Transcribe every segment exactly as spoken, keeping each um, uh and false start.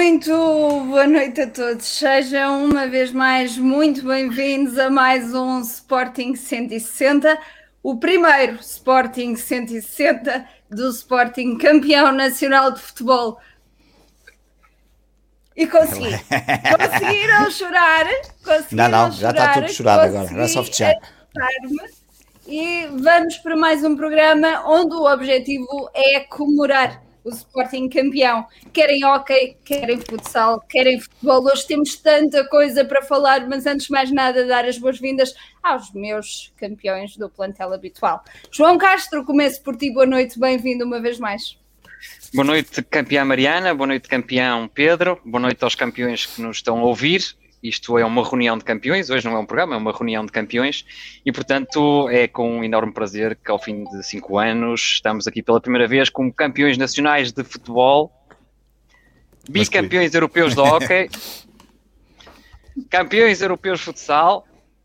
Muito boa noite a todos, sejam uma vez mais muito bem-vindos a mais um Sporting cento e sessenta, o primeiro Sporting cento e sessenta do Sporting campeão nacional de futebol. E consegui, conseguiram chorar, conseguiram Não, não, chorar, já está tudo chorado agora, agora é só fechar. E vamos para mais um programa onde o objetivo é comemorar o Sporting campeão. Querem hóquei, querem futsal, querem futebol. Hoje temos tanta coisa para falar, mas antes de mais nada dar as boas-vindas aos meus campeões do plantel habitual. João Castro, começo por ti, boa noite, bem-vindo uma vez mais. Boa noite, campeã Mariana, boa noite, campeão Pedro, boa noite aos campeões que nos estão a ouvir. Isto é uma reunião de campeões, hoje não é um programa, é uma reunião de campeões e, portanto, é com um enorme prazer que ao fim de cinco anos estamos aqui pela primeira vez como campeões nacionais de futebol, bicampeões europeus de hóquei, campeões europeus de futsal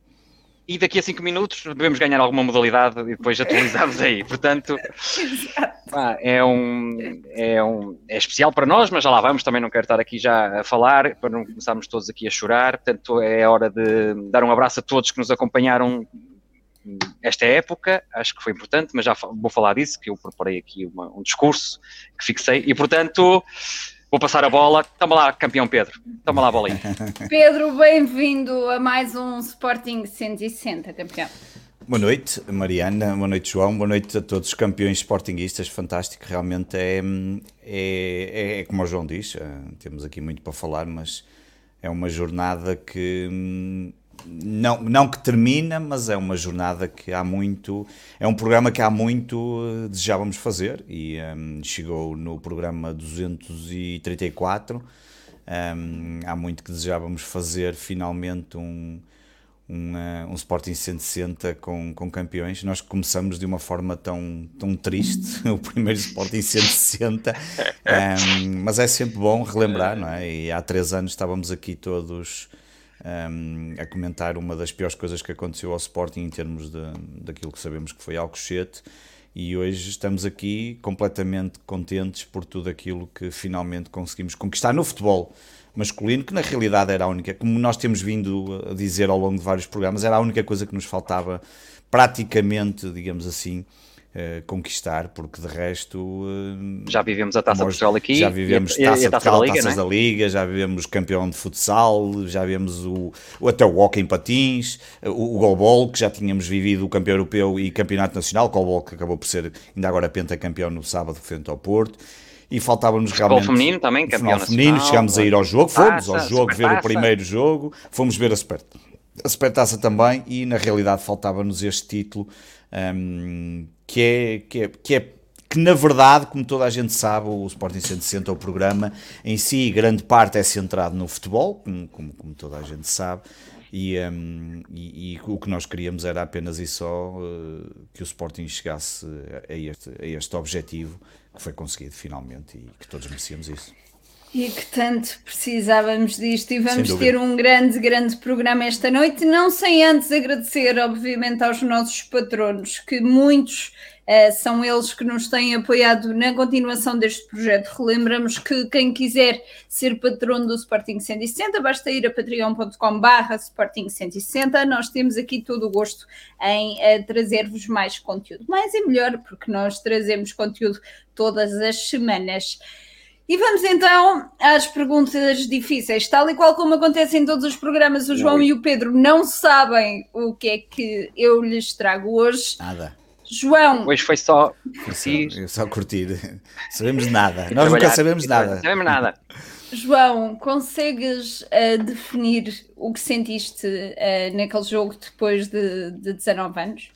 e daqui a cinco minutos devemos ganhar alguma modalidade e depois atualizamos aí. Portanto, pá, é, um, é, um, é especial para nós, mas já lá vamos. Também não quero estar aqui já a falar, para não começarmos todos aqui a chorar. Portanto, é hora de dar um abraço a todos que nos acompanharam esta época. Acho que foi importante, mas já vou falar disso, que eu preparei aqui uma, um discurso que fixei. E, portanto... vou passar a bola. Toma lá, campeão Pedro. Toma lá a bolinha. Pedro, bem-vindo a mais um Sporting cento e sessenta, campeão. Boa noite, Mariana. Boa noite, João. Boa noite a todos os campeões sportinguistas. Fantástico. Realmente é, é, é como o João diz. Temos aqui muito para falar, mas é uma jornada que... Não, não que termina, mas é uma jornada que há muito, é um programa que há muito uh, desejávamos fazer e um, chegou no programa duzentos e trinta e quatro, um, há muito que desejávamos fazer finalmente um, um, uh, um Sporting cento e sessenta com, com campeões. Nós começamos de uma forma tão, tão triste, o primeiro Sporting cento e sessenta, um, mas é sempre bom relembrar, não é? E há três anos estávamos aqui todos... Um, a comentar uma das piores coisas que aconteceu ao Sporting em termos de, daquilo que sabemos que foi Alcochete, e hoje estamos aqui completamente contentes por tudo aquilo que finalmente conseguimos conquistar no futebol masculino, que na realidade era a única, como nós temos vindo a dizer ao longo de vários programas, era a única coisa que nos faltava praticamente, digamos assim, Uh, conquistar, porque de resto uh, já vivemos a Taça de Portugal aqui, já vivemos e a, Taça e a de Taça Portugal, da Liga, Taças não é? da Liga, já vivemos campeão de futsal, já vivemos o, o até o hóquei em patins, o, o goalball, que já tínhamos vivido o campeão europeu e campeonato nacional, o goalball que acabou por ser ainda agora pentacampeão no sábado frente ao Porto, e faltava-nos realmente... O feminino também, campeão nacional. Feminino, chegámos a ir ao jogo, fomos taça, ao jogo ver o primeiro jogo, fomos ver a Super, a Supertaça também, e na realidade faltava-nos este título, um, que é... Que é, que é que na verdade, como toda a gente sabe, o Sporting cento e sessenta, o programa em si, grande parte é centrado no futebol, como, como, como toda a gente sabe, e, um, e, e o que nós queríamos era apenas e só uh, que o Sporting chegasse a este, a este objetivo, que foi conseguido finalmente, e que todos merecíamos isso. E que tanto precisávamos disto, e vamos ter um grande, grande programa esta noite, não sem antes agradecer, obviamente, aos nossos patronos, que muitos uh, são eles que nos têm apoiado na continuação deste projeto. Relembramos que quem quiser ser patrono do Sporting cento e sessenta, basta ir a patreon ponto com barra Sporting cento e sessenta, nós temos aqui todo o gosto em uh, trazer-vos mais conteúdo. Mais e melhor, porque nós trazemos conteúdo todas as semanas. E vamos então às perguntas difíceis. Tal e qual como acontece em todos os programas, o João e o Pedro não sabem o que é que eu lhes trago hoje. Nada. João... Hoje foi só curtir. Só, só curtir. Sabemos nada. Nós nunca sabemos nada. Não sabemos nada. João, consegues uh, definir o que sentiste uh, naquele jogo depois de, de dezanove anos?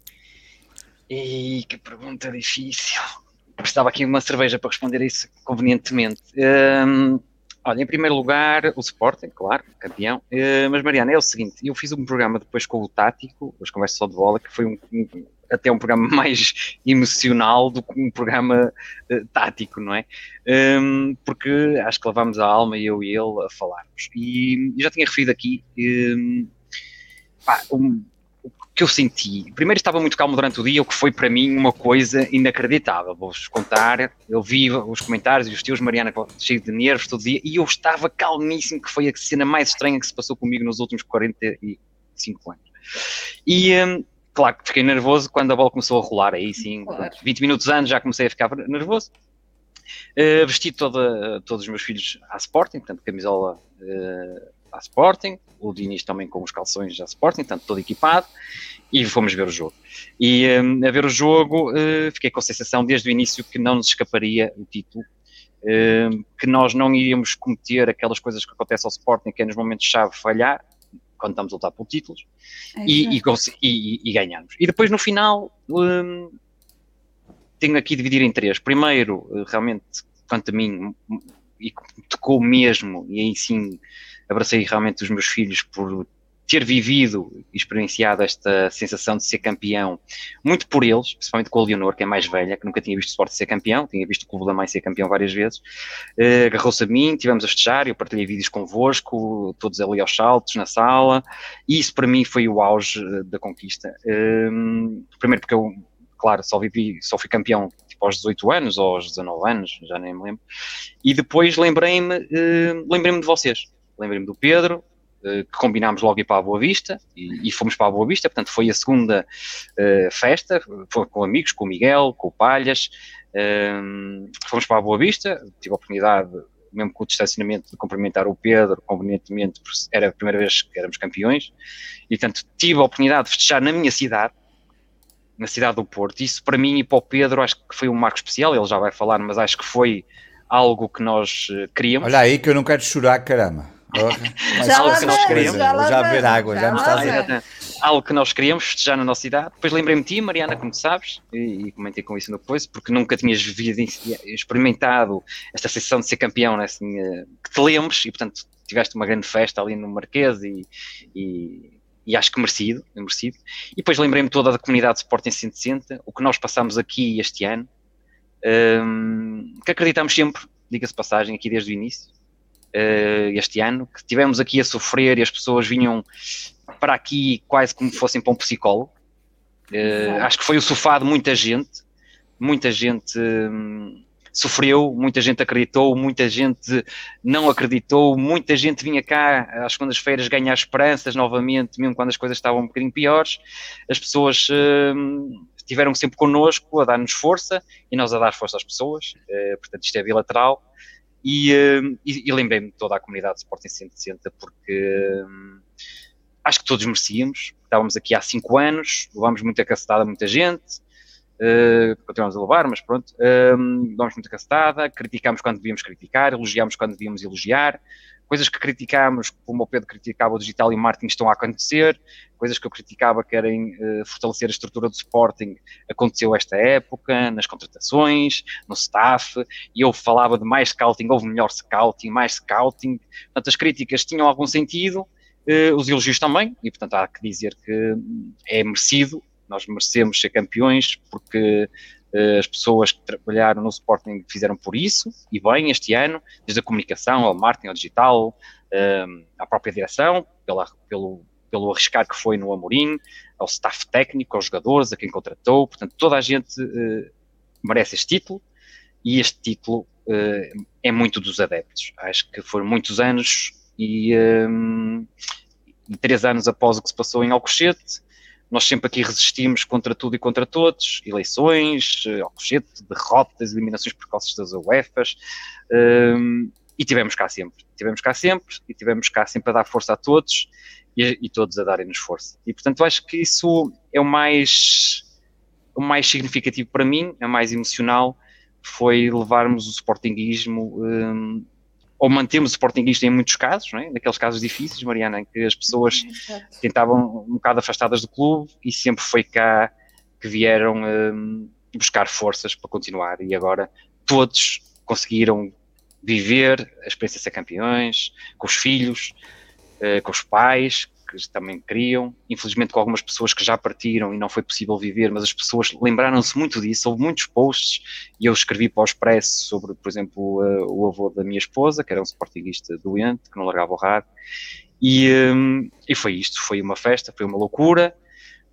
E que pergunta difícil. Estava aqui uma cerveja para responder a isso convenientemente. Um, olha, em primeiro lugar, o Sporting, claro, campeão. Uh, mas, Mariana, é o seguinte, eu fiz um programa depois com o Tático, as conversas só de bola, que foi um, um, até um programa mais emocional do que um programa uh, tático, não é? Um, porque acho que levámos a alma, eu e ele, a falarmos. E já tinha referido aqui, um, pá, um, que eu senti, primeiro estava muito calmo durante o dia, o que foi para mim uma coisa inacreditável, vou-vos contar, eu vi os comentários e os teus, Mariana, cheio de nervos todo dia, e eu estava calmíssimo, que foi a cena mais estranha que se passou comigo nos últimos quarenta e cinco anos. E, um, claro que fiquei nervoso quando a bola começou a rolar, aí sim, claro. vinte minutos antes já comecei a ficar nervoso. Uh, vesti toda, todos os meus filhos à Sporting, portanto, camisola uh, à Sporting, o Diniz também com os calções à Sporting, portanto, todo equipado, e fomos ver o jogo. E um, a ver o jogo, uh, fiquei com a sensação desde o início que não nos escaparia o título, uh, que nós não iríamos cometer aquelas coisas que acontecem ao Sporting, que é nos momentos-chave falhar, quando estamos a lutar por títulos, é e, e, e, e ganhamos. E depois, no final, um, tenho aqui dividir em três. Primeiro, realmente, quanto a mim, e tocou mesmo, e aí sim abracei realmente os meus filhos por ter vivido e experienciado esta sensação de ser campeão, muito por eles, principalmente com a Leonor, que é mais velha, que nunca tinha visto o Sporting ser campeão, tinha visto o Clube da Mãe ser campeão várias vezes, uh, agarrou-se a mim, tivemos a festejar, eu partilhei vídeos convosco, todos ali aos saltos, na sala, e isso para mim foi o auge uh, da conquista. Uh, primeiro porque eu, claro, só vivi, só fui campeão tipo aos dezoito anos, ou aos dezanove anos, já nem me lembro, e depois lembrei-me, uh, lembrei-me de vocês, lembrei-me do Pedro, que combinámos logo ir para a Boa Vista e, e fomos para a Boa Vista, portanto foi a segunda uh, festa, foi com amigos, com o Miguel, com o Palhas, uh, fomos para a Boa Vista, tive a oportunidade, mesmo com o distanciamento, de cumprimentar o Pedro, convenientemente, era a primeira vez que éramos campeões, e portanto tive a oportunidade de festejar na minha cidade, na cidade do Porto. Isso para mim e para o Pedro acho que foi um marco especial, ele já vai falar, mas acho que foi algo que nós queríamos. Olha aí que eu não quero chorar, caramba. Oh, já algo que nós queríamos. Já, já ver água, já, já me está a dizer. Algo que nós queríamos festejar na nossa idade. Depois lembrei-me de ti, Mariana, como tu sabes, e, e comentei com isso depois, porque nunca tinhas experimentado esta sensação de ser campeão, né, assim, que te lembres, e portanto tiveste uma grande festa ali no Marquês e, e, e acho que merecido, merecido. E depois lembrei-me toda da comunidade de Sporting cento e sessenta, o que nós passamos aqui este ano, um, que acreditamos sempre, diga-se passagem, aqui desde o início. Uh, este ano, que tivemos aqui a sofrer e as pessoas vinham para aqui quase como fossem para um psicólogo. Uh, acho que foi o sofá de muita gente, muita gente um, sofreu, muita gente acreditou, muita gente não acreditou, muita gente vinha cá às segundas-feiras ganhar esperanças novamente, mesmo quando as coisas estavam um bocadinho piores. As pessoas uh, estiveram sempre connosco a dar-nos força e nós a dar força às pessoas, uh, portanto isto é bilateral. E, uh, e, e lembrei-me de toda a comunidade de Sporting cento e sessenta porque um, acho que todos merecíamos. Estávamos aqui há cinco anos, levámos muita cacetada a muita gente, uh, continuamos a levar, mas pronto, um, levámos muita cacetada, criticámos quando devíamos criticar, elogiámos quando devíamos elogiar, coisas que criticámos, como o Pedro criticava o digital e o marketing, estão a acontecer, coisas que eu criticava que querem uh, fortalecer a estrutura do Sporting, aconteceu esta época, nas contratações, no staff, e eu falava de mais scouting, houve melhor scouting, mais scouting, portanto as críticas tinham algum sentido, uh, os elogios também, e portanto há que dizer que é merecido, nós merecemos ser campeões, porque uh, as pessoas que trabalharam no Sporting fizeram por isso, e bem, este ano, desde a comunicação, ao marketing, ao digital, uh, à própria direção, pela, pelo pelo arriscar que foi no Amorim, ao staff técnico, aos jogadores, a quem contratou, portanto toda a gente uh, merece este título, e este título uh, é muito dos adeptos. Acho que foram muitos anos e, um, e três anos após o que se passou em Alcochete, nós sempre aqui resistimos contra tudo e contra todos, eleições, Alcochete, derrotas, eliminações precoces das UEFAs, um, e tivemos cá sempre, tivemos cá sempre, e tivemos cá sempre a dar força a todos, E, e todos a darem-nos força. E, portanto, acho que isso é o mais, o mais significativo para mim, é o mais emocional, foi levarmos o sportinguismo, um, ou mantemos o sportinguismo em muitos casos, não é? Naqueles casos difíceis, Mariana, em que as pessoas tentavam um bocado afastadas do clube, e sempre foi cá que vieram um, buscar forças para continuar, e agora todos conseguiram viver a experiência de ser campeões, com os filhos, Uh, com os pais, que também queriam, infelizmente com algumas pessoas que já partiram e não foi possível viver, mas as pessoas lembraram-se muito disso, houve muitos posts, e eu escrevi para o Expresso sobre, por exemplo, uh, o avô da minha esposa, que era um sportinguista doente, que não largava o rádio, e, um, e foi isto, foi uma festa, foi uma loucura,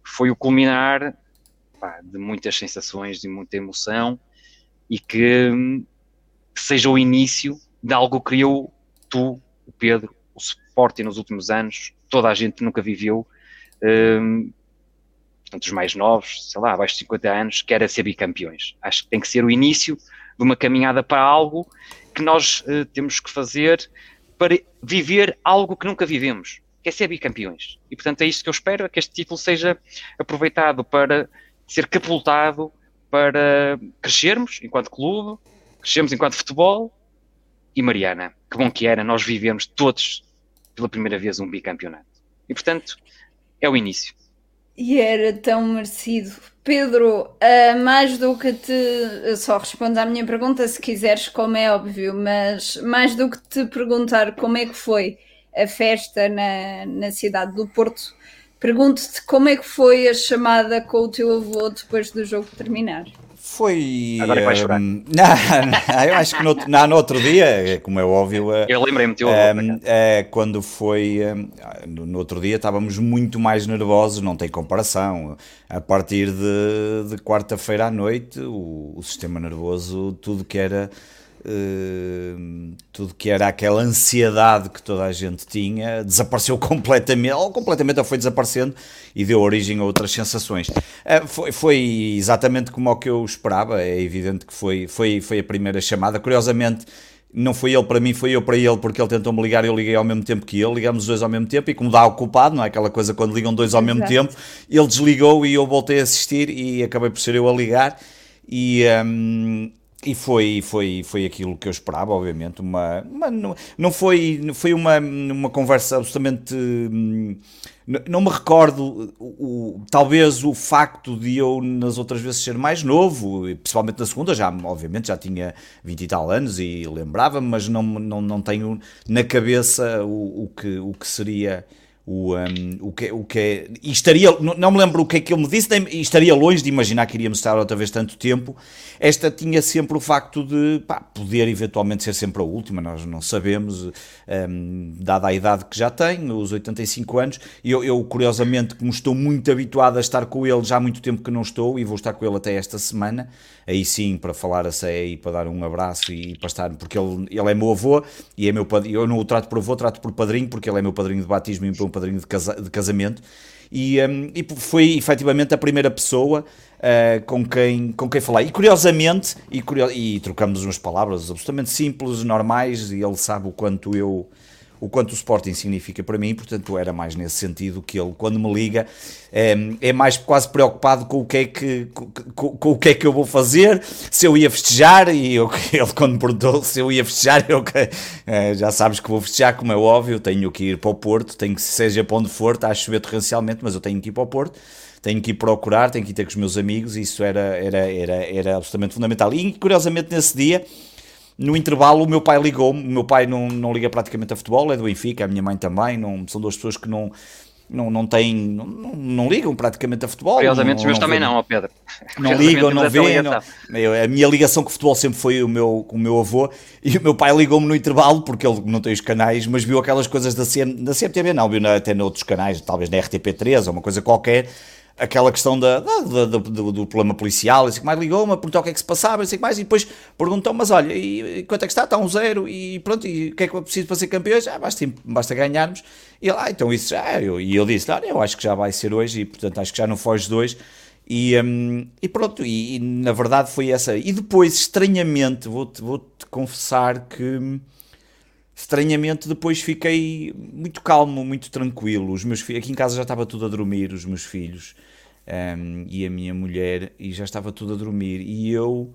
foi o culminar, pá, de muitas sensações, de muita emoção, e que, que seja o início de algo que criou tu, o Pedro, o Sporting nos últimos anos, toda a gente nunca viveu, um, portanto os mais novos, sei lá, abaixo de cinquenta anos, que era ser bicampeões. Acho que tem que ser o início de uma caminhada para algo que nós uh, temos que fazer para viver algo que nunca vivemos, que é ser bicampeões. E portanto é isto que eu espero, é que este título seja aproveitado para ser catapultado, para crescermos enquanto clube, crescermos enquanto futebol. E Mariana, que bom que era nós vivemos todos pela primeira vez um bicampeonato. E portanto é o início. E era tão merecido. Pedro, uh, mais do que te... Só respondo à minha pergunta se quiseres, como é óbvio, mas mais do que te perguntar como é que foi a festa na, na cidade do Porto, pergunto-te como é que foi a chamada com o teu avô depois do jogo terminar. Foi... Agora que vais chorar. Um, não, não, eu acho que no, não, no outro dia, como é óbvio... Eu lembrei-me teu avô. Um, é, quando foi... Um, no, no outro dia estávamos muito mais nervosos, não tem comparação. A partir de, de quarta-feira à noite, o, o sistema nervoso, tudo que era... Uh, tudo que era aquela ansiedade que toda a gente tinha desapareceu completamente, ou completamente ou foi desaparecendo e deu origem a outras sensações. Uh, foi, foi exatamente como o que eu esperava, é evidente que foi, foi, foi a primeira chamada. Curiosamente não foi ele para mim, foi eu para ele, porque ele tentou-me ligar e eu liguei ao mesmo tempo que ele, ligamos os dois ao mesmo tempo e como dá ocupado, não é aquela coisa quando ligam dois ao mesmo tempo, ele desligou e eu voltei a assistir e acabei por ser eu a ligar e... Um, E foi, foi, foi aquilo que eu esperava, obviamente, uma, uma, não foi, foi uma, uma conversa absolutamente... Não me recordo, o, o, talvez o facto de eu nas outras vezes ser mais novo, principalmente na segunda, já, obviamente já tinha vinte e tal anos e lembrava-me, mas não, não, não tenho na cabeça o, o, que, o que seria... O, um, o, que, o que é, e estaria, não, não me lembro o que é que ele me disse, nem, e estaria longe de imaginar que iríamos estar outra vez tanto tempo. Esta tinha sempre o facto de pá, poder eventualmente ser sempre a última, nós não sabemos, um, dada a idade que já tenho, os oitenta e cinco anos, e eu, eu curiosamente, como estou muito habituado a estar com ele, já há muito tempo que não estou, e vou estar com ele até esta semana, aí sim, para falar a sério e para dar um abraço e para estar, porque ele, ele é meu avô, e é meu, eu não o trato por avô, trato por padrinho, porque ele é meu padrinho de batismo e meu padrinho de, casa, de casamento, e, um, e foi efetivamente a primeira pessoa uh, com, quem, com quem falei, e curiosamente, e, curio, e trocamos umas palavras absolutamente simples, normais, e ele sabe o quanto eu... o quanto o Sporting significa para mim, portanto era mais nesse sentido que ele, quando me liga, é, é mais quase preocupado com o, que é que, com, com, com o que é que eu vou fazer, se eu ia festejar, e eu, ele quando me perguntou se eu ia festejar, eu é, já sabes que vou festejar, como é óbvio, tenho que ir para o Porto, tenho que, seja para onde for, está a chover torrencialmente, mas eu tenho que ir para o Porto, tenho que ir procurar, tenho que ir ter com os meus amigos, e isso era, era, era, era absolutamente fundamental. E curiosamente nesse dia, no intervalo, o meu pai ligou-me. O meu pai não, não liga praticamente a futebol, é do Benfica, a minha mãe também. Não, são duas pessoas que não, não, não têm, não, não ligam praticamente a futebol. Curiosamente, os meus também não, ó Pedro. Não ligam, não veem. Não, a minha ligação com o futebol sempre foi o meu, com o meu avô. E o meu pai ligou-me no intervalo, porque ele não tem os canais, mas viu aquelas coisas da, C N, da C M T V, não, viu até noutros canais, talvez na R T P três ou uma coisa qualquer. Aquela questão da, da, da, do, do, do problema policial, assim que mais ligou-me, perguntou o que é que se passava, assim que mais, e depois perguntou, mas olha, e, e quanto é que está? Está um zero, e pronto, e o que é que eu preciso para ser campeões? Ah, basta, basta ganharmos. E ele, ah, então isso já, eu, e eu disse, olha, eu acho que já vai ser hoje, e portanto acho que já não foge dois, e, um, e pronto, e, e na verdade foi essa. E depois, estranhamente, vou-te, vou-te confessar que... Estranhamente depois fiquei muito calmo, muito tranquilo. Os meus filhos, aqui em casa já estava tudo a dormir, os meus filhos um, e a minha mulher, e já estava tudo a dormir. E eu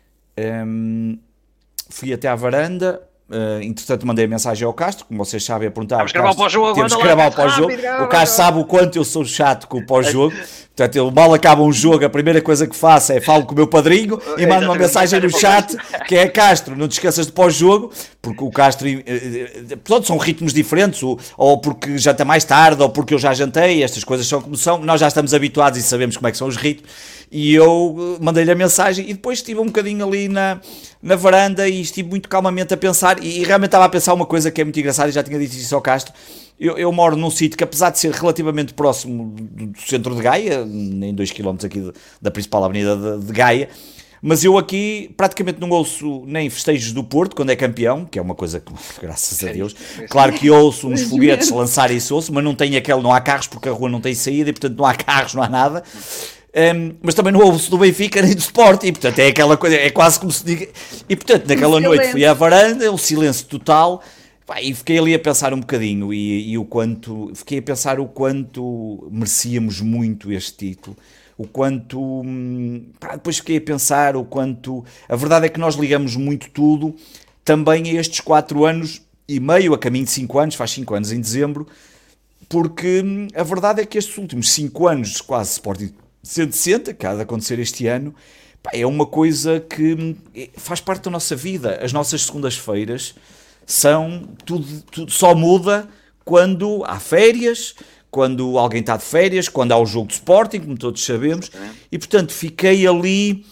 um, fui até à varanda, uh, entretanto mandei a mensagem ao Castro, como vocês sabem, a perguntar. Temos que gravar o pós-jogo. Temos que gravar o pós-jogo. O Castro sabe o quanto eu sou chato com o pós-jogo. Portanto, ele mal acaba um jogo, a primeira coisa que faço é falo com o meu padrinho e mando uma mensagem no chat que é Castro, não te esqueças de pós-jogo, porque o Castro, portanto, são ritmos diferentes, ou, ou porque janta mais tarde, ou porque eu já jantei, estas coisas são como são, nós já estamos habituados e sabemos como é que são os ritmos, e eu mandei-lhe a mensagem e depois estive um bocadinho ali na, na varanda e estive muito calmamente a pensar, e, e realmente estava a pensar uma coisa que é muito engraçada, e já tinha dito isso ao Castro. Eu, eu moro num sítio que, apesar de ser relativamente próximo do, do centro de Gaia, nem dois quilómetros aqui de, da principal avenida de, de Gaia, mas eu aqui praticamente não ouço nem festejos do Porto quando é campeão, que é uma coisa que, graças a Deus, claro que ouço uns foguetes lançar isso, ouço, mas não tem aquele, não há carros porque a rua não tem saída e portanto não há carros, não há nada. Um, mas também não ouço do Benfica nem do Sporting, e portanto é aquela coisa, é quase como se diga. E portanto naquela noite fui à varanda, um silêncio total, pá, e fiquei ali a pensar um bocadinho e, e o quanto, fiquei a pensar o quanto merecíamos muito este título, o quanto, pá, depois fiquei a pensar o quanto, a verdade é que nós ligamos muito tudo também a estes quatro anos e meio, a caminho de cinco anos, faz cinco anos em dezembro, porque a verdade é que estes últimos cinco anos de quase Sporting cento e sessenta, que há de acontecer este ano, pá, é uma coisa que faz parte da nossa vida. As nossas segundas-feiras são tudo, tudo só muda quando há férias, quando alguém está de férias, quando há o jogo de Sporting, como todos sabemos, e portanto fiquei ali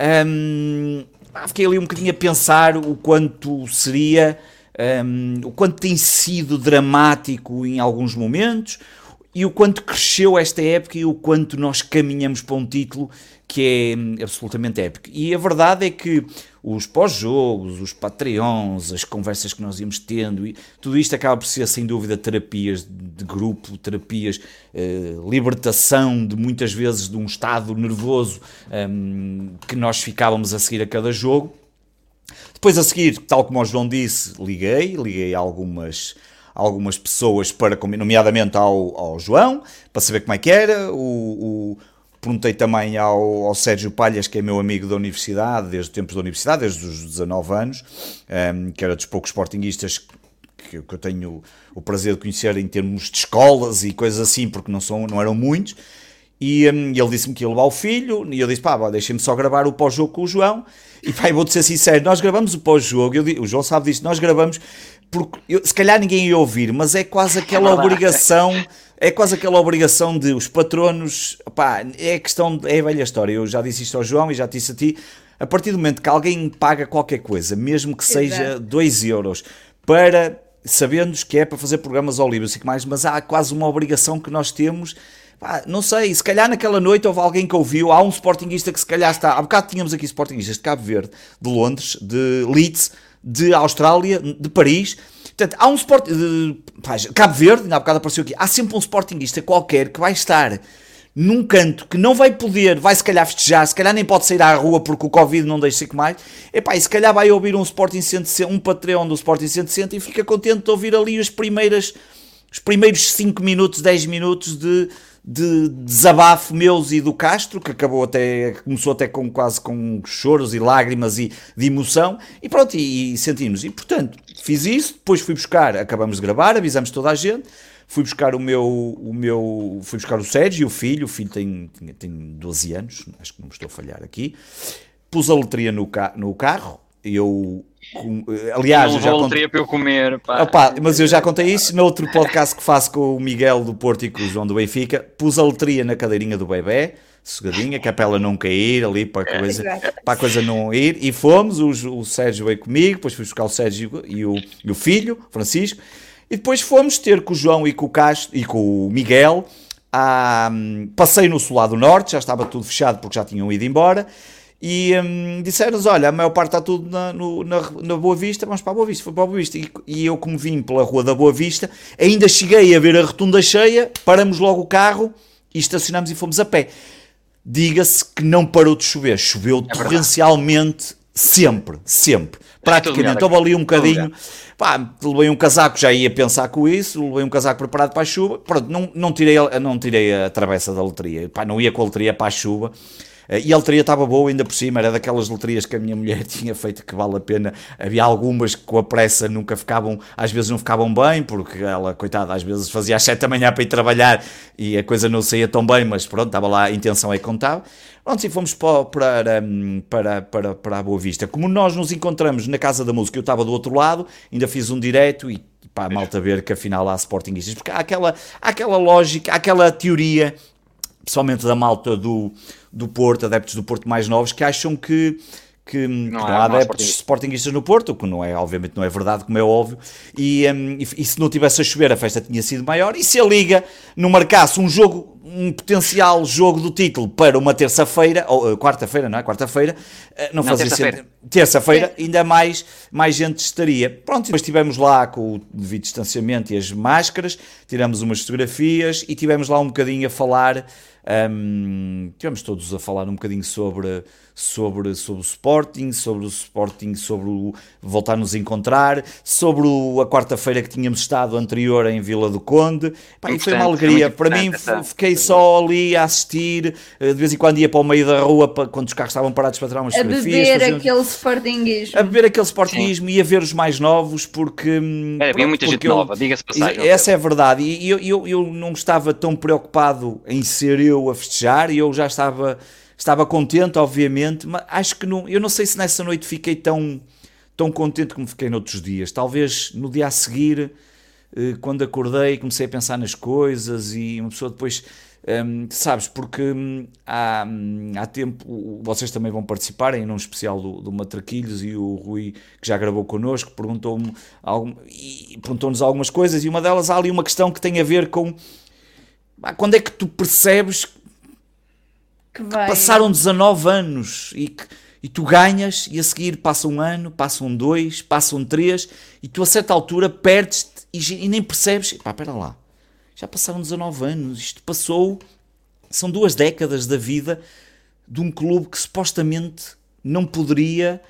hum, fiquei ali um bocadinho a pensar o quanto seria hum, o quanto tem sido dramático em alguns momentos, e o quanto cresceu esta época e o quanto nós caminhamos para um título que é absolutamente épico. E a verdade é que os pós-jogos, os Patreons, as conversas que nós íamos tendo, e tudo isto acaba por ser, sem dúvida, terapias de grupo, terapias, eh, libertação de muitas vezes de um estado nervoso um, que nós ficávamos a seguir a cada jogo. Depois a seguir, tal como o João disse, liguei, liguei a algumas... algumas pessoas, para, nomeadamente ao, ao João, para saber como é que era. O, o, perguntei também ao, ao Sérgio Palhas, que é meu amigo da universidade, desde os tempos da universidade, desde os dezanove anos, um, que era dos poucos sportinguistas que, que eu tenho o prazer de conhecer em termos de escolas e coisas assim, porque não, são, não eram muitos. E um, ele disse-me que ia levar o filho, e eu disse, pá, deixem-me só gravar o pós-jogo com o João. E pá, vou-te ser sincero, nós gravamos o pós-jogo, eu, o João sabe disso, nós gravamos, porque eu, se calhar ninguém ia ouvir, mas é quase aquela obrigação, é quase aquela obrigação de os patronos, pá, é a questão, é a velha história, eu já disse isto ao João e já te disse a ti, a partir do momento que alguém paga qualquer coisa, mesmo que seja dois euros, para, sabendo que é para fazer programas ao livro, assim que mais, mas há quase uma obrigação que nós temos. Pá, não sei, se calhar naquela noite houve alguém que ouviu, há um sportinguista que se calhar está, há bocado tínhamos aqui sportinguistas de Cabo Verde, de Londres, de Leeds, de Austrália, de Paris, portanto há um sport, de, pá, Cabo Verde, ainda há bocado apareceu aqui, há sempre um sportinguista qualquer que vai estar num canto que não vai poder, vai se calhar festejar, se calhar nem pode sair à rua porque o Covid não deixa que mais, epá, e se calhar vai ouvir um Sporting cento e sessenta, um Patreon do Sporting cento e sessenta e fica contente de ouvir ali as primeiras, os primeiros cinco minutos, dez minutos de de desabafo meus e do Castro, que acabou até, começou até com, quase com choros e lágrimas e de emoção, e pronto, e, e sentimos, e portanto, fiz isso, depois fui buscar, acabamos de gravar, avisamos toda a gente, fui buscar o meu, o meu fui buscar o Sérgio, o filho, o filho tem, tem, tem doze anos, acho que não me estou a falhar aqui, pus a letria no, ca, no carro, eu... Com, aliás, não eu já contei para eu comer, pá. Opa, mas eu já contei isso no outro podcast que faço com o Miguel do Porto e com o João do Benfica. Pus a letria na cadeirinha do bebê, sossegadinha, que é para ela não cair ali, para a coisa, para a coisa não ir, e fomos, o, o Sérgio veio comigo, depois fui buscar o Sérgio e o, e o filho, Francisco, e depois fomos ter com o João e com o Castro e com o Miguel, a, passei no Solado Norte, já estava tudo fechado porque já tinham ido embora. E hum, disseram-nos, olha, a maior parte está tudo na, no, na, na Boa Vista, vamos para a Boa Vista, foi para a Boa Vista. E, e eu, como vim pela rua da Boa Vista, ainda cheguei a ver a rotunda cheia, paramos logo o carro e estacionamos e fomos a pé. Diga-se que não parou de chover, choveu é torrencialmente sempre, sempre. Praticamente, houve ali um bocadinho, pá, levei um casaco, já ia pensar com isso, levei um casaco preparado para a chuva, pronto, não, não, tirei, não tirei a travessa da letria, pá, não ia com a letria para a chuva. E a letria estava boa ainda por cima, era daquelas letrias que a minha mulher tinha feito que vale a pena. Havia algumas que com a pressa nunca ficavam, às vezes não ficavam bem, porque ela, coitada, às vezes fazia às sete da manhã para ir trabalhar e a coisa não saía tão bem, mas pronto, estava lá, a intenção é que contava. Pronto, e fomos para, para, para, para, para a Boa Vista. Como nós nos encontramos na Casa da Música, eu estava do outro lado, ainda fiz um direto e pá, a malta ver que afinal há sportinguistas, porque há aquela, há aquela lógica, há aquela teoria, pessoalmente da malta do, do Porto, adeptos do Porto mais novos, que acham que, que não, que não há adeptos sportinguistas no Porto, o que não é, obviamente não é verdade, como é óbvio, e, um, e, e se não tivesse a chover a festa tinha sido maior, e se a Liga não marcasse um jogo, um potencial jogo do título para uma terça-feira, ou uh, quarta-feira, não é? Quarta-feira, uh, não, não fazia sentido. Terça-feira, ainda mais, mais gente estaria. Pronto, depois estivemos lá com o devido distanciamento e as máscaras, tiramos umas fotografias e tivemos lá um bocadinho a falar. Um, tivemos todos a falar um bocadinho sobre, sobre, sobre o Sporting, sobre o Sporting, sobre o voltar-nos a encontrar, sobre o, a quarta-feira que tínhamos estado anterior em Vila do Conde. Pá, e foi uma alegria, para mim fiquei só ali a assistir, de vez em quando ia para o meio da rua para, quando os carros estavam parados para tirar umas a fotografias, beber fazer... aquele Sportinguismo a beber aquele Sportinguismo e a ver os mais novos, porque é, havia muita gente eu, nova, diga-se passagem. Essa é a verdade, e eu, eu, eu não estava tão preocupado em ser eu a festejar, e eu já estava, estava contente, obviamente, mas acho que não, eu não sei se nessa noite fiquei tão, tão contente como fiquei noutros dias. Talvez no dia a seguir, quando acordei, comecei a pensar nas coisas, e uma pessoa depois, hum, sabes, porque hum, há, hum, há tempo, vocês também vão participar em um especial do, do Matraquilhos, e o Rui, que já gravou connosco, perguntou-me algum, e perguntou-nos algumas coisas, e uma delas, há ali uma questão que tem a ver com quando é que tu percebes que, que passaram dezanove anos e que e tu ganhas, e a seguir passa um ano, passam dois, passam três, e tu a certa altura perdes-te e, e nem percebes, pá, espera lá, já passaram dezanove anos, isto passou, são duas décadas da vida de um clube que supostamente não poderia,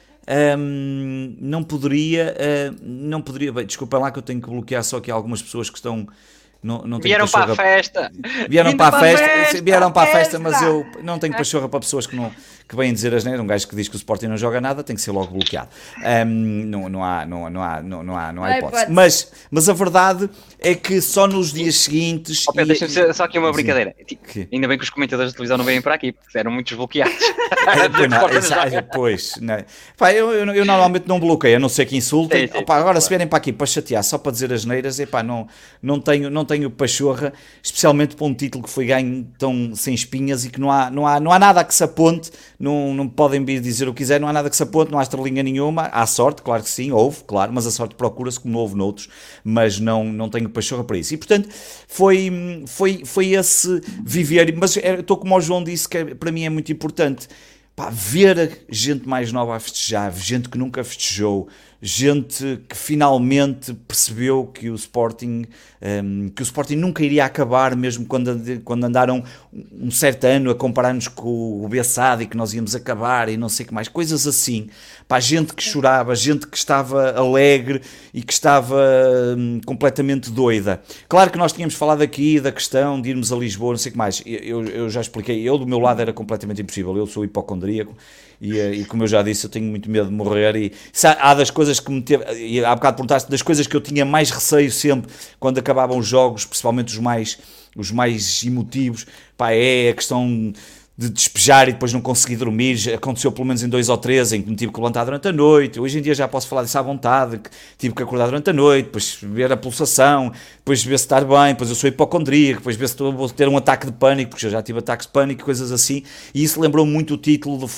hum, não poderia, hum, não poderia, bem, desculpa lá que eu tenho que bloquear só aqui algumas pessoas que estão... Não, não vieram para a festa. Vieram para a festa, festa, vieram para a festa, mas eu não tenho pachorra para pessoas que, não, que vêm dizer asneira. Um gajo que diz que o Sporting não joga nada tem que ser logo bloqueado. Um, não, não há, não, não há, não, não há, não há hipótese. Mas, mas a verdade é que só nos dias seguintes. Oh, Pedro, e... deixa-me só aqui uma brincadeira. Que... Ainda bem que os comentadores de televisão não vêm para aqui, porque eram muitos bloqueados. É, pois, não, é, pois não. Pá, eu, eu, eu normalmente não bloqueio, a não ser que insultem. Sim, sim, Opa, agora, claro. Se vierem para aqui para chatear, só para dizer asneiras, epá, não, não tenho, não tenho pachorra. Especialmente para um título que foi ganho tão sem espinhas e que não há, não há, não há nada que se aponte, não, não podem vir dizer o que quiser, não há nada que se aponte, não há estrelinha nenhuma, há sorte, claro que sim, houve, claro, mas a sorte procura-se como houve noutros, mas não, não tenho pachorra para isso. E portanto, foi, foi, foi esse viver, mas estou como o João disse, que para mim é muito importante, pá, ver gente mais nova a festejar, gente que nunca festejou, gente que finalmente percebeu que o Sporting, um, que o Sporting nunca iria acabar, mesmo quando, quando andaram um certo ano a comparar-nos com o Bessade e que nós íamos acabar e não sei o que mais, coisas assim. Pá, gente que chorava, gente que estava alegre e que estava hum, completamente doida. Claro que nós tínhamos falado aqui da questão de irmos a Lisboa, não sei o que mais. Eu, eu já expliquei, eu do meu lado era completamente impossível, eu sou hipocondríaco. E, e como eu já disse, eu tenho muito medo de morrer, e há das coisas que me teve, e há bocado perguntaste, das coisas que eu tinha mais receio sempre quando acabavam os jogos, principalmente os mais, os mais emotivos, pá, é a questão de despejar e depois não conseguir dormir. Aconteceu pelo menos em dois ou três em que me tive que levantar durante a noite. Hoje em dia já posso falar disso à vontade, que tive que acordar durante a noite, depois ver a pulsação, depois ver se estar bem, depois eu sou hipocondríaco, depois ver se estou, vou ter um ataque de pânico, porque eu já tive ataques de pânico e coisas assim, e isso lembrou muito o título do,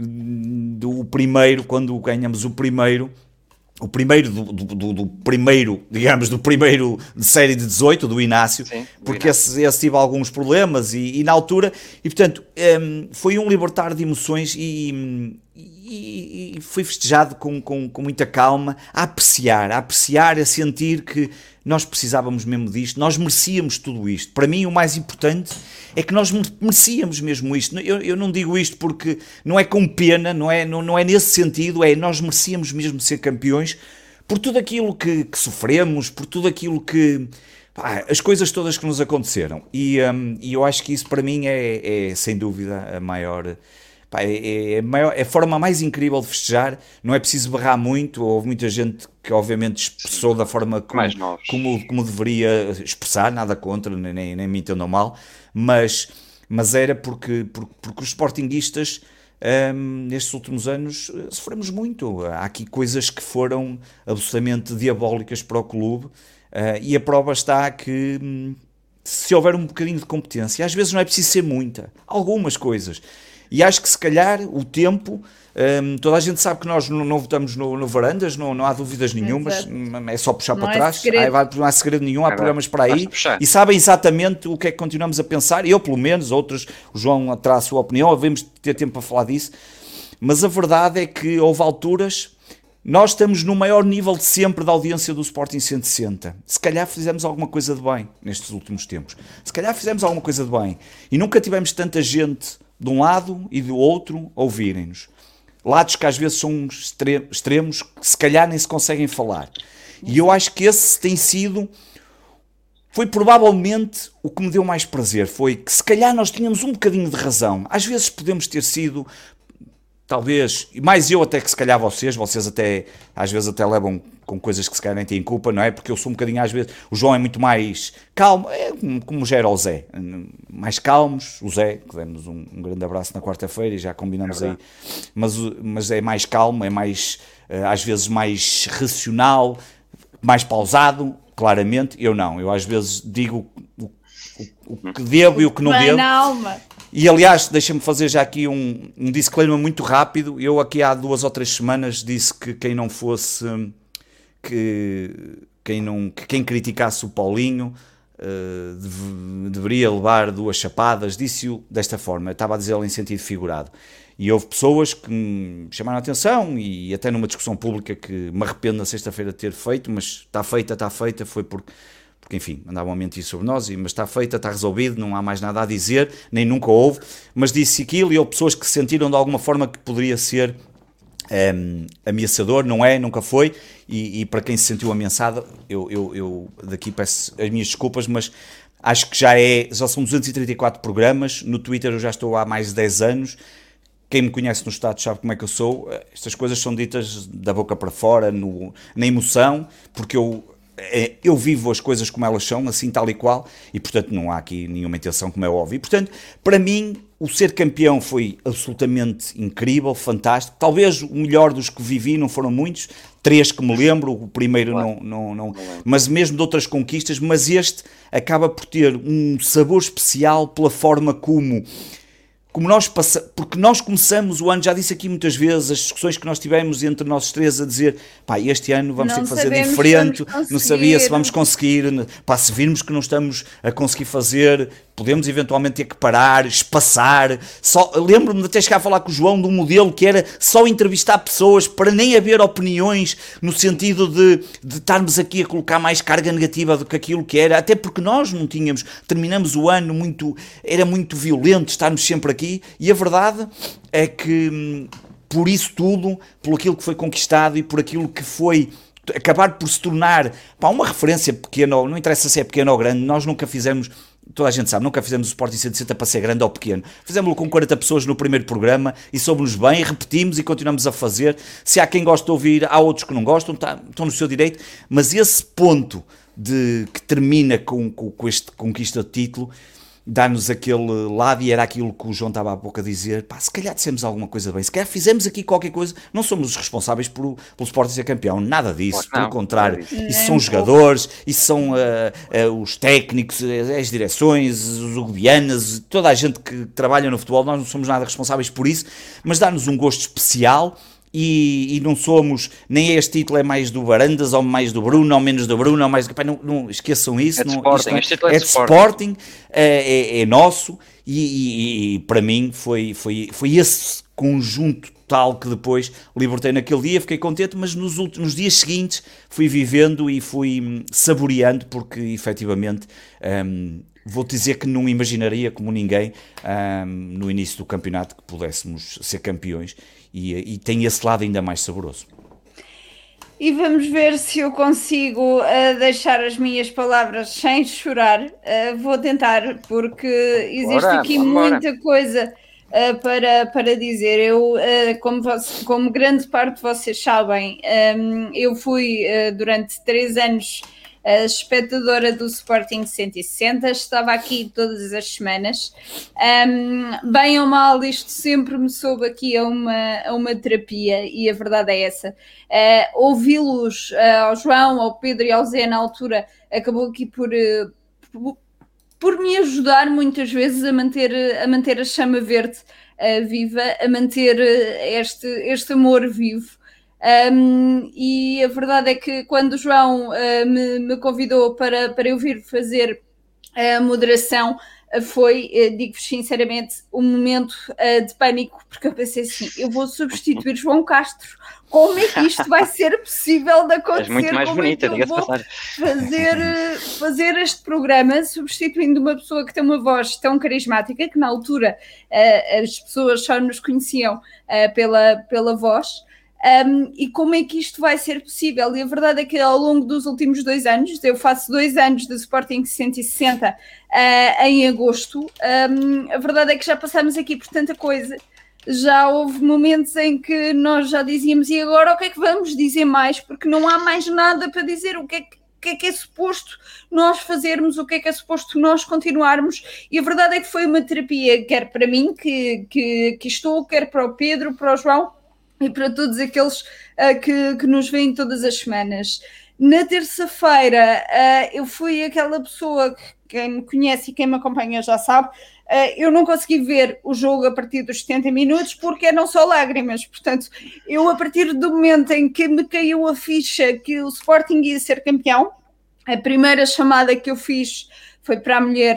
do primeiro, quando ganhamos o primeiro, o primeiro do, do, do primeiro, digamos, do primeiro de série de dezoito, do Inácio, Sim, porque Inácio. Esse, esse tive alguns problemas e, e na altura, e portanto, um, foi um libertar de emoções e, e, e foi festejado com, com, com muita calma, a apreciar, a apreciar, a sentir que nós precisávamos mesmo disto, nós merecíamos tudo isto. Para mim o mais importante é que nós merecíamos mesmo isto. Eu, eu não digo isto porque não é com pena, não é, não, não é nesse sentido, é nós merecíamos mesmo ser campeões por tudo aquilo que, que sofremos, por tudo aquilo que... Pá, as coisas todas que nos aconteceram. E, um, e eu acho que isso para mim é, é sem dúvida a maior... Pá, é, é, maior, é a forma mais incrível de festejar, não é preciso berrar muito, houve muita gente que obviamente expressou da forma como, como, como deveria expressar, nada contra, nem, nem me entendam mal, mas, mas era porque, porque, porque os sportinguistas um, nestes últimos anos sofremos muito, há aqui coisas que foram absolutamente diabólicas para o clube, uh, e a prova está que... se houver um bocadinho de competência. Às vezes não é preciso ser muita, algumas coisas. E acho que se calhar o tempo, um, toda a gente sabe que nós não, não votamos no, no Varandas, não, não há dúvidas nenhumas, é só puxar não para é trás, Ai, vai, não há segredo nenhum, há é programas para aí e sabem exatamente o que é que continuamos a pensar, eu pelo menos, outros, o João terá a sua opinião, devemos ter tempo para falar disso, mas a verdade é que houve alturas, nós estamos no maior nível de sempre da audiência do Sporting cento e sessenta, se calhar fizemos alguma coisa de bem nestes últimos tempos, se calhar fizemos alguma coisa de bem e nunca tivemos tanta gente de um lado e do outro ouvirem-nos. Lados que às vezes são extremos, que se calhar nem se conseguem falar. E eu acho que esse tem sido, foi provavelmente o que me deu mais prazer, foi que se calhar nós tínhamos um bocadinho de razão. Às vezes podemos ter sido, talvez, mais eu até que se calhar vocês, vocês até, às vezes até levam com coisas que se calhar nem têm culpa, não é? Porque eu sou um bocadinho às vezes, o João é muito mais calmo, é como já era o Zé, mais calmos, o Zé, que demos um, um grande abraço na quarta-feira e já combinamos é aí, mas, mas é mais calmo, é mais, às vezes mais racional, mais pausado, claramente, eu não, eu às vezes digo o, o, o que devo e o que não devo. E aliás, deixa-me fazer já aqui um, um disclaimer muito rápido, eu aqui há duas ou três semanas disse que quem não fosse... que quem, não, que quem criticasse o Paulinho uh, deve, deveria levar duas chapadas, disse-o desta forma, eu estava a dizê-lo em sentido figurado. E houve pessoas que me chamaram a atenção e até numa discussão pública que me arrependo na sexta-feira de ter feito, mas está feita, está feita, foi porque, porque enfim, andavam a mentir sobre nós, mas está feita, está resolvido, não há mais nada a dizer, nem nunca houve, mas disse aquilo e houve pessoas que sentiram de alguma forma que poderia ser Um, ameaçador, não é, nunca foi, e, e para quem se sentiu ameaçado, eu, eu, eu daqui peço as minhas desculpas, mas acho que já é, já são duzentos e trinta e quatro programas, no Twitter eu já estou há mais de dez anos, quem me conhece no estado sabe como é que eu sou, estas coisas são ditas da boca para fora, no, na emoção, porque eu eu vivo as coisas como elas são, assim tal e qual, e portanto não há aqui nenhuma intenção, como é óbvio, e portanto, para mim, o ser campeão foi absolutamente incrível, fantástico, talvez o melhor dos que vivi, não foram muitos, três que me lembro, o primeiro não, não, não, mas mesmo de outras conquistas, mas este acaba por ter um sabor especial pela forma como como nós passamos, porque nós começamos o ano, já disse aqui muitas vezes, as discussões que nós tivemos entre nós três a dizer, pá, este ano vamos não ter que fazer diferente, não sabia se vamos conseguir, pá, se virmos que não estamos a conseguir fazer, podemos eventualmente ter que parar, espaçar, só, lembro-me de até chegar a falar com o João de um modelo que era só entrevistar pessoas para nem haver opiniões no sentido de, de estarmos aqui a colocar mais carga negativa do que aquilo que era, até porque nós não tínhamos, terminamos o ano muito, era muito violento estarmos sempre aqui, e a verdade é que por isso tudo, por aquilo que foi conquistado e por aquilo que foi acabar por se tornar, pá, uma referência pequena, não interessa se é pequena ou grande, nós nunca fizemos, toda a gente sabe, nunca fizemos o Sporting cento e sessenta para ser grande ou pequeno, fizemos-lo com quarenta pessoas no primeiro programa e soube-nos bem, repetimos e continuamos a fazer, se há quem gosta de ouvir, há outros que não gostam, tá, estão no seu direito, mas esse ponto de, que termina com, com, com este conquista de título, dá-nos aquele lado, e era aquilo que o João estava há pouco a dizer, pá, se calhar dissemos alguma coisa bem, se calhar fizemos aqui qualquer coisa, não somos os responsáveis por, pelo Sporting ser campeão, nada disso, não, pelo contrário, não, isso são os jogadores, isso são uh, uh, os técnicos, as direções, os uruguianas, toda a gente que trabalha no futebol, nós não somos nada responsáveis por isso, mas dá-nos um gosto especial. E, e não somos, nem este título é mais do Varandas, ou mais do Bruno, ou menos do Bruno, ou mais do... Pai, não, não esqueçam isso. É de não, Sporting, não, este título é, é de de Sporting, Sporting é, é, é nosso, e, e, e para mim foi, foi, foi esse conjunto tal que depois libertei naquele dia, fiquei contente, mas nos últimos nos dias seguintes fui vivendo e fui saboreando, porque efetivamente... Um, vou dizer que não imaginaria como ninguém um, no início do campeonato que pudéssemos ser campeões, e, e tem esse lado ainda mais saboroso. E vamos ver se eu consigo uh, deixar as minhas palavras sem chorar. Uh, vou tentar, porque existe bora, aqui bora. muita coisa uh, para, para dizer. Eu, uh, como, você, como grande parte de vocês sabem, um, eu fui uh, durante três anos a espectadora do Sporting cento e sessenta, estava aqui todas as semanas, um, bem ou mal isto sempre me soube aqui a uma, a uma terapia, e a verdade é essa, uh, ouvi-los uh, ao João, ao Pedro e ao Zé na altura, acabou aqui por, uh, por, por me ajudar muitas vezes a manter, a manter a chama verde uh, viva, a manter este, este amor vivo. Um, e a verdade é que quando o João uh, me, me convidou para, para eu vir fazer a moderação, foi, digo-vos sinceramente, um momento uh, de pânico, porque eu pensei assim, eu vou substituir João Castro, como é que isto vai ser possível de acontecer? És muito mais como bonita, é que eu diga-se vou passagem. fazer, fazer este programa, substituindo uma pessoa que tem uma voz tão carismática, que na altura uh, as pessoas só nos conheciam uh, pela, pela voz. Um, e como é que isto vai ser possível? E a verdade é que ao longo dos últimos dois anos, eu faço dois anos de Sporting cento e sessenta uh, em agosto, um, a verdade é que já passámos aqui por tanta coisa, já houve momentos em que nós já dizíamos, e agora o que é que vamos dizer mais? Porque não há mais nada para dizer, o que é que o que é que é suposto nós fazermos, o que é que é suposto nós continuarmos, e a verdade é que foi uma terapia, quer para mim, que, que, que estou, quer para o Pedro, para o João, e para todos aqueles uh, que, que nos veem todas as semanas. Na terça-feira, uh, eu fui aquela pessoa que quem me conhece e quem me acompanha já sabe, uh, eu não consegui ver o jogo a partir dos setenta minutos porque eram só lágrimas. Portanto, eu a partir do momento em que me caiu a ficha que o Sporting ia ser campeão, a primeira chamada que eu fiz foi para a mulher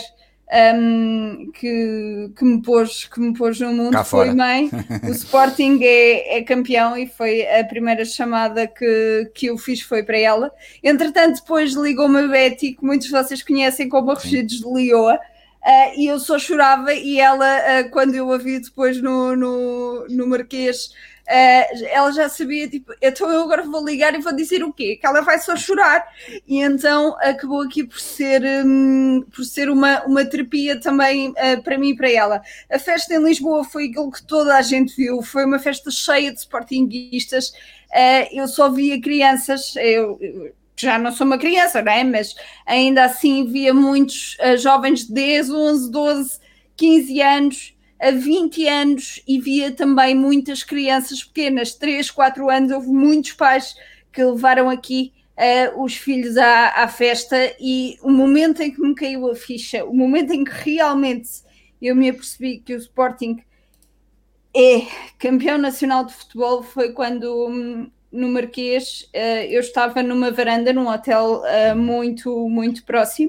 Um, que, que, me pôs, que me pôs no mundo, Cá foi fora. mãe, o Sporting é, é campeão, e foi a primeira chamada que, que eu fiz foi para ela. Entretanto, depois ligou-me a Betty, que muitos de vocês conhecem como a Regidos de Lioa, uh, e eu só chorava, e ela, uh, quando eu a vi depois no, no, no Marquês, Uh, ela já sabia, tipo, então eu agora vou ligar e vou dizer o quê? Que ela vai só chorar. E então acabou aqui por ser, um, por ser uma, uma terapia também uh, para mim e para ela. A festa em Lisboa foi aquilo que toda a gente viu, foi uma festa cheia de sportinguistas. Uh, eu só via crianças, eu, eu já não sou uma criança, não é? Mas ainda assim via muitos uh, jovens de dez, onze, doze, quinze anos, a vinte anos, e via também muitas crianças pequenas, três, quatro anos. Houve muitos pais que levaram aqui uh, os filhos à, à festa, e o momento em que me caiu a ficha, o momento em que realmente eu me apercebi que o Sporting é campeão nacional de futebol, foi quando um, no Marquês uh, eu estava numa varanda num hotel uh, muito, muito próximo,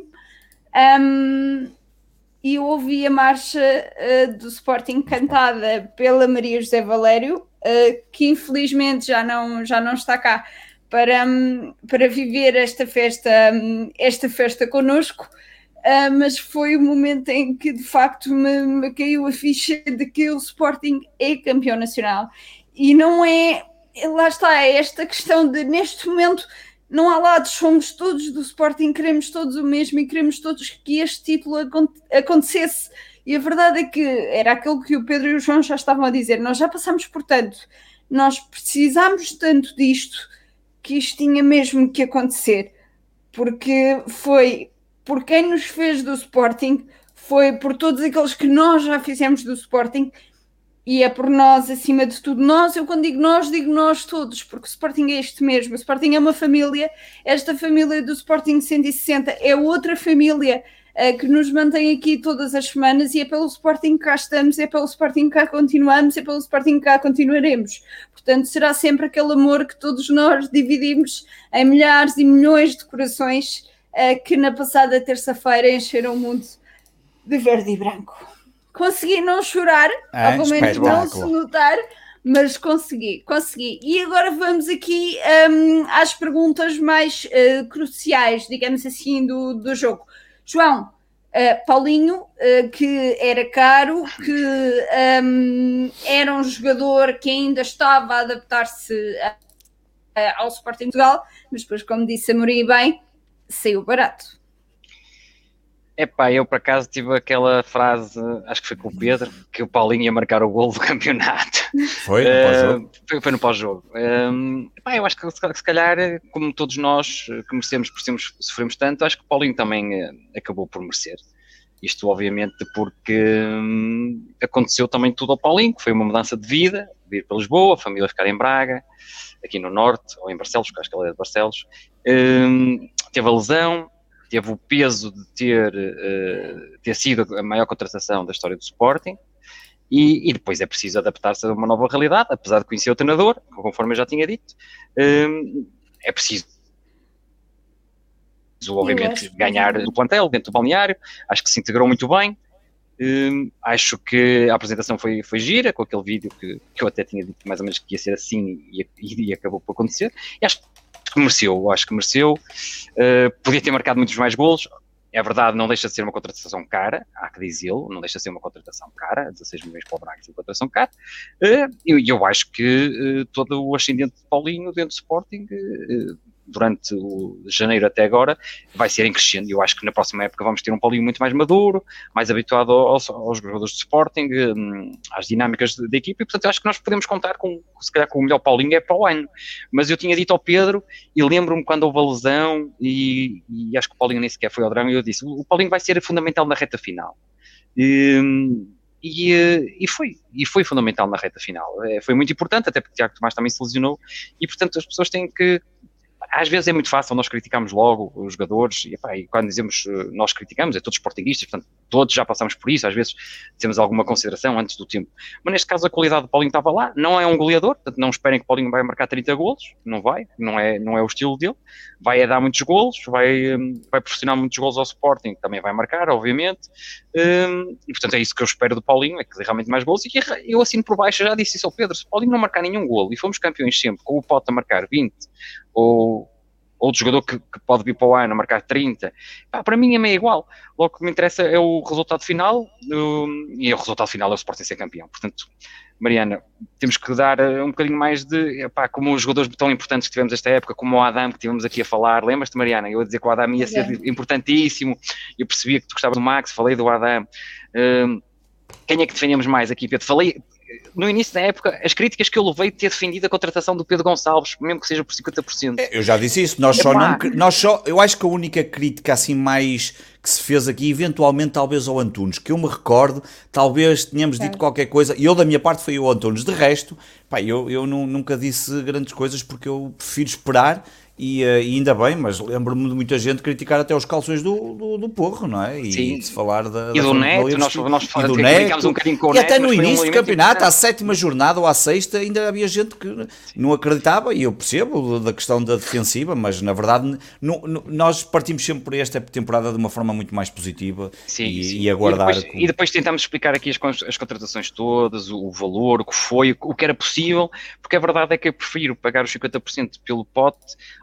um, e eu ouvi a marcha uh, do Sporting cantada pela Maria José Valério, uh, que infelizmente já não, já não está cá para, um, para viver esta festa, um, esta festa connosco, uh, mas foi o momento em que de facto me, me caiu a ficha de que o Sporting é campeão nacional. E não é, lá está, é esta questão de, neste momento, não há lados, somos todos do Sporting, queremos todos o mesmo e queremos todos que este título acontecesse. E a verdade é que era aquilo que o Pedro e o João já estavam a dizer, nós já passamos por tanto, nós precisámos tanto disto, que isto tinha mesmo que acontecer, porque foi por quem nos fez do Sporting, foi por todos aqueles que nós já fizemos do Sporting, e é por nós, acima de tudo. Nós, eu quando digo nós, digo nós todos, porque o Sporting é isto mesmo. O Sporting é uma família, esta família do Sporting cento e sessenta é outra família uh, que nos mantém aqui todas as semanas, e é pelo Sporting que cá estamos, é pelo Sporting que cá continuamos, é pelo Sporting que cá continuaremos. Portanto, será sempre aquele amor que todos nós dividimos em milhares e milhões de corações uh, que na passada terça-feira encheram o mundo de verde e branco. Consegui não chorar, é, ao menos não se notar, mas consegui, consegui. E agora vamos aqui um, às perguntas mais uh, cruciais, digamos assim, do, do jogo. João, uh, Paulinho, uh, que era caro, que um, era um jogador que ainda estava a adaptar-se a, a, ao Sporting Portugal, mas depois, como disse a Morim bem, saiu barato. Epá, eu por acaso tive aquela frase, acho que foi com o Pedro, que o Paulinho ia marcar o golo do campeonato. Foi no pós-jogo? Uh, foi, foi no pós-jogo. Um, epá, eu acho que se calhar, como todos nós que merecemos, por sermos, sofremos tanto, acho que o Paulinho também uh, acabou por merecer. Isto obviamente porque um, aconteceu também tudo ao Paulinho, que foi uma mudança de vida, vir para Lisboa, a família ficar em Braga, aqui no Norte, ou em Barcelos, porque acho que ele é de Barcelos. Um, teve a lesão, teve o peso de ter, uh, ter sido a maior contratação da história do Sporting, e, e depois é preciso adaptar-se a uma nova realidade, apesar de conhecer o treinador, conforme eu já tinha dito, uh, é preciso obviamente ganhar do plantel, dentro do balneário, acho que se integrou muito bem. Um, acho que a apresentação foi, foi gira, com aquele vídeo que, que eu até tinha dito mais ou menos que ia ser assim e, e, e acabou por acontecer, e acho que mereceu, acho que mereceu, uh, podia ter marcado muitos mais golos, é verdade, não deixa de ser uma contratação cara, há que dizê-lo, não deixa de ser uma contratação cara, dezasseis milhões para o Braga é uma contratação cara, uh, e eu, eu acho que uh, todo o ascendente de Paulinho dentro do Sporting, uh, durante o janeiro até agora, vai ser em crescendo. Eu acho que na próxima época vamos ter um Paulinho muito mais maduro, mais habituado aos, aos jogadores de Sporting, às dinâmicas da equipa, e portanto eu acho que nós podemos contar com, se calhar com o melhor Paulinho é para o ano. Mas eu tinha dito ao Pedro, e lembro-me quando houve a lesão, e, e acho que o Paulinho nem sequer foi ao drama, e eu disse, o Paulinho vai ser fundamental na reta final. E, E, e, foi, e foi fundamental na reta final. Foi muito importante, até porque o Tiago Tomás também se lesionou, e portanto as pessoas têm que... Às vezes é muito fácil nós criticarmos logo os jogadores, e, epá, e quando dizemos nós criticamos, é todos sportinguistas, portanto, todos já passamos por isso, às vezes temos alguma consideração antes do tempo. Mas neste caso a qualidade do Paulinho estava lá, não é um goleador, portanto não esperem que o Paulinho vai marcar trinta golos, não vai, não é, não é o estilo dele, vai a dar muitos golos, vai, vai proporcionar muitos golos ao Sporting, também vai marcar, obviamente, um, e portanto é isso que eu espero do Paulinho, é que dê realmente mais golos, e eu assino por baixo, já disse isso ao Pedro, se o Paulinho não marcar nenhum golo, e fomos campeões sempre, com o Pote a marcar vinte, ou outro jogador que, que pode vir para o ano a marcar trinta, pá, para mim é meio igual. Logo que me interessa é o resultado final, um, e o resultado final é o Sporting ser campeão. Portanto, Mariana, temos que dar um bocadinho mais de, pá, como os jogadores tão importantes que tivemos esta época, como o Adam, que tivemos aqui a falar. Lembras-te, Mariana? Eu ia dizer que o Adam ia ser é. importantíssimo, eu percebia que tu gostavas do Max, falei do Adam. Um, quem é que defendemos mais aqui, Pedro? Falei... No início da época, as críticas que eu levei de ter defendido a contratação do Pedro Gonçalves, mesmo que seja por cinquenta por cento. É, eu já disse isso, nós só não, nós só, eu acho que a única crítica assim mais que se fez aqui, eventualmente talvez ao Antunes, que eu me recordo, talvez tenhamos dito é. qualquer coisa, e eu da minha parte foi o Antunes, de resto, pá, eu, eu não, nunca disse grandes coisas porque eu prefiro esperar. E, e ainda bem, mas lembro-me de muita gente criticar até os calções do, do, do Porro, não é? E Sim. de se falar da, e da do Neto, nós, nós e do Neto, um bocadinho com o e Neto, até no início um do campeonato, à sétima jornada ou à sexta, ainda havia gente que Sim. não acreditava, e eu percebo da questão da defensiva, mas na verdade no, no, nós partimos sempre por esta temporada de uma forma muito mais positiva. Sim, e, sim. e aguardar. E depois, com... e depois tentamos explicar aqui as, as contratações todas, o, o valor, o que foi, o que era possível, porque a verdade é que eu prefiro pagar os cinquenta por cento pelo pote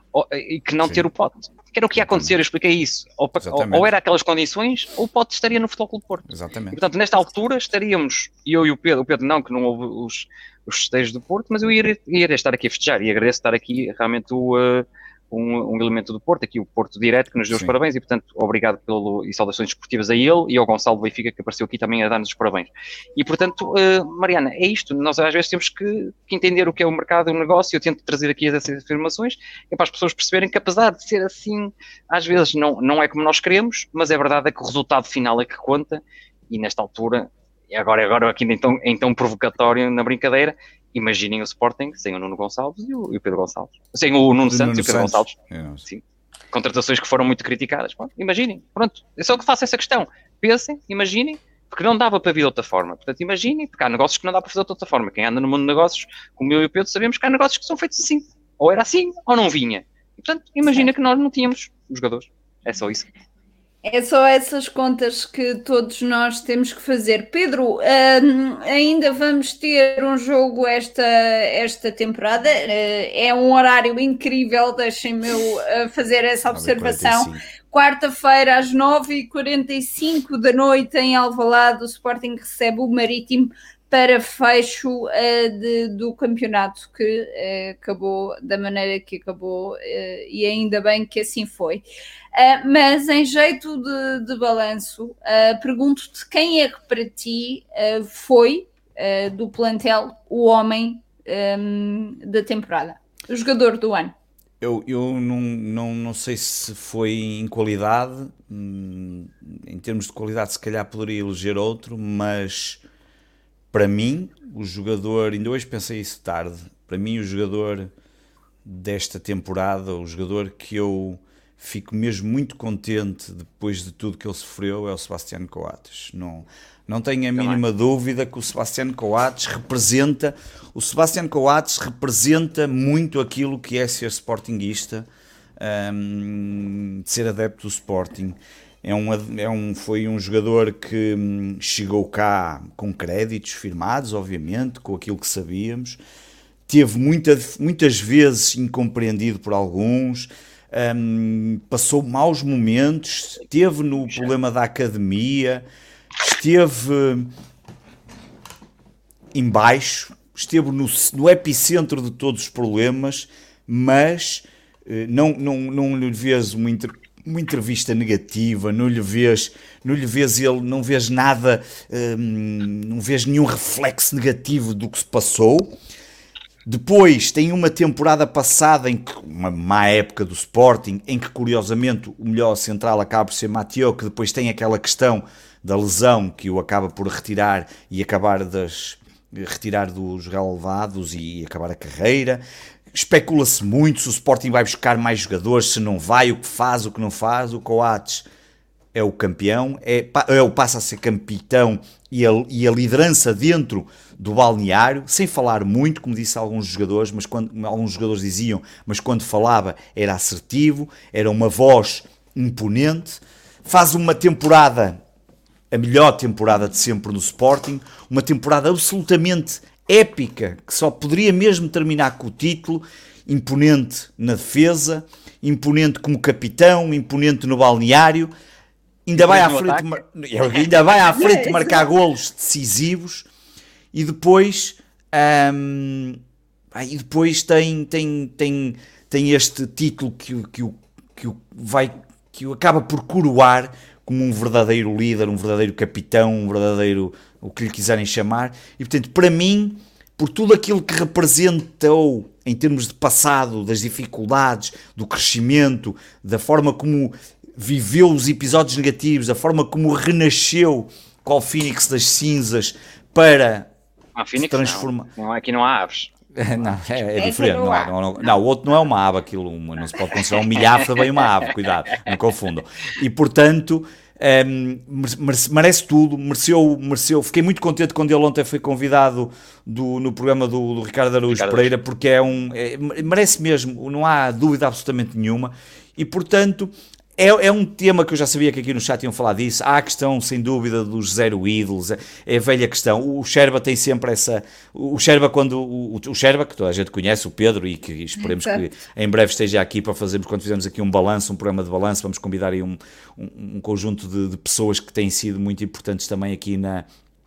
e que não Sim. ter o pote. Que era o que ia acontecer, eu expliquei isso. Ou, ou, ou era aquelas condições, ou o pote estaria no Futebol Clube do Porto. Exatamente. E, portanto, nesta altura estaríamos, eu e o Pedro, o Pedro não, que não houve os, os festejos do Porto, mas eu iria, iria estar aqui a festejar, e agradeço estar aqui realmente o... Uh, Um, um elemento do Porto, aqui o Porto Direto, que nos deu Sim. os parabéns, e portanto obrigado pelo, e saudações desportivas a ele e ao Gonçalo Benfica, que apareceu aqui também a dar-nos os parabéns. E portanto, uh, Mariana, é isto, nós às vezes temos que, que entender o que é o mercado, o negócio, eu tento trazer aqui essas afirmações, é para as pessoas perceberem que apesar de ser assim, às vezes não, não é como nós queremos, mas é verdade é que o resultado final é que conta, e nesta altura, e agora, agora aqui então, então provocatório na brincadeira, imaginem o Sporting sem o Nuno Gonçalves e o, e o Pedro Gonçalves. Sem o Nuno Santos Nuno e o Pedro Santos. Gonçalves. É. Sim. Contratações que foram muito criticadas. Bom, imaginem. Pronto. É só que faço essa questão. Pensem, imaginem, porque não dava para vir de outra forma. Portanto, imaginem, porque há negócios que não dá para fazer de outra forma. Quem anda no mundo de negócios, como eu e o Pedro, sabemos que há negócios que são feitos assim. Ou era assim, ou não vinha. E, portanto, imagina que nós não tínhamos os jogadores. É só isso. É só essas contas que todos nós temos que fazer. Pedro, um, ainda vamos ter um jogo esta, esta temporada. Uh, é um horário incrível, deixem-me eu uh, fazer essa observação. Quarta-feira, às nove e quarenta e cinco da noite, em Alvalade, o Sporting recebe o Marítimo para fecho uh, de, do campeonato, que uh, acabou da maneira que acabou, uh, e ainda bem que assim foi. Uh, mas em jeito de, de balanço, uh, pergunto-te quem é que para ti uh, foi uh, do plantel o homem um, da temporada, o jogador do ano? Eu, eu não, não, não sei se foi em qualidade, hum, em termos de qualidade se calhar poderia eleger outro, mas para mim o jogador, ainda hoje pensei isso tarde, para mim o jogador desta temporada, o jogador que eu fico mesmo muito contente depois de tudo que ele sofreu, é o Sebastião Coates. Não, não tenho a mínima Também. dúvida que o Sebastião Coates representa, o Sebastião Coates representa muito aquilo que é ser sportinguista, um, de ser adepto do Sporting. É um, é um, foi um jogador que hum, chegou cá com créditos firmados, obviamente, com aquilo que sabíamos. Teve muita, muitas vezes incompreendido por alguns, um, passou maus momentos, esteve no problema da academia, esteve em baixo, esteve no, no epicentro de todos os problemas, mas não, não, não lhe vês uma, inter, uma entrevista negativa, não lhe vês, não lhe vês ele, não vês nada, um, não vês nenhum reflexo negativo do que se passou. Depois tem uma temporada passada, em que, uma má época do Sporting, em que curiosamente o melhor central acaba por ser Mathieu, que depois tem aquela questão da lesão que o acaba por retirar e acabar das, retirar dos relevados e acabar a carreira. Especula-se muito se o Sporting vai buscar mais jogadores, se não vai, o que faz, o que não faz. O Coates é o campeão, é, é, passa a ser capitão e a, e a liderança dentro do balneário, sem falar muito, como disse alguns jogadores, mas quando alguns jogadores diziam, mas quando falava era assertivo, era uma voz imponente, faz uma temporada, a melhor temporada de sempre no Sporting, uma temporada absolutamente épica, que só poderia mesmo terminar com o título, imponente na defesa, imponente como capitão, imponente no balneário, ainda vai à frente, mar... ainda vai à frente marcar golos decisivos. E depois, um, e depois tem, tem, tem, tem este título que, que, que, vai, que o acaba por coroar como um verdadeiro líder, um verdadeiro capitão, um verdadeiro, o que lhe quiserem chamar. E portanto, para mim, por tudo aquilo que representou em termos de passado, das dificuldades, do crescimento, da forma como viveu os episódios negativos, da forma como renasceu com o Fênix das cinzas para... A Phoenix, transforma... não. Não, aqui não há aves. Não, é, é diferente. Não, não, não, não, o outro não é uma ave, aquilo uma, não se pode considerar um milhafre bem uma ave, cuidado, não confundam. E portanto, um, merece, merece tudo, mereceu, mereceu. Fiquei muito contente quando ele ontem foi convidado do, no programa do, do Ricardo Araújo Ricardo Pereira, porque é um, é, merece mesmo, não há dúvida absolutamente nenhuma. E portanto. É, é um tema que eu já sabia que aqui no chat iam falar disso. Há a questão, sem dúvida, dos zero ídolos. É, é a velha questão. O Sherba tem sempre essa... O Sherba, quando... O, o Sherba, que toda a gente conhece, o Pedro, e que esperemos Exato. que em breve esteja aqui para fazermos, quando fizermos aqui um balanço, um programa de balanço, vamos convidar aí um, um, um conjunto de, de pessoas que têm sido muito importantes também aqui na...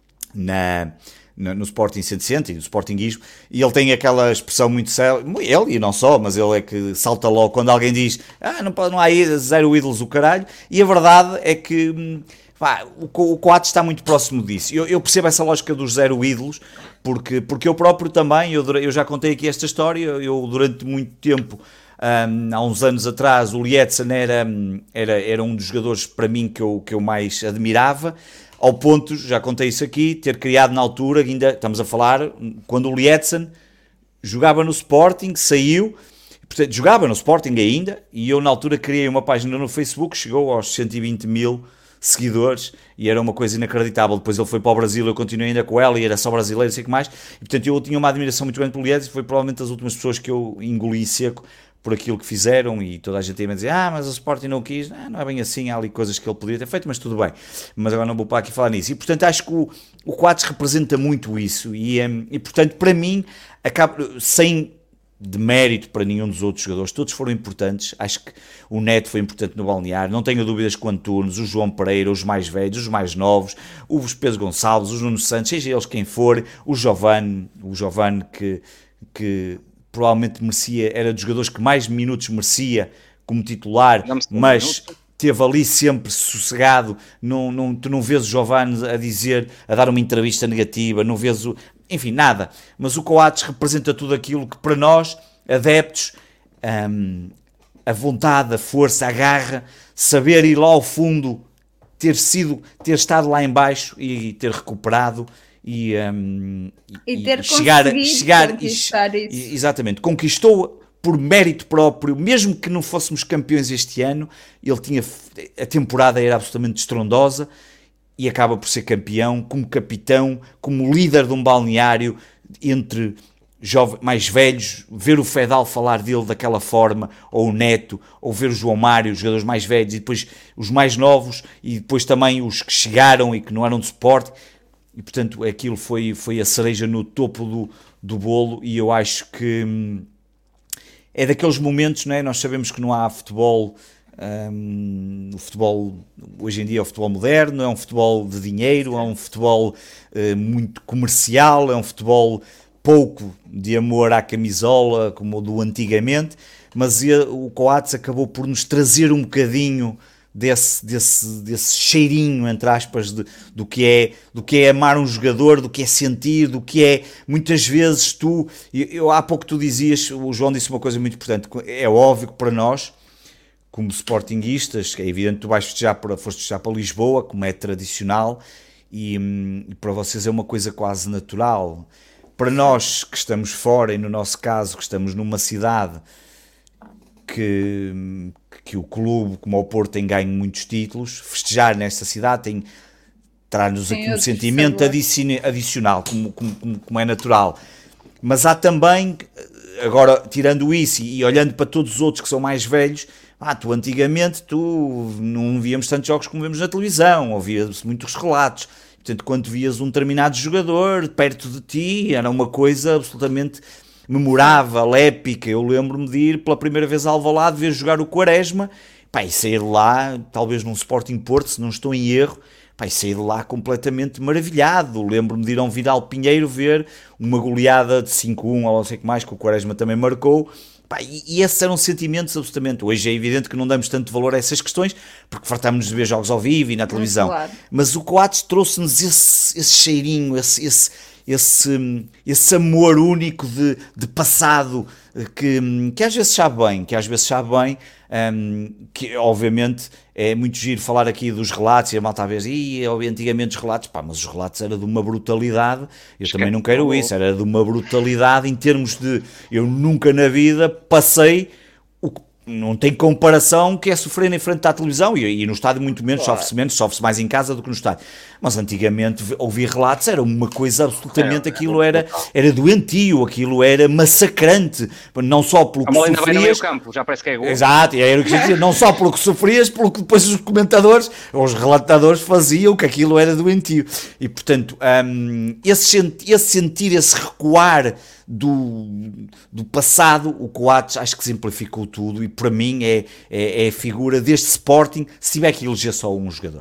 na no Sporting cento e sessenta e no Sportinguismo, e ele tem aquela expressão muito séria, ele e não só, mas ele é que salta logo quando alguém diz, ah, não, pode, não há zero ídolos o caralho, e a verdade é que pá, o, o Coates está muito próximo disso. Eu, eu percebo essa lógica dos zero ídolos, porque, porque eu próprio também, eu, eu já contei aqui esta história, eu durante muito tempo, um, há uns anos atrás, o Lietzen era, era, era um dos jogadores para mim que eu, que eu mais admirava, ao ponto, já contei isso aqui, ter criado na altura, ainda estamos a falar, quando o Lietzen jogava no Sporting, saiu, portanto, jogava no Sporting ainda, e eu na altura criei uma página no Facebook, chegou aos cento e vinte mil seguidores, e era uma coisa inacreditável. Depois ele foi para o Brasil, eu continuei ainda com ela, e era só brasileiro, sei o que mais, e portanto eu tinha uma admiração muito grande pelo Lietzen, e foi provavelmente das últimas pessoas que eu engoli seco, por aquilo que fizeram, e toda a gente ia me dizer, ah, mas o Sporting não quis, ah, não é bem assim, há ali coisas que ele poderia ter feito, mas tudo bem, mas agora não vou para aqui falar nisso, e portanto acho que o, o Coates representa muito isso, e, um, e portanto para mim, acaba, sem demérito para nenhum dos outros jogadores, todos foram importantes, acho que o Neto foi importante no balneário, não tenho dúvidas com o Antunes, o João Pereira, os mais velhos, os mais novos, os Pedro Gonçalves, os Nuno Santos, seja eles quem for, o Giovane, o Giovane que... que provavelmente merecia, era dos jogadores que mais minutos merecia como titular, mas teve ali sempre sossegado, não, não, tu não vês o Giovane a dizer, a dar uma entrevista negativa, não vês o... Enfim, nada. Mas o Coates representa tudo aquilo que para nós, adeptos, hum, a vontade, a força, a garra, saber ir lá ao fundo, ter sido, ter estado lá em baixo e ter recuperado e, um, e ter e chegar, chegar conquistar e, isso. Exatamente, conquistou por mérito próprio, mesmo que não fôssemos campeões este ano, ele tinha, a temporada era absolutamente estrondosa e acaba por ser campeão, como capitão, como líder de um balneário entre jovens, mais velhos, ver o Fedal falar dele daquela forma, ou o Neto, ou ver o João Mário, os jogadores mais velhos, e depois os mais novos, e depois também os que chegaram e que não eram de Sporting, e portanto aquilo foi, foi a cereja no topo do, do bolo, e eu acho que hum, é daqueles momentos, não é? Nós sabemos que não há futebol, hum, o futebol hoje em dia é o futebol moderno, é um futebol de dinheiro, é um futebol uh, muito comercial, é um futebol pouco de amor à camisola, como o do antigamente, mas o Coates acabou por nos trazer um bocadinho desse, desse, desse cheirinho, entre aspas, de, do, que é, do que é amar um jogador, do que é sentir, do que é, muitas vezes tu, eu, eu, há pouco tu dizias, o João disse uma coisa muito importante, é óbvio que para nós, como sportinguistas, é evidente que tu vais festejar para, foste festejar para Lisboa, como é tradicional, e, e para vocês é uma coisa quase natural. Para nós que estamos fora, e no nosso caso que estamos numa cidade que, que o clube, como o Porto, tem ganho muitos títulos, festejar nesta cidade tem, traz-nos aqui um sentimento adicional, como, como, como é natural. Mas há também, agora tirando isso e olhando para todos os outros que são mais velhos, ah, tu antigamente tu não víamos tantos jogos como vemos na televisão, ouvia-se muitos relatos. Portanto, quando vias um determinado jogador perto de ti, era uma coisa absolutamente memorável, épica. Eu lembro-me de ir pela primeira vez a Alvalade, ver jogar o Quaresma, pá, e sair lá, talvez num Sporting Porto, se não estou em erro, pá, e sair lá completamente maravilhado. Lembro-me de ir a um Vidal Pinheiro ver uma goleada de cinco a um, ou não sei o que mais, que o Quaresma também marcou. Pá, e, e esses eram sentimentos absolutamente. Hoje é evidente que não damos tanto valor a essas questões, porque fartámos de ver jogos ao vivo e na televisão. Claro. Mas o Coates trouxe-nos esse, esse cheirinho, esse, esse, esse, esse amor único de, de passado, que, que às vezes sabe bem, que às vezes sabe bem, um, que obviamente é muito giro falar aqui dos relatos, e a malta às vezes, e antigamente os relatos, pá, mas os relatos eram de uma brutalidade, eu também não quero isso, era de uma brutalidade em termos de, eu nunca na vida passei o que não tem comparação que é sofrer em frente à televisão, e, e no estádio muito menos, claro. Sofre-se menos, sofre-se mais em casa do que no estádio. Mas antigamente ouvir relatos era uma coisa absolutamente, é, aquilo é era, era doentio, aquilo era massacrante, não só pelo que sofrias... A meio campo, já parece que é gol. Exato, era o que dizia, não só pelo que sofrias, pelo que depois os comentadores, os relatadores faziam, que aquilo era doentio. E portanto, um, esse, esse sentir, esse recuar do, do passado, o Coates acho que exemplificou tudo, e para mim é, é, é a figura deste Sporting, se tiver que eleger só um jogador.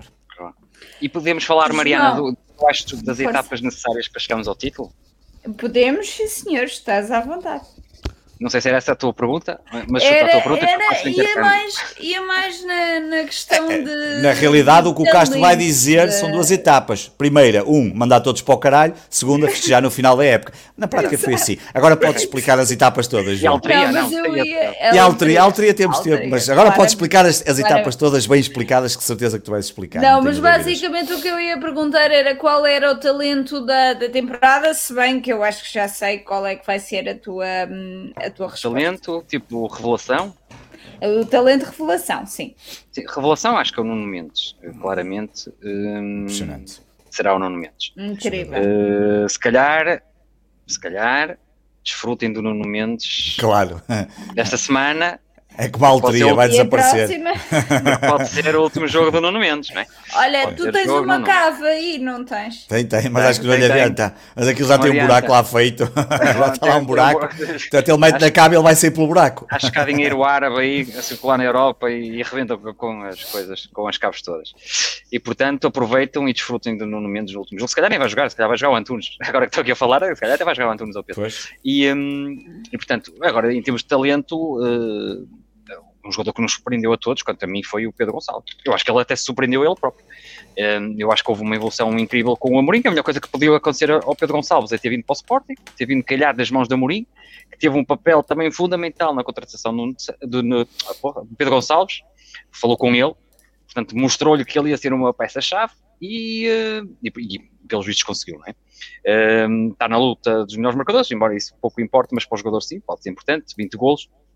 E podemos falar, Mariana, do, do acho das etapas necessárias para chegarmos ao título? Podemos, sim senhor, estás à vontade. Não sei se era essa a tua pergunta, mas era, a tua pergunta era, ia, mais, ia mais na, na questão de... Na realidade, o que o Castro vai dizer são duas etapas. Primeira, um, mandar todos para o caralho. Segunda, festejar no final da época. Na prática foi assim. Agora podes explicar as etapas todas, João. E a alteria, não. não e a alteria, a alteria temos alteria, tempo, mas agora podes explicar as, as etapas todas bem explicadas, que certeza que tu vais explicar. Não, não mas basicamente dúvidas. O que eu ia perguntar era qual era o talento da, da temporada, se bem que eu acho que já sei qual é que vai ser a tua, a tua resposta. Talento, tipo revelação? O talento revelação, sim. sim. Revelação acho que é o Nuno Mendes, claramente. Hum, Impressionante. Será o Nuno Mendes. Incrível. Uh, se calhar, se calhar, desfrutem do Nuno Mendes. Claro. Desta semana. É que uma alteria vai desaparecer. Pode ser o último jogo do Nuno Mendes, não é? Olha, pode tu tens uma cava aí, não tens? Tem, tem, mas tem, acho que não lhe adianta. Mas aquilo já não tem adianta. Um buraco lá feito. Já está lá um buraco. Portanto, ele mete na cava e ele vai sair pelo buraco. Acho que há dinheiro árabe aí a circular na Europa e, e arrebenta com as coisas, com as caves todas. E, portanto, aproveitam e desfrutem do Nuno Mendes no último jogo. Se calhar nem vai jogar, se calhar vai jogar o Antunes. Agora que estou aqui a falar, se calhar até vai jogar o Antunes ao Pedro. E, um, e, portanto, agora, em termos de talento... Uh, um jogador que nos surpreendeu a todos, quanto a mim, foi o Pedro Gonçalves. Eu acho que ele até se surpreendeu ele próprio. Eu acho que houve uma evolução incrível com o Amorim. A melhor coisa que podia acontecer ao Pedro Gonçalves é ter vindo para o Sporting, ter vindo calhar das mãos do Amorim, que teve um papel também fundamental na contratação do, do, do, do Pedro Gonçalves, falou com ele, portanto mostrou-lhe que ele ia ser uma peça-chave e, e, e pelos vistos conseguiu, não é? Está na luta dos melhores marcadores, embora isso pouco importe, mas para o jogador sim, pode ser importante, vinte golos.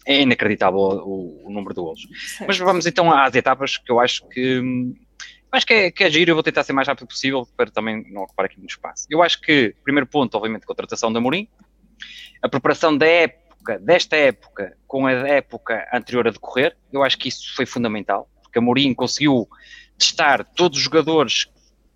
é inacreditável o, o número de golos. Certo. Mas vamos então às etapas que eu acho que acho que é, que é giro. Eu vou tentar ser mais rápido possível para também não ocupar aqui muito espaço. Eu acho que, primeiro ponto, obviamente, a contratação de Amorim, a preparação da época, desta época com a época anterior a decorrer, eu acho que isso foi fundamental, porque Amorim conseguiu testar todos os jogadores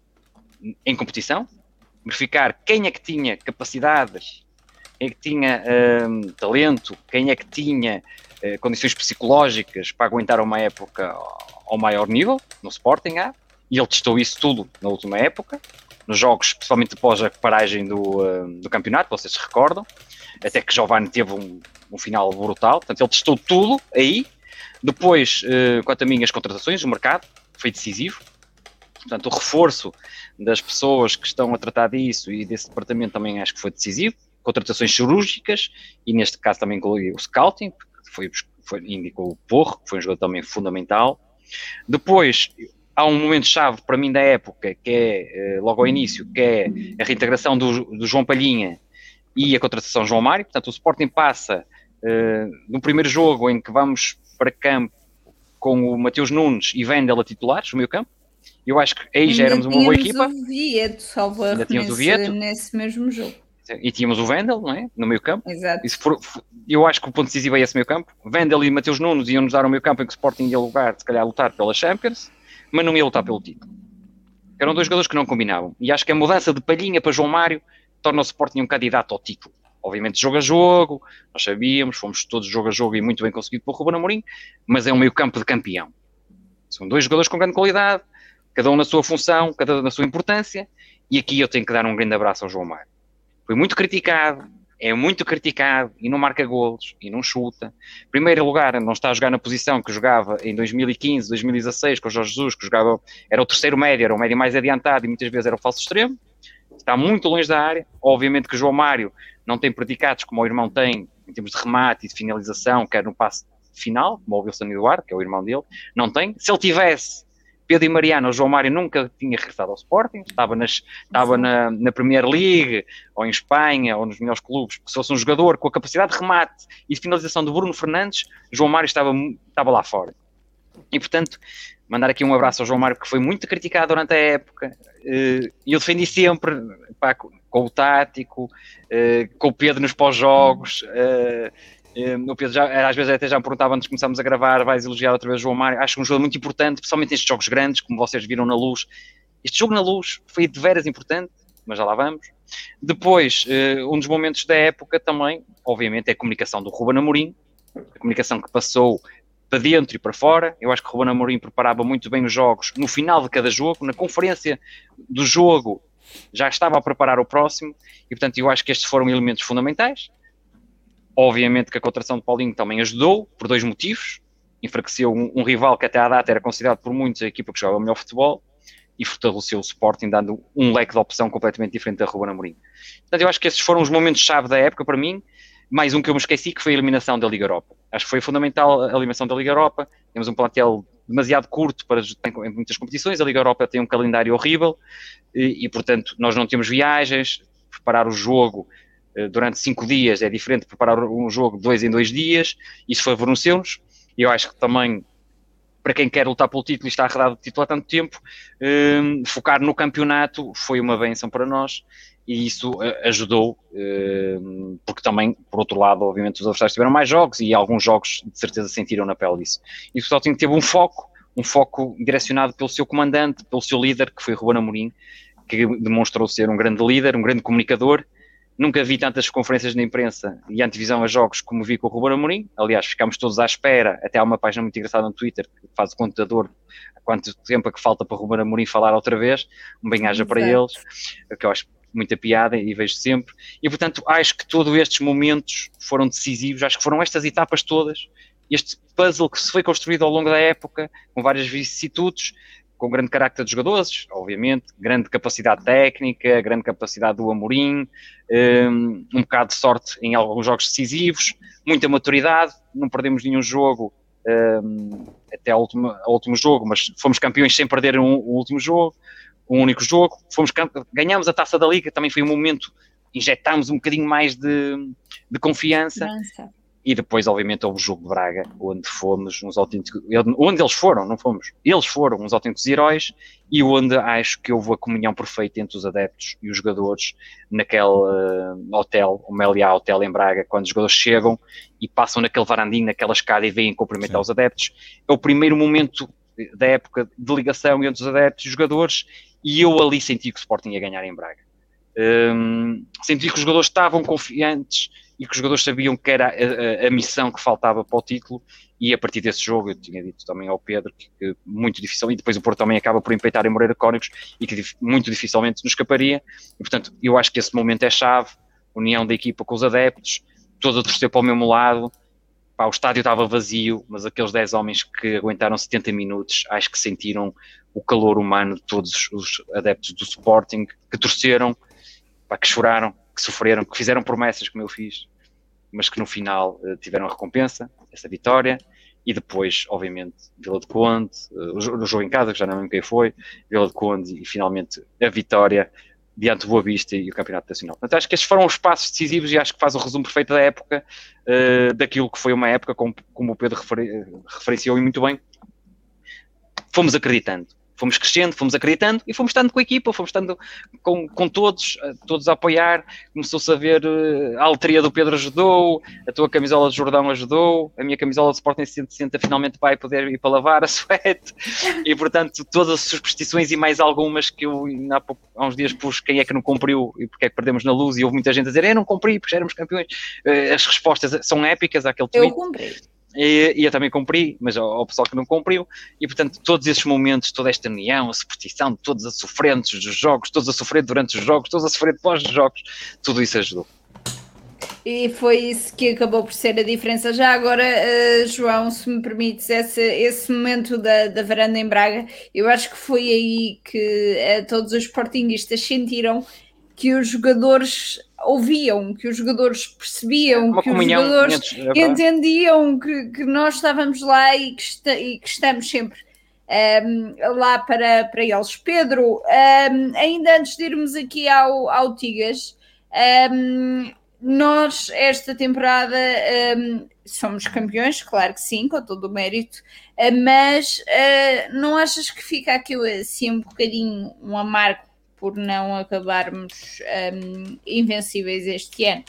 em competição, verificar quem é que tinha capacidades, quem é que tinha hum, talento, quem é que tinha uh, condições psicológicas para aguentar uma época ao maior nível, no Sporting, ah, e ele testou isso tudo na última época, nos jogos, principalmente após a paragem do, uh, do campeonato, vocês se recordam, até que Giovanni teve um, um final brutal, portanto ele testou tudo aí. Depois, uh, quanto a mim, as contratações, o mercado foi decisivo, portanto o reforço das pessoas que estão a tratar disso e desse departamento também acho que foi decisivo, contratações cirúrgicas, e neste caso também inclui o scouting, que foi, foi, indicou o Porro, que foi um jogador também fundamental. Depois, há um momento-chave para mim da época, que é, logo ao início, que é a reintegração do, do João Palhinha e a contratação de João Mário. Portanto, o Sporting passa uh, no primeiro jogo em que vamos para campo com o Mateus Nunes e Wendel a titulares, no meio campo. Eu acho que aí já éramos uma boa equipa. Ainda tínhamos o Vieto, salvo erro, nesse, o Vieto. nesse mesmo jogo. E tínhamos o Wendel, não é? No meio campo. Exato. Isso for, eu acho que o ponto decisivo é esse meio campo. Wendel e Mateus Nunes iam nos dar o meio campo em que o Sporting ia lugar, se calhar, lutar pela Champions, mas não ia lutar pelo título. Eram dois jogadores que não combinavam. E acho que a mudança de Palhinha para João Mário torna o Sporting um candidato ao título. Obviamente jogo a jogo, nós sabíamos, fomos todos jogo a jogo e muito bem conseguido pelo Ruben Amorim, mas é um meio campo de campeão. São dois jogadores com grande qualidade, cada um na sua função, cada um na sua importância, e aqui eu tenho que dar um grande abraço ao João Mário. Foi muito criticado, é muito criticado, e não marca golos, e não chuta. Em primeiro lugar, não está a jogar na posição que jogava em dois mil e quinze, dois mil e dezasseis, com o Jorge Jesus, que jogava, era o terceiro médio, era o médio mais adiantado, e muitas vezes era o falso extremo. Está muito longe da área. Obviamente que o João Mário não tem predicados como o irmão tem, em termos de remate e de finalização, quer no passe final, como o Wilson Eduardo, que é o irmão dele, não tem. Se ele tivesse Pedro e Mariano, o João Mário nunca tinha regressado ao Sporting, estava, nas, estava na, na Premier League, ou em Espanha, ou nos melhores clubes. Se fosse um jogador com a capacidade de remate e de finalização do Bruno Fernandes, João Mário estava, estava lá fora. E, portanto, mandar aqui um abraço ao João Mário, que foi muito criticado durante a época, e eu defendi sempre, pá, com o tático, com o Pedro nos pós-jogos. O Pedro já, às vezes até já me perguntava antes de começarmos a gravar, vais elogiar outra vez o João Mário. Acho que um jogo muito importante, principalmente nestes jogos grandes, como vocês viram na Luz. Este jogo na Luz foi de veras importante, mas já lá vamos. Depois, um dos momentos da época também, obviamente, é a comunicação do Ruben Amorim, a comunicação que passou para dentro e para fora. Eu acho que o Ruben Amorim preparava muito bem os jogos no final de cada jogo, na conferência do jogo já estava a preparar o próximo, e portanto eu acho que estes foram elementos fundamentais. Obviamente que a contratação de Paulinho também ajudou, por dois motivos. Enfraqueceu um, um rival que até à data era considerado por muitos a equipa que jogava o melhor futebol, e fortaleceu o Sporting, dando um leque de opção completamente diferente da Ruben Amorim. Portanto, eu acho que esses foram os momentos-chave da época para mim. Mais um que eu me esqueci, que foi a eliminação da Liga Europa. Acho que foi fundamental a eliminação da Liga Europa. Temos um plantel demasiado curto para em muitas competições. A Liga Europa tem um calendário horrível e, e portanto, nós não temos viagens. Preparar o jogo durante cinco dias é diferente de preparar um jogo de dois em dois dias. Isso favoreceu-nos. E eu acho que também, para quem quer lutar pelo título e está arredado de título há tanto tempo, um, focar no campeonato foi uma bênção para nós. E isso ajudou, porque também, por outro lado, obviamente os adversários tiveram mais jogos e alguns jogos de certeza sentiram na pele disso. E o Sporting teve um foco, um foco direcionado pelo seu comandante, pelo seu líder, que foi o Ruben Amorim, que demonstrou ser um grande líder, um grande comunicador. Nunca vi tantas conferências na imprensa e antevisão a jogos como vi com o Ruben Amorim. Aliás, ficámos todos à espera, até há uma página muito engraçada no Twitter que faz o contador quanto tempo é que falta para o Ruben Amorim falar outra vez, um bem-aja para eles, que eu acho muita piada e vejo sempre, e portanto acho que todos estes momentos foram decisivos, acho que foram estas etapas todas, este puzzle que se foi construído ao longo da época, com várias vicissitudes, com grande carácter dos jogadores, obviamente, grande capacidade técnica, grande capacidade do Amorim, um, um bocado de sorte em alguns jogos decisivos, muita maturidade, não perdemos nenhum jogo um, até ao último, ao último jogo, mas fomos campeões sem perder um, o último jogo, um único jogo, fomos, ganhamos a Taça da Liga, também foi um momento, injetámos um bocadinho mais de, de confiança, Nossa. E depois, obviamente, houve o jogo de Braga, onde fomos uns autênticos... Onde eles foram, não fomos. Eles foram uns autênticos heróis e onde acho que houve a comunhão perfeita entre os adeptos e os jogadores naquele uh, hotel, o Meliá Hotel em Braga, quando os jogadores chegam e passam naquele varandinho, naquela escada e vêm cumprimentar Sim. os adeptos. É o primeiro momento da época de ligação entre os adeptos e os jogadores e eu ali senti que o Sporting ia ganhar em Braga. Um, senti que os jogadores estavam confiantes e que os jogadores sabiam que era a, a, a missão que faltava para o título e a partir desse jogo, eu tinha dito também ao Pedro que, que muito difícil, e depois o Porto também acaba por empeitar em Moreira Cónicos e que muito dificilmente nos escaparia, e portanto eu acho que esse momento é chave, união da equipa com os adeptos, todo a torcer para o mesmo lado. Pá, o estádio estava vazio, mas aqueles dez homens que aguentaram setenta minutos, acho que sentiram o calor humano de todos os adeptos do Sporting, que torceram, pá, que choraram, que sofreram, que fizeram promessas como eu fiz, mas que no final uh, tiveram a recompensa, essa vitória, e depois, obviamente, Vila de Conde, uh, o, o jogo em casa, que já não lembro quem foi, Vila de Conde, e finalmente a vitória diante do Boa Vista e o Campeonato Nacional. Portanto, acho que estes foram os passos decisivos e acho que faz o resumo perfeito da época, uh, daquilo que foi uma época, como, como o Pedro refer, referenciou e muito bem, fomos acreditando. Fomos crescendo, fomos acreditando e fomos estando com a equipa, fomos estando com, com todos, todos a apoiar. Começou-se a ver, a aletria do Pedro ajudou, a tua camisola de Jordão ajudou, a minha camisola de Sporting cento e sessenta finalmente vai poder ir para lavar a suete. E, portanto, todas as superstições e mais algumas que eu há, pouco, há uns dias pus quem é que não cumpriu e porque é que perdemos na luz e houve muita gente a dizer, eu não cumpri porque já éramos campeões. As respostas são épicas àquele tweet. Eu cumpri. E, e eu também cumpri, mas ao, ao pessoal que não cumpriu, e portanto todos esses momentos, toda esta união, a superstição, todos a sofrer antes dos jogos, todos a sofrer durante os jogos, todos a sofrer depois dos jogos, tudo isso ajudou. E foi isso que acabou por ser a diferença. Já agora, uh, João, se me permites, esse, esse momento da, da varanda em Braga, eu acho que foi aí que uh, todos os sportinguistas sentiram que os jogadores ouviam, que os jogadores percebiam, Uma que os jogadores entendiam que, que nós estávamos lá e que, está, e que estamos sempre um, lá para, para eles. Pedro, um, ainda antes de irmos aqui ao, ao Tigas, um, nós esta temporada um, somos campeões, claro que sim, com todo o mérito, uh, mas uh, não achas que fica aqui assim um bocadinho um amargo por não acabarmos um, invencíveis este ano?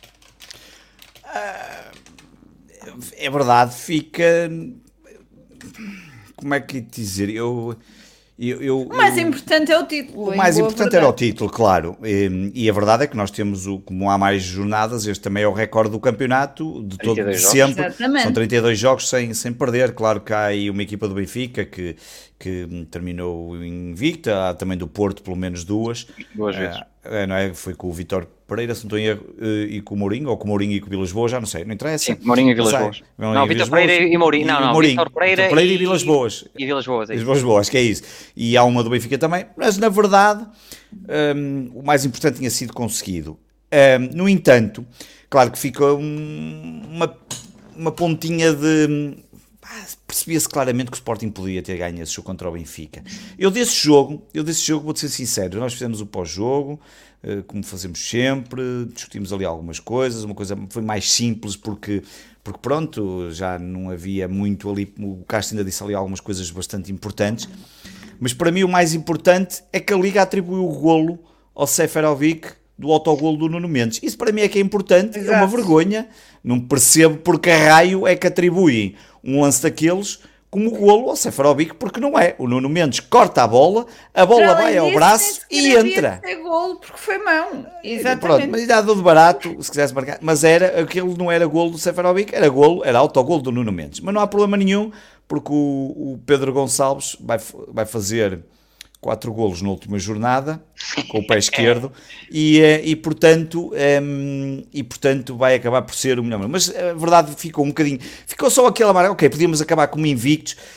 É verdade, fica... Como é que ia dizer? Eu... Eu, eu, o mais eu, importante é o título. O mais importante verdade. Era o título, claro. E, e a verdade é que nós temos, o, como há mais jornadas, este também é o recorde do campeonato de todo de sempre. Exatamente. São trinta e dois jogos sem, sem perder. Claro que há aí uma equipa do Benfica que, que terminou invicta, há também do Porto pelo menos duas. Duas vezes. É, não é? Foi com o Vítor Pereira, se não estou em erro, e com o Mourinho, ou com o Mourinho e com o Vilas Boas, já não sei, não interessa. Sim, Mourinho e Vilas Boas. Não, Vítor Pereira e Mourinho, não, não, Vítor Pereira, Pereira e Vilas Boas. E Vilas Boas, é isso. Vilas Boas, que é isso. E há uma do Benfica também, mas na verdade um, o mais importante tinha sido conseguido. Um, no entanto, claro que fica um, uma, uma pontinha de... Percebia-se claramente que o Sporting podia ter ganho esse jogo contra o Benfica. Eu desse jogo, eu desse jogo, vou-te ser sincero, nós fizemos o pós-jogo, como fazemos sempre, discutimos ali algumas coisas, uma coisa foi mais simples porque, porque pronto, já não havia muito ali, o Castro ainda disse ali algumas coisas bastante importantes, mas para mim o mais importante é que a Liga atribuiu o golo ao Seferovic do autogolo do Nuno Mendes. Isso para mim é que é importante. Exato. É uma vergonha, não percebo porque a raio é que atribuem um lance daqueles como golo ao Seferovic, porque não é. O Nuno Mendes corta a bola, a bola vai ao braço e entra. É golo porque foi mão. Exatamente. Pronto, mas ainda deu de barato, se quisesse marcar. Mas era, aquilo não era golo do Seferovic, era golo, era autogolo do Nuno Mendes. Mas não há problema nenhum, porque o, o Pedro Gonçalves vai, vai fazer quatro golos na última jornada, com o pé esquerdo, e, e, portanto, um, e portanto vai acabar por ser o melhor. Mas a verdade ficou um bocadinho... Ficou só aquele amarelo, ok, podíamos acabar como invictos.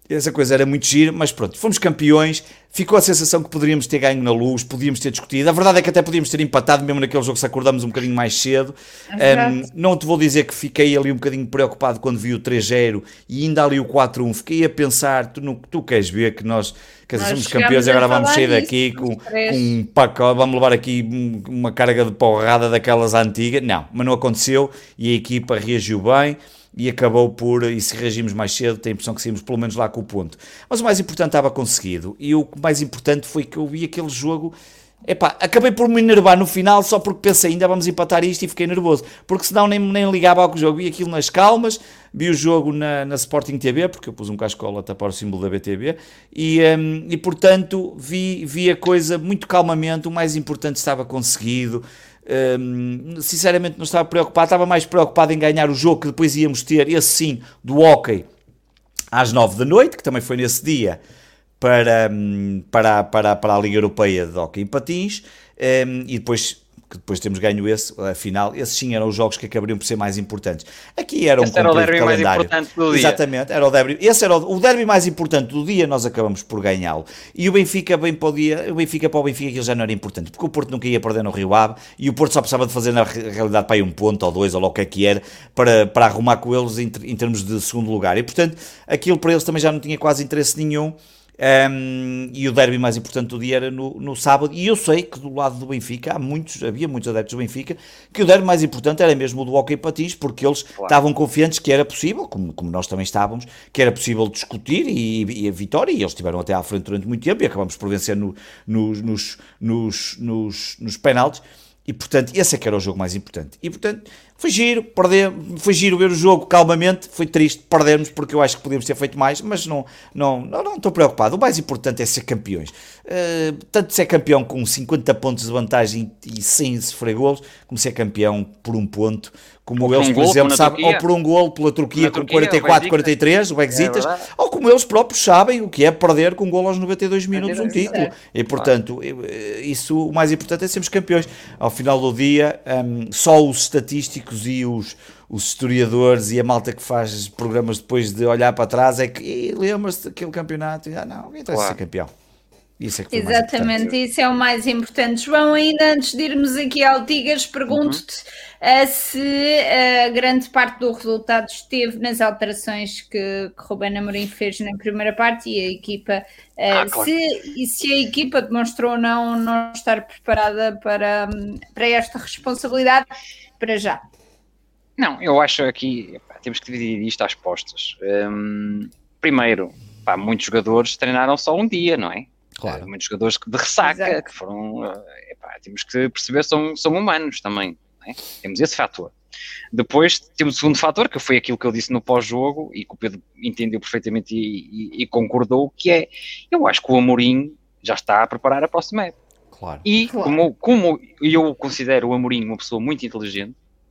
essa coisa era muito gira, mas pronto, fomos campeões, ficou a sensação que poderíamos ter ganho na Luz, podíamos ter discutido, a verdade é que até podíamos ter empatado mesmo naquele jogo se acordamos um bocadinho mais cedo. Um, não te vou dizer que fiquei ali um bocadinho preocupado quando vi o três zero e ainda ali o quatro um, fiquei a pensar, tu, não, tu queres ver que nós, quer dizer, somos campeões e agora vamos sair daqui com, com um pacote, vamos levar aqui uma carga de porrada daquelas antigas, não, mas não aconteceu e a equipa reagiu bem. E acabou por, e se reagimos mais cedo, tenho a impressão que saímos pelo menos lá com o ponto. Mas o mais importante estava conseguido. E o mais importante foi que eu vi aquele jogo. Epá, acabei por me enervar no final só porque pensei, ainda vamos empatar isto e fiquei nervoso. Porque senão nem, nem ligava ao jogo. Vi aquilo nas calmas, vi o jogo na, na Sporting T V, porque eu pus um cascola a tapar o símbolo da B T V. E, um, e portanto, vi, vi a coisa muito calmamente. O mais importante estava conseguido. Um, sinceramente não estava preocupado, estava mais preocupado em ganhar o jogo que depois íamos ter, esse sim, do hóquei às nove da noite, que também foi nesse dia para, para, para, para a Liga Europeia de Hóquei em Patins, um, e depois que depois temos ganho esse, afinal, esses sim eram os jogos que acabariam por ser mais importantes. Aqui era um esse era o derby mais importante do dia. Exatamente, era o derby. Esse era o, o derby mais importante do dia, nós acabamos por ganhá-lo. E o Benfica, bem para o dia, o Benfica para o Benfica aquilo já não era importante, porque o Porto nunca ia perder no Rio Ave, e o Porto só precisava de fazer na realidade para aí um ponto ou dois, ou lá o que é que era, para, para arrumar com eles em, em termos de segundo lugar. E portanto, aquilo para eles também já não tinha quase interesse nenhum. Um, e o derby mais importante do dia era no, no sábado, e eu sei que do lado do Benfica há muitos, havia muitos adeptos do Benfica, que o derby mais importante era mesmo o do hóquei patins, porque eles claro. estavam confiantes que era possível, como, como nós também estávamos, que era possível discutir e, e a vitória, e eles estiveram até à frente durante muito tempo e acabamos por vencer no, no, nos, nos, nos, nos penaltis. E, portanto, esse é que era o jogo mais importante. E, portanto, foi giro, perder, foi giro ver o jogo calmamente, foi triste perdermos, porque eu acho que podíamos ter feito mais, mas não, não, não, não estou preocupado. O mais importante é ser campeões. Uh, tanto ser campeão com cinquenta pontos de vantagem e sem sofrer golos, como ser campeão por um ponto, como ou eles, um por gol, exemplo, sabem, ou por um golo pela Turquia com quarenta e quatro, quarenta e três, o Bexitas, é ou como eles próprios sabem o que é perder com um golo aos noventa e dois minutos um título. É. E, portanto, isso, o mais importante é sermos campeões. Ao final do dia, um, só os estatísticos e os, os historiadores e a malta que faz programas depois de olhar para trás é que lembra-se daquele campeonato e ah, não, alguém tem que ser campeão. Isso é que exatamente, isso é o mais importante. João, ainda antes de irmos aqui ao Tigas, pergunto-te uhum. uh, se a uh, grande parte do resultado esteve nas alterações que, que Ruben Amorim fez na primeira parte e a equipa, uh, ah, claro. se, e se a equipa demonstrou não, não estar preparada para, para esta responsabilidade, para já. Não, eu acho aqui, pá, temos que dividir isto às postas. Um, primeiro, pá, muitos jogadores treinaram só um dia, não é? Claro. Muitos jogadores de ressaca, exato. Que foram, epá, temos que perceber, são, são humanos também, não é? Temos esse fator. Depois temos o segundo fator, que foi aquilo que eu disse no pós-jogo, e que o Pedro entendeu perfeitamente e, e, e concordou, que é, eu acho que o Amorim já está a preparar a próxima época. Claro. E claro. Como, como eu considero o Amorim uma pessoa muito inteligente,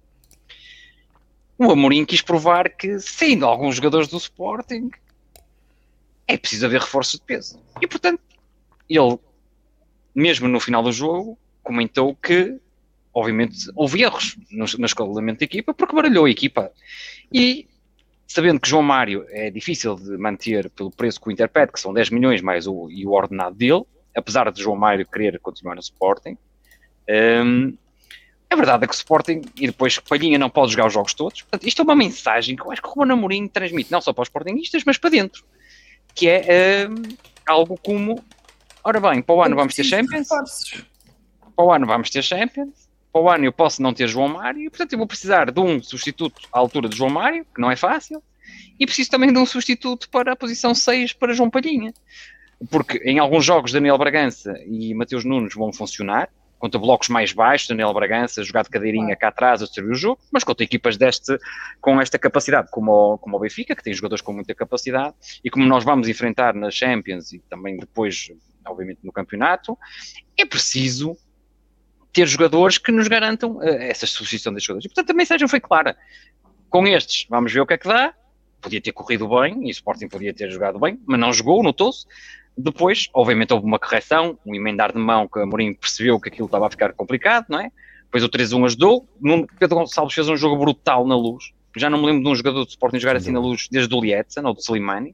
o Amorim quis provar que, sendo alguns jogadores do Sporting, é preciso haver reforço de peso. E, portanto, ele, mesmo no final do jogo, comentou que, obviamente, houve erros no, no escalamento da equipa, porque baralhou a equipa. E, sabendo que João Mário é difícil de manter pelo preço que o Inter pede, que são dez milhões mais o, e o ordenado dele, apesar de João Mário querer continuar no Sporting, um, a verdade é que o Sporting, e depois que Palhinha não pode jogar os jogos todos, portanto, isto é uma mensagem que eu acho que o Ruben Amorim transmite, não só para os sportinguistas, mas para dentro, que é um, algo como... Ora bem, para o ano vamos ter Champions, para o ano vamos ter Champions, para o ano eu posso não ter João Mário, e portanto eu vou precisar de um substituto à altura de João Mário, que não é fácil, e preciso também de um substituto para a posição seis para João Palhinha. Porque em alguns jogos Daniel Bragança e Mateus Nunes vão funcionar, contra blocos mais baixos, Daniel Bragança, jogar de cadeirinha cá atrás a servir o jogo, mas contra equipas deste, com esta capacidade, como o, como o Benfica, que tem jogadores com muita capacidade, e como nós vamos enfrentar nas Champions e também depois, obviamente, no campeonato, é preciso ter jogadores que nos garantam uh, essa substituição destes jogadores. E, portanto, a mensagem foi clara. Com estes, vamos ver o que é que dá. Podia ter corrido bem, e o Sporting podia ter jogado bem, mas não jogou, notou-se. Depois, obviamente, houve uma correção, um emendar de mão que a Amorim percebeu que aquilo estava a ficar complicado, não é? Depois o três a um ajudou. Pedro Gonçalves fez um jogo brutal na Luz. Já não me lembro de um jogador do Sporting jogar assim na Luz desde o Lietzen ou do Slimani.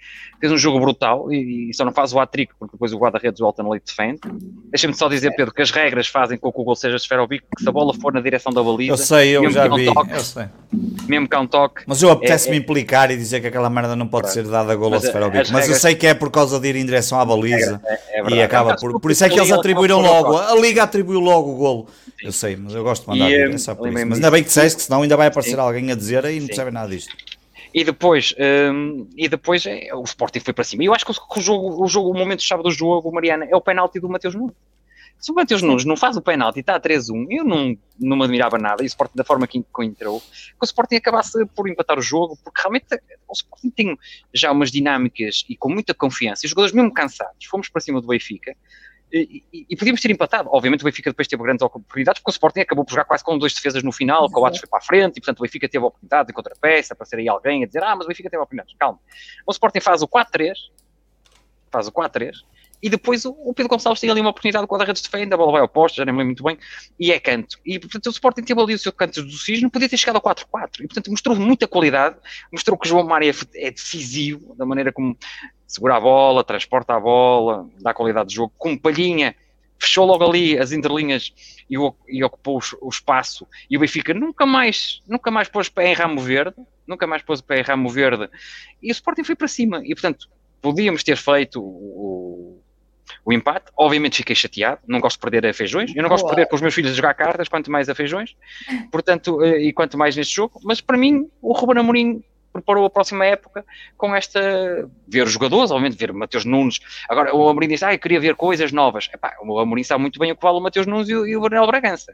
fez um jogo brutal e, e só não faz o hat-trick porque depois o guarda-redes volta no leite defende. Deixa-me só dizer, Pedro, que as regras fazem com que o gol seja esferobico, que se a bola for na direção da baliza... Eu sei, eu já vi, um toque, eu sei. Mesmo que há um toque... Mas eu apetece-me é, implicar e dizer que aquela merda não pode ser dada a gol ao esferobico. Mas regras, eu sei que é por causa de ir em direção à baliza é, é verdade, e acaba é por... Por isso é que eles atribuíram logo, a Liga atribuiu logo o golo. Sim. Eu sei, mas eu gosto de mandar e, vir, é só por isso. Mas ainda bem que disseste, senão ainda vai aparecer sim. alguém a dizer aí não Sim. percebe nada disto. E depois, um, e depois é, o Sporting foi para cima. E eu acho que o, jogo, o, jogo, o momento chave do jogo, Mariana, é o penalti do Mateus Nunes. Se o Mateus Nunes não faz o penalti e está a três a um, eu não, não me admirava nada, e o Sporting, da forma que, que entrou, que o Sporting acabasse por empatar o jogo, porque realmente o Sporting tem já umas dinâmicas e com muita confiança, e os jogadores mesmo cansados, fomos para cima do Benfica, E, e, e podíamos ter empatado. Obviamente o Benfica depois teve grandes oportunidades, porque o Sporting acabou por jogar quase com dois defesas no final, o Coates foi para a frente, e portanto o Benfica teve a oportunidade de contrapeça, para ser aí alguém a dizer, ah, mas o Benfica teve a oportunidade. Calma. O Sporting faz o quatro três, faz o quatro três, e depois o, o Pedro Gonçalves tem ali uma oportunidade com a guarda-redes defende, a bola vai ao posto, já nem me lembro muito bem, e é canto. E portanto o Sporting teve ali o seu canto do cisne, podia ter chegado ao quatro quatro, e portanto mostrou muita qualidade, mostrou que o João Mário é, é decisivo, da maneira como segura a bola, transporta a bola, dá qualidade de jogo, com palhinha, fechou logo ali as entrelinhas e, e ocupou o, o espaço, e o Benfica nunca mais, nunca mais pôs pé em ramo verde, nunca mais pôs pé em ramo verde, e o Sporting foi para cima, e portanto, podíamos ter feito o, o empate, obviamente fiquei chateado, não gosto de perder a feijões, eu não gosto de perder com os meus filhos a jogar cartas, quanto mais a feijões, portanto, e quanto mais neste jogo, mas para mim, o Ruben Amorim preparou a próxima época com esta, ver os jogadores, obviamente ver o Mateus Nunes. Agora o Amorim diz, ah, eu queria ver coisas novas. Epá, o Amorim sabe muito bem o que vale o Mateus Nunes e o, e o Bernal Bragança.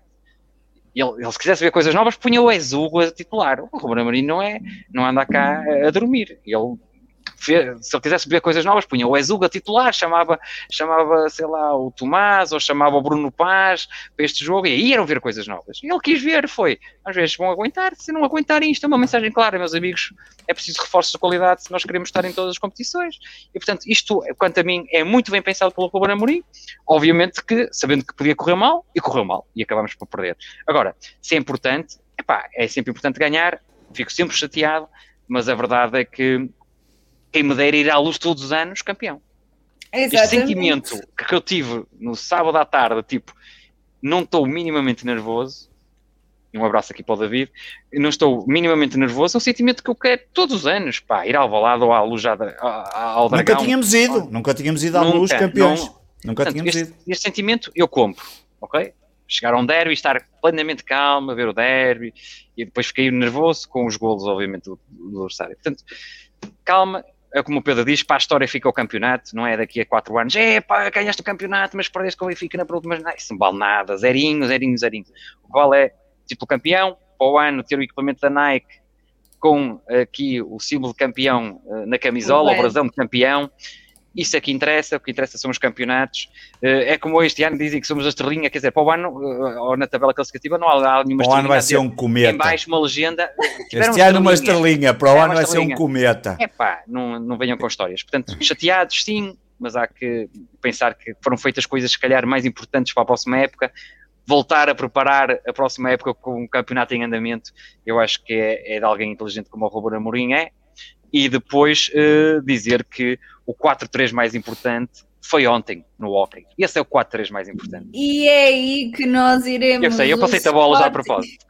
Ele, ele, se quisesse ver coisas novas, punha o Ezugo a titular. O Ruben Amorim não é, não anda cá a dormir. Ele, se ele quisesse ver coisas novas, punha o Ezugo a titular, chamava, chamava, sei lá, o Tomás, ou chamava o Bruno Paz para este jogo, e aí eram ver coisas novas. E ele quis ver, foi, às vezes vão aguentar, se não aguentarem, isto é uma mensagem clara, meus amigos, é preciso reforços de qualidade se nós queremos estar em todas as competições, e portanto, isto, quanto a mim, é muito bem pensado pelo Ruben Amorim, obviamente que, sabendo que podia correr mal, e correu mal, e acabamos por perder. Agora, se é importante, epá, é sempre importante ganhar, fico sempre chateado, mas a verdade é que quem me dera ir à luz todos os anos, campeão. Exatamente. Este sentimento que eu tive no sábado à tarde, tipo, não estou minimamente nervoso, um abraço aqui para o David, não estou minimamente nervoso, é um sentimento que eu quero todos os anos, pá, ir ao Alvalade ou à luz ao Dragão. Nunca tínhamos ido, nunca tínhamos ido à luz campeões. Não, nunca portanto, tínhamos este, ido. Este sentimento eu compro, ok? Chegar a um derby, estar plenamente calmo, a ver o derby, e depois fiquei nervoso com os golos, obviamente, do, do adversário. Portanto, calma. É como o Pedro diz, para a história fica o campeonato, não é daqui a quatro anos, é pá, ganhaste o campeonato, mas perdeste com o Benfica na penúltima, não, isso não vale nada, zerinho, zerinho, zerinho. O que vale é título campeão, para o ano ter o equipamento da Nike com aqui o símbolo de campeão na camisola, o brasão de campeão, isso é que interessa, o que interessa são os campeonatos. É como este ano dizem que somos a estrelinha, quer dizer, para o ano, ou na tabela classificativa, não há nenhuma estrelinha. Para o ano vai ser um cometa. Em baixo uma legenda. Este ano uma estrelinha, para o ano vai ser um cometa. É pá, não, não venham com histórias. Portanto, chateados sim, mas há que pensar que foram feitas coisas, se calhar, mais importantes para a próxima época. Voltar a preparar a próxima época com um campeonato em andamento, eu acho que é, é de alguém inteligente como o Ruben Amorim é. E depois uh, dizer que o quatro três mais importante foi ontem no hóquei. Esse é o quatro três mais importante. E é aí que nós iremos... Eu sei, eu passei a bola já a propósito.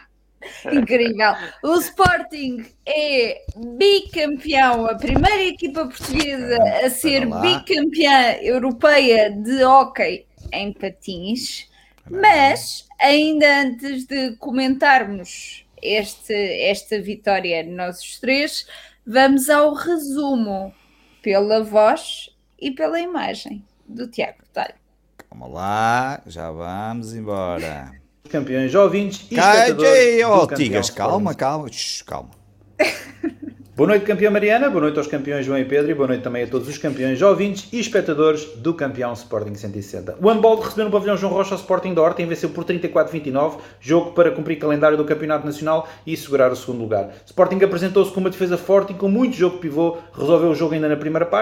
Incrível. O Sporting é bicampeão, a primeira equipa portuguesa a ser bicampeã europeia de hóquei em patins. Mas, ainda antes de comentarmos este, esta vitória de nós os três, vamos ao resumo pela voz e pela imagem do Tiago Botelho. Calma lá, já vamos embora. Campeões ouvintes e espectadores. Oh, Tigas, calma, calma, Shhh, calma. Boa noite, campeão Mariana, boa noite aos campeões João e Pedro e boa noite também a todos os campeões ouvintes e espectadores do campeão Sporting cento e sessenta. O handball recebeu no pavilhão João Rocha o Sporting da Horta e venceu por trinta e quatro a vinte e nove, jogo para cumprir calendário do Campeonato Nacional e assegurar o segundo lugar. Sporting apresentou-se com uma defesa forte e com muito jogo pivô, resolveu o jogo ainda na primeira parte,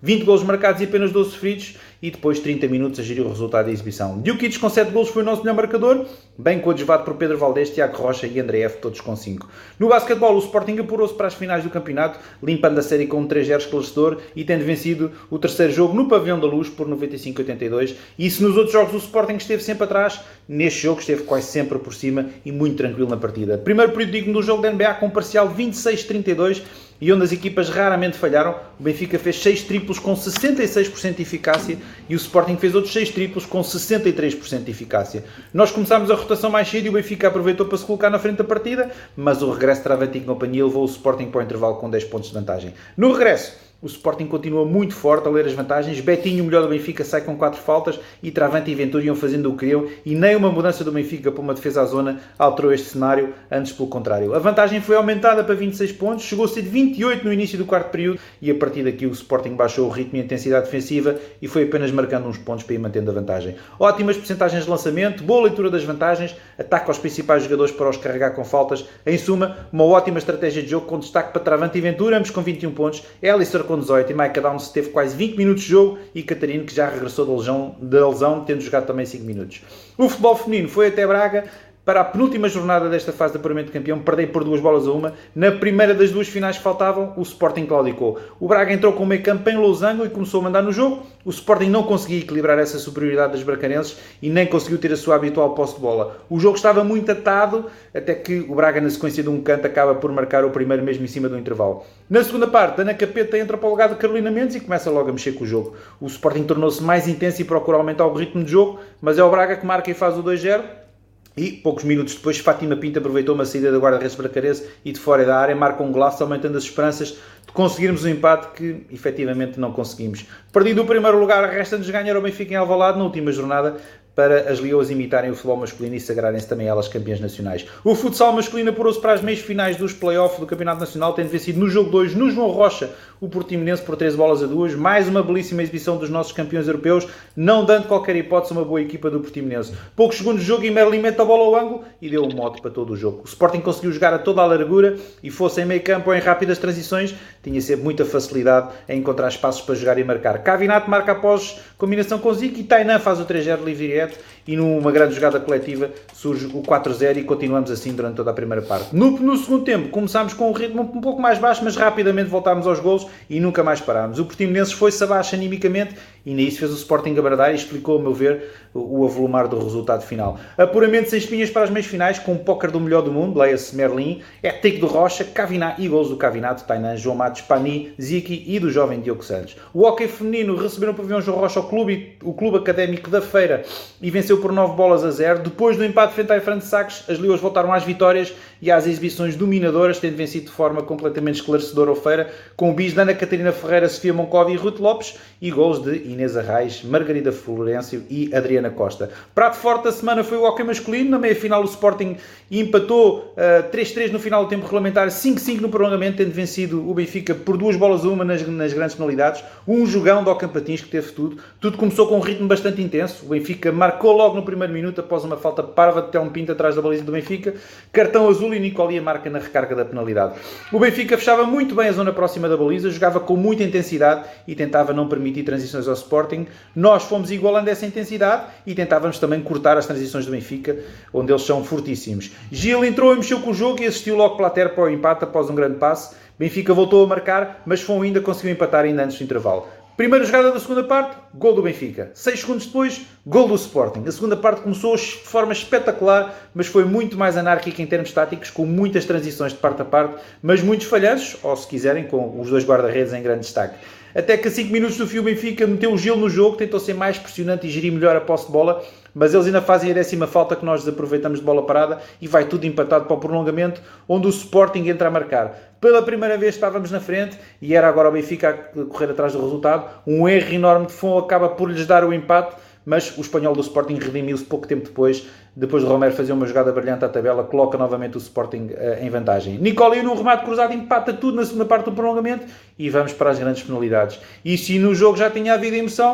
vinte golos marcados e apenas doze sofridos, e depois trinta minutos a gerir o resultado da exibição. Djukic com sete golos foi o nosso melhor marcador, bem coadjuvado por Pedro Valdés, Tiago Rocha e André F, todos com cinco. No basquetebol, o Sporting apurou-se para as finais do campeonato, limpando a série com um três zero esclarecedor e tendo vencido o terceiro jogo no Pavilhão da Luz por noventa e cinco a oitenta e dois. E se nos outros jogos o Sporting esteve sempre atrás, neste jogo esteve quase sempre por cima e muito tranquilo na partida. Primeiro período digno do jogo da N B A com um parcial vinte e seis a trinta e dois, e onde as equipas raramente falharam. O Benfica fez seis triplos com sessenta e seis por cento de eficácia e o Sporting fez outros seis triplos com sessenta e três por cento de eficácia. Nós começámos a rotação mais cedo e o Benfica aproveitou para se colocar na frente da partida, mas o regresso de Travante e companhia levou o Sporting para o intervalo com dez pontos de vantagem. No regresso, o Sporting continua muito forte a ler as vantagens. Betinho, o melhor do Benfica, sai com quatro faltas e Travante e Ventura iam fazendo o que queriam e nem uma mudança do Benfica para uma defesa à zona alterou este cenário, antes pelo contrário. A vantagem foi aumentada para vinte e seis pontos, chegou a ser de vinte e oito no início do quarto período e a partir daqui o Sporting baixou o ritmo e a intensidade defensiva e foi apenas marcando uns pontos para ir mantendo a vantagem. Ótimas percentagens de lançamento, boa leitura das vantagens, ataque aos principais jogadores para os carregar com faltas. Em suma, uma ótima estratégia de jogo com destaque para Travante e Ventura, ambos com vinte e um pontos. Alistair com dezoito e Micah Downs teve quase vinte minutos de jogo e Catarino, que já regressou da lesão, da lesão, tendo jogado também cinco minutos. O futebol feminino foi até Braga para a penúltima jornada desta fase de apuramento de campeão, perdeu por duas bolas a uma. Na primeira das duas finais que faltavam, o Sporting claudicou. O Braga entrou com o meio campo em losango e começou a mandar no jogo. O Sporting não conseguia equilibrar essa superioridade das bracarenses e nem conseguiu ter a sua habitual posse de bola. O jogo estava muito atado, até que o Braga, na sequência de um canto, acaba por marcar o primeiro mesmo em cima do intervalo. Na segunda parte, Ana Capeta entra para o lugar de Carolina Mendes e começa logo a mexer com o jogo. O Sporting tornou-se mais intenso e procura aumentar o ritmo de jogo, mas é o Braga que marca e faz o dois zero. E, poucos minutos depois, Fátima Pinto aproveitou uma saída da guarda-redes bracarense e de fora da área marca um golaço, aumentando as esperanças de conseguirmos um empate que, efetivamente, não conseguimos. Perdido o primeiro lugar, resta-nos ganhar o Benfica em Alvalade na última jornada, para as leoas imitarem o futebol masculino e sagrarem-se também elas campeãs nacionais. O futsal masculino apurou-se para as meias finais dos play-off do Campeonato Nacional, tendo vencido no jogo dois, no João Rocha, o Portimonense por treze bolas a duas. Mais uma belíssima exibição dos nossos campeões europeus, não dando qualquer hipótese a uma boa equipa do Portimonense. Poucos segundos de jogo e Merlin mete a bola ao ângulo e deu um mote para todo o jogo. O Sporting conseguiu jogar a toda a largura e fosse em meio campo ou em rápidas transições, tinha sempre muita facilidade em encontrar espaços para jogar e marcar. Cavinato marca após combinação com Zico e Tainan faz o três zero livre direto e numa grande jogada coletiva surge o quatro zero e continuamos assim durante toda a primeira parte. No, no segundo tempo começámos com um ritmo um pouco mais baixo, mas rapidamente voltámos aos golos e nunca mais parámos. O Portimonense foi-se abaixo animicamente e nisso fez o Sporting abradar e explicou, a meu ver, o, o avolumar do resultado final. Apuramento sem espinhas para as meias finais, com um póquer do melhor do mundo, leia-se Merlin, hat-trick do Rocha, Cavinato e gols do Cavinato, Tainan, João Matos, Pani, Ziki e do jovem Diogo Santos. O hóquei feminino recebeu no pavilhão João Rocha o clube, o clube académico da Feira e venceu por nove bolas a zero. Depois do empate frente à França Sacres, as leoas voltaram às vitórias e às exibições dominadoras, tendo vencido de forma completamente esclarecedora o Feira, com o bis de Ana Catarina Ferreira, Sofia Moncova e Ruth Lopes, e gols de Inês Arraes, Margarida Florencio e Adriana Costa. Prato forte da semana foi o hóquei masculino. Na meia-final o Sporting empatou uh, três três no final do tempo regulamentar, cinco cinco no prolongamento, tendo vencido o Benfica por duas bolas a uma nas, nas grandes penalidades. Um jogão do Alcampatins que teve tudo. Tudo começou com um ritmo bastante intenso. O Benfica marcou logo no primeiro minuto após uma falta parva de Telmo Pinto atrás da baliza do Benfica. Cartão azul e Nicolia marca na recarga da penalidade. O Benfica fechava muito bem a zona próxima da baliza, jogava com muita intensidade e tentava não permitir transições ao Sporting. Nós fomos igualando essa intensidade e tentávamos também cortar as transições do Benfica, onde eles são fortíssimos. Gil entrou e mexeu com o jogo e assistiu logo Plater para o empate após um grande passe. Benfica voltou a marcar, mas Fon ainda conseguiu empatar ainda antes do intervalo. Primeira jogada da segunda parte, gol do Benfica. Seis segundos depois, gol do Sporting. A segunda parte começou de forma espetacular, mas foi muito mais anárquica em termos táticos, com muitas transições de parte a parte, mas muitos falhanços, ou se quiserem, com os dois guarda-redes em grande destaque. Até que a cinco minutos do fio o Benfica meteu o gelo no jogo, tentou ser mais pressionante e gerir melhor a posse de bola, mas eles ainda fazem a décima falta que nós desaproveitamos de bola parada e vai tudo empatado para o prolongamento, onde o Sporting entra a marcar. Pela primeira vez estávamos na frente e era agora o Benfica a correr atrás do resultado. Um erro enorme de Fon acaba por lhes dar o empate, mas o espanhol do Sporting redimiu-se pouco tempo depois, depois de Romero fazer uma jogada brilhante à tabela, coloca novamente o Sporting uh, em vantagem. Nicolia, num remate cruzado, empata tudo na segunda parte do prolongamento e vamos para as grandes penalidades. E se no jogo já tinha havido emoção,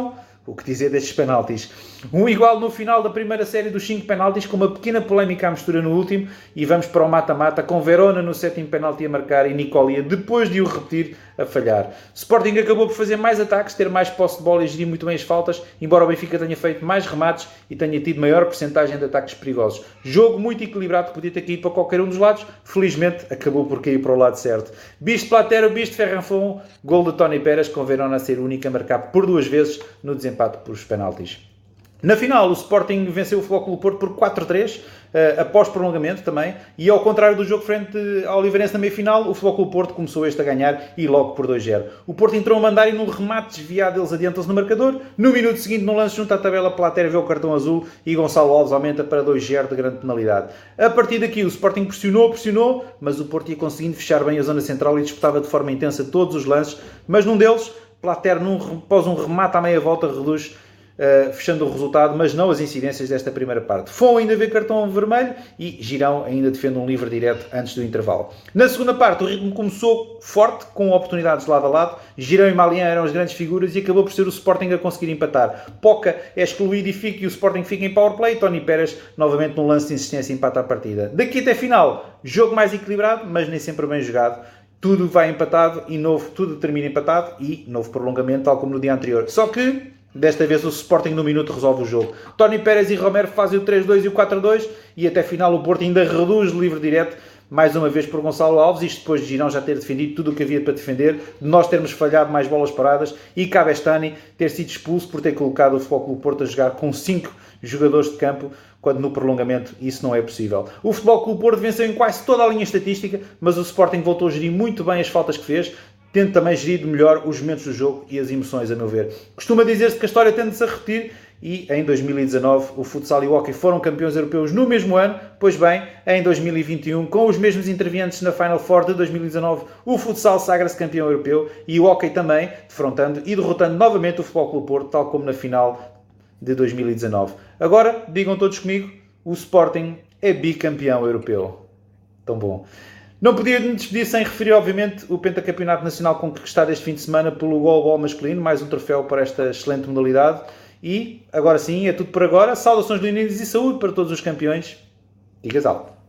O que dizer destes penaltis? Um igual no final da primeira série dos cinco penaltis, com uma pequena polémica à mistura no último, e vamos para o mata-mata, com Verona no sétimo penalti a marcar e Nicolia, depois de o repetir, a falhar. Sporting acabou por fazer mais ataques, ter mais posse de bola e gerir muito bem as faltas, embora o Benfica tenha feito mais remates e tenha tido maior percentagem de ataques perigosos. Jogo muito equilibrado que podia ter caído para qualquer um dos lados, felizmente acabou por cair para o lado certo. Bicho de Platero, bicho de Ferranfon, gol de Tony Pérez, com Verona a ser o único a marcar por duas vezes no desempate por os penaltis. Na final, o Sporting venceu o Futebol Clube Porto por quatro a três, uh, após prolongamento também, e ao contrário do jogo frente ao Oliveirense na meia-final, o Futebol Clube Porto começou este a ganhar e logo por dois a zero. O Porto entrou a mandar e num remate desviado eles adiantam-se no marcador. No minuto seguinte, no lance junto à tabela, Platero vê o cartão azul e Gonçalo Alves aumenta para dois a zero de grande penalidade. A partir daqui, o Sporting pressionou, pressionou, mas o Porto ia conseguindo fechar bem a zona central e disputava de forma intensa todos os lances, mas num deles, Platero, num, após um remate à meia volta, reduz Uh, fechando o resultado, mas não as incidências desta primeira parte. Fon ainda vê cartão vermelho e Girão ainda defende um livre direto antes do intervalo. Na segunda parte, o ritmo começou forte, com oportunidades lado a lado. Girão e Malian eram as grandes figuras e acabou por ser o Sporting a conseguir empatar. Poca é excluído e, fica, e o Sporting fica em power play. Tony Pérez, novamente num lance de insistência, empata a partida. Daqui até final, jogo mais equilibrado, mas nem sempre bem jogado. Tudo vai empatado e novo, tudo termina empatado e novo prolongamento, tal como no dia anterior. Só que desta vez o Sporting no minuto resolve o jogo. Tony Pérez e Romero fazem o três a dois e o quatro a dois e até final o Porto ainda reduz o livre direto, mais uma vez por Gonçalo Alves, isto depois de Girão já ter defendido tudo o que havia para defender, de nós termos falhado mais bolas paradas e Cabestany ter sido expulso por ter colocado o Futebol Clube Porto a jogar com cinco jogadores de campo, quando no prolongamento isso não é possível. O Futebol Clube Porto venceu em quase toda a linha estatística, mas o Sporting voltou a gerir muito bem as faltas que fez, tendo também gerido melhor os momentos do jogo e as emoções, a meu ver. Costuma dizer-se que a história tende-se a repetir e em dois mil e dezanove o futsal e o hóquei foram campeões europeus no mesmo ano. Pois bem, em dois mil e vinte e um, com os mesmos intervenientes na Final Four de dois mil e dezanove, o futsal sagra-se campeão europeu e o hóquei também, defrontando e derrotando novamente o Futebol Clube Porto, tal como na final de dois mil e dezanove. Agora, digam todos comigo, o Sporting é bicampeão europeu. Tão bom. Não podia me despedir sem referir, obviamente, o pentacampeonato nacional conquistado este fim de semana pelo goalball masculino, mais um troféu para esta excelente modalidade. E, agora sim, é tudo por agora. Saudações leoninas e saúde para todos os campeões. Digas algo.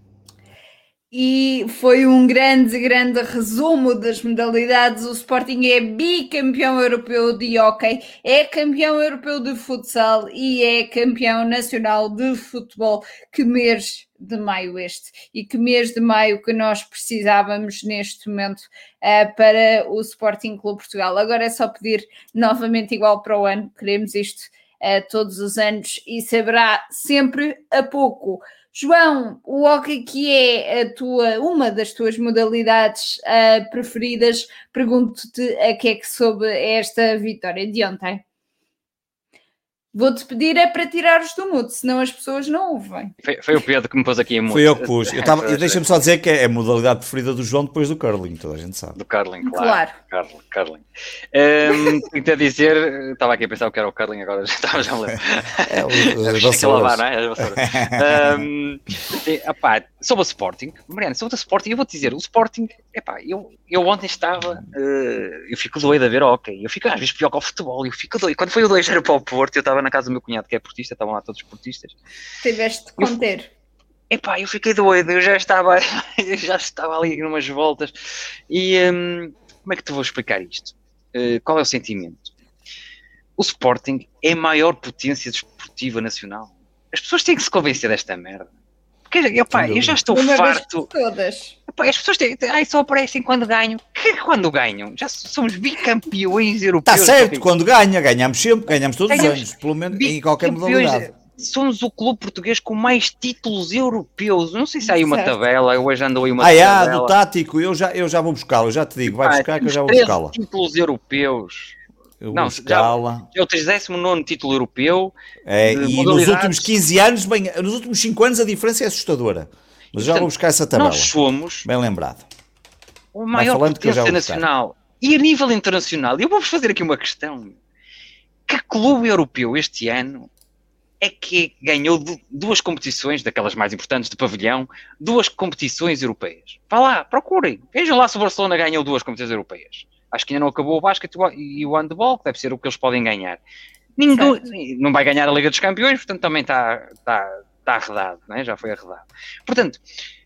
E foi um grande, grande resumo das modalidades. O Sporting é bicampeão europeu de hóquei, é campeão europeu de futsal e é campeão nacional de futebol. Que mês de maio este, e que mês de maio que nós precisávamos neste momento uh, para o Sporting Clube Portugal. Agora é só pedir novamente igual para o ano, queremos isto uh, todos os anos e saberá sempre a pouco. João, o hóquei, que é a tua, uma das tuas modalidades uh, preferidas, pergunto-te a que é que soube esta vitória de ontem. Vou-te pedir é para tirares do mute, senão as pessoas não ouvem. Foi, foi o Pedro que me pôs aqui em mute. Foi eu que pus. Eu tava, deixa-me só dizer que é a modalidade preferida do João depois do curling, toda a gente sabe. Do curling, claro. Claro. Curling, curling. Um, tenho a dizer, estava aqui a pensar o que era o curling, agora já estava já a ler. É, o, o, lavar, não é? um, epá, sobre o Sporting, Mariana, sobre o Sporting, eu vou-te dizer, o Sporting, epá, eu, eu ontem estava, uh, eu fico doido a ver hóquei, eu fico às vezes pior que ao futebol, eu fico doido. Quando foi o dois a zero para o Porto, eu estava na casa do meu cunhado que é portista, estavam lá todos portistas. Tiveste de conter. Eu, epá, eu fiquei doido, eu já estava, eu já estava ali numas voltas. E um, como é que te vou explicar isto? Uh, qual é o sentimento? O Sporting é a maior potência desportiva nacional. As pessoas têm que se convencer desta merda. Porque, epá, eu já estou Uma farto. Todas. Epá, as pessoas têm, ai, só aparecem quando ganham. Que quando ganham? Já somos bicampeões europeus. Está certo, quando ganha, ganhamos sempre, ganhamos todos ganhamos os anos, pelo menos em qualquer modalidade. Somos o clube português com mais títulos europeus. Não sei se há aí uma certo. tabela, hoje ando aí uma ah, tabela. Ah, do tático, eu já, eu já vou buscá-la, eu já te digo, vai buscar que eu já vou buscá-la. Títulos europeus. Eu não, já, é o trigésimo nono título europeu. É, e nos últimos quinze anos, bem, nos últimos cinco anos a diferença é assustadora. Mas já vou buscar essa tabela. Nós somos bem lembrado. O maior potência nacional. E a nível internacional, eu vou-vos fazer aqui uma questão. Que clube europeu este ano é que ganhou duas competições, daquelas mais importantes de pavilhão, duas competições europeias? Vá lá, procurem. Vejam lá se o Barcelona ganhou duas competições europeias. Acho que ainda não acabou o basquete e o handball, que deve ser o que eles podem ganhar. Ninguém, não vai ganhar a Liga dos Campeões, portanto também está, está, está arredado, não é? Já foi arredado. Portanto,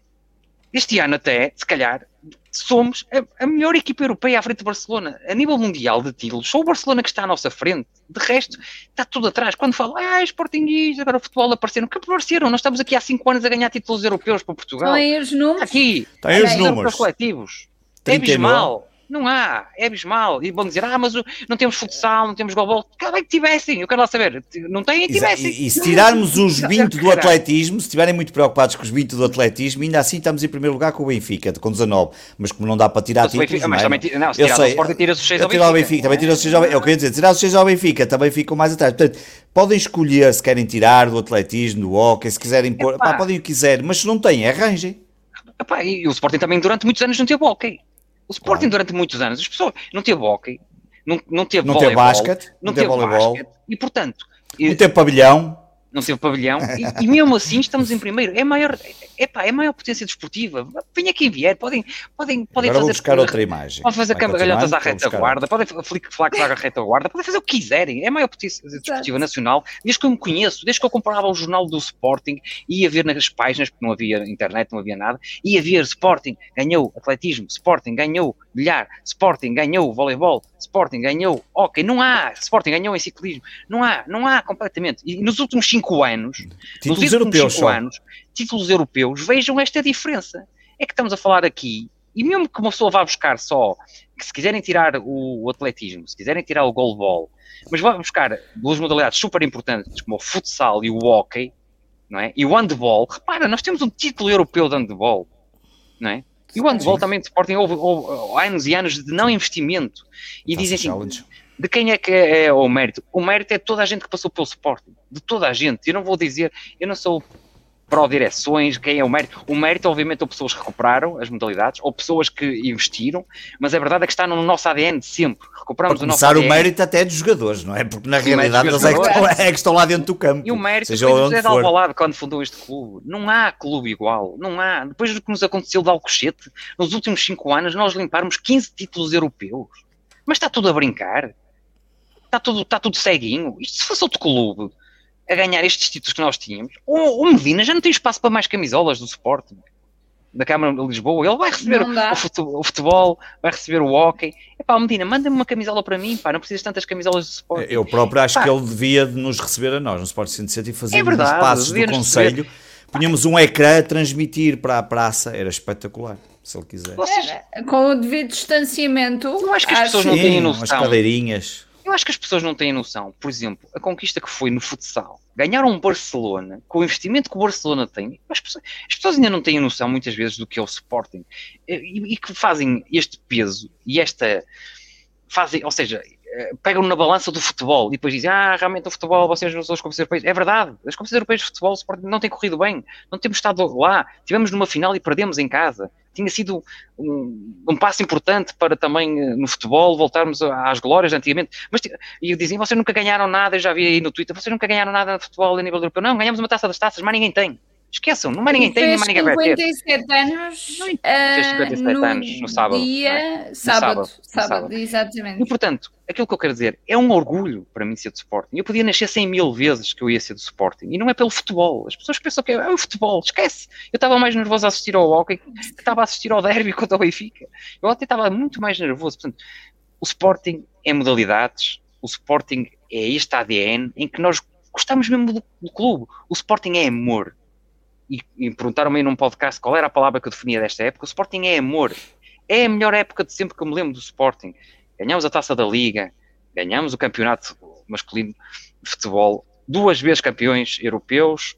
este ano até, se calhar, somos a, a melhor equipa europeia à frente do Barcelona. A nível mundial de títulos, só o Barcelona que está à nossa frente. De resto, está tudo atrás. Quando falam, ah, Sportinguistas, agora o futebol apareceram. Que apareceram? Nós estamos aqui há cinco anos a ganhar títulos europeus para Portugal. Estão aí os números. Está aqui. Está aí os os números. Coletivos. É abismal. Não há, é abismal. E vão dizer, ah, mas não temos futsal, não temos golbol. Cada bem que tivessem, eu quero lá saber. Não têm, tivessem. E, e se tirarmos os vinte do atletismo, se estiverem muito preocupados com os vinte do atletismo, ainda assim estamos em primeiro lugar com o Benfica, com dezanove. Mas como não dá para tirar títulos, Benfica, não é? Mas também, não, se tirar o Sporting, tira-se os seis ao Benfica. Benfica. Também tira os seis ao Benfica. Eu queria dizer, tirar os seis ao Benfica, também ficam mais atrás. Portanto, podem escolher se querem tirar do atletismo, do hóquei, se quiserem pôr, pá, podem o que quiserem, mas se não têm, arranjem. Epá, e o Sporting também durante muitos anos não teve hóquei. O Sporting claro. Durante muitos anos, as pessoas não teve hóquei, não, não teve não voleibol, teve basquete, não, não teve voleibol, e portanto... Não teve pavilhão. Não teve pavilhão, e, e mesmo assim estamos em primeiro. É maior, é, pá, é maior potência desportiva. Venha quem vier, podem, podem, podem Agora fazer... vou buscar outra imagem. Podem fazer cambalhotas à retaguarda, podem flic-flacs à retaguarda, podem fazer o que quiserem. É a maior potência desportiva nacional. Desde que eu me conheço, desde que eu comprava o jornal do Sporting, ia ver nas páginas, porque não havia internet, não havia nada, ia ver Sporting ganhou atletismo, Sporting ganhou bilhar, Sporting ganhou voleibol, Sporting ganhou hóquei. Não há, Sporting ganhou em ciclismo. Não há, não há completamente. E nos últimos cinco anos, títulos nos últimos europeus, cinco anos, títulos europeus, vejam esta diferença. É que estamos a falar aqui, e mesmo que uma pessoa vá buscar só, que se quiserem tirar o, o atletismo, se quiserem tirar o goalball, mas vá buscar duas modalidades super importantes, como o futsal e o hóquei, não é? E o handball, repara, nós temos um título europeu de handball, não é? E o handball também de Sporting houve, houve, houve anos e anos de não investimento. E dizem assim, challenge. De quem é que é, é o mérito? O mérito é de toda a gente que passou pelo Sporting. De toda a gente. Eu não vou dizer, eu não sou pró-direções, quem é o mérito. O mérito, obviamente, ou pessoas que recuperaram as modalidades, ou pessoas que investiram, mas a verdade é que está no nosso A D N de sempre. Recuperamos Para o nosso A D N. o mérito até dos jogadores, não é? Porque na realidade eles é que, estão, é que estão lá dentro do campo. E o mérito foi do José de Alvalade quando fundou este clube. Não há clube igual. Não há. Depois do que nos aconteceu de Alcochete, nos últimos cinco anos nós limparmos quinze títulos europeus. Mas está tudo a brincar. Está tudo, está tudo ceguinho. Isto se fosse outro clube a ganhar estes títulos que nós tínhamos, o, o Medina já não tem espaço para mais camisolas do Sporting, da Câmara de Lisboa. Ele vai receber o futebol, o futebol, vai receber o hóquei. Epá, Medina, manda-me uma camisola para mim, pá, não precisas de tantas camisolas do Sporting. Eu próprio acho pá. que ele devia nos receber a nós, no Sporting cento e sessenta, e fazer é nos passos do Conselho. Receber. Punhamos um ecrã a transmitir para a praça, era espetacular, se ele quiser. É, com o devido distanciamento. Eu acho que as pessoas não têm noção. Umas cadeirinhas. Eu acho que as pessoas não têm noção. Por exemplo, a conquista que foi no futsal. Ganharam um Barcelona, com o investimento que o Barcelona tem. As pessoas, as pessoas ainda não têm noção, muitas vezes, do que é o Sporting. E, e que fazem este peso e esta... Fazem, ou seja, pegam na balança do futebol e depois dizem, ah, realmente o futebol, vocês não são as competições europeias. É verdade, as competições europeias de futebol, o Sporting não tem corrido bem. Não temos estado lá. Tivemos numa final e perdemos em casa. Tinha sido um, um passo importante para também, no futebol, voltarmos às glórias de antigamente. Mas, e diziam, vocês nunca ganharam nada, eu já vi aí no Twitter, vocês nunca ganharam nada no futebol a nível europeu. Não, ganhamos uma taça das taças, mas ninguém tem. Esqueçam, não mais ninguém tem, nem mais ninguém vai ter. cinquenta e sete anos, não, fez cinquenta e sete uh, anos no sábado. Dia, é? no sábado, sábado, sábado, sábado, exatamente. E portanto, aquilo que eu quero dizer, é um orgulho para mim ser do Sporting. Eu podia nascer cem mil vezes que eu ia ser do Sporting. E não é pelo futebol. As pessoas pensam que é, é o futebol, esquece. Eu estava mais nervoso a assistir ao hóquei que estava a assistir ao derby contra o Benfica. Eu até estava muito mais nervoso. Portanto, o Sporting é modalidades, o Sporting é este A D N em que nós gostamos mesmo do, do clube. O Sporting é amor. E, e perguntaram-me num podcast qual era a palavra que eu definia desta época. O Sporting é amor. É a melhor época de sempre que eu me lembro do Sporting. Ganhamos a Taça da Liga, ganhamos o campeonato masculino de futebol, duas vezes campeões europeus,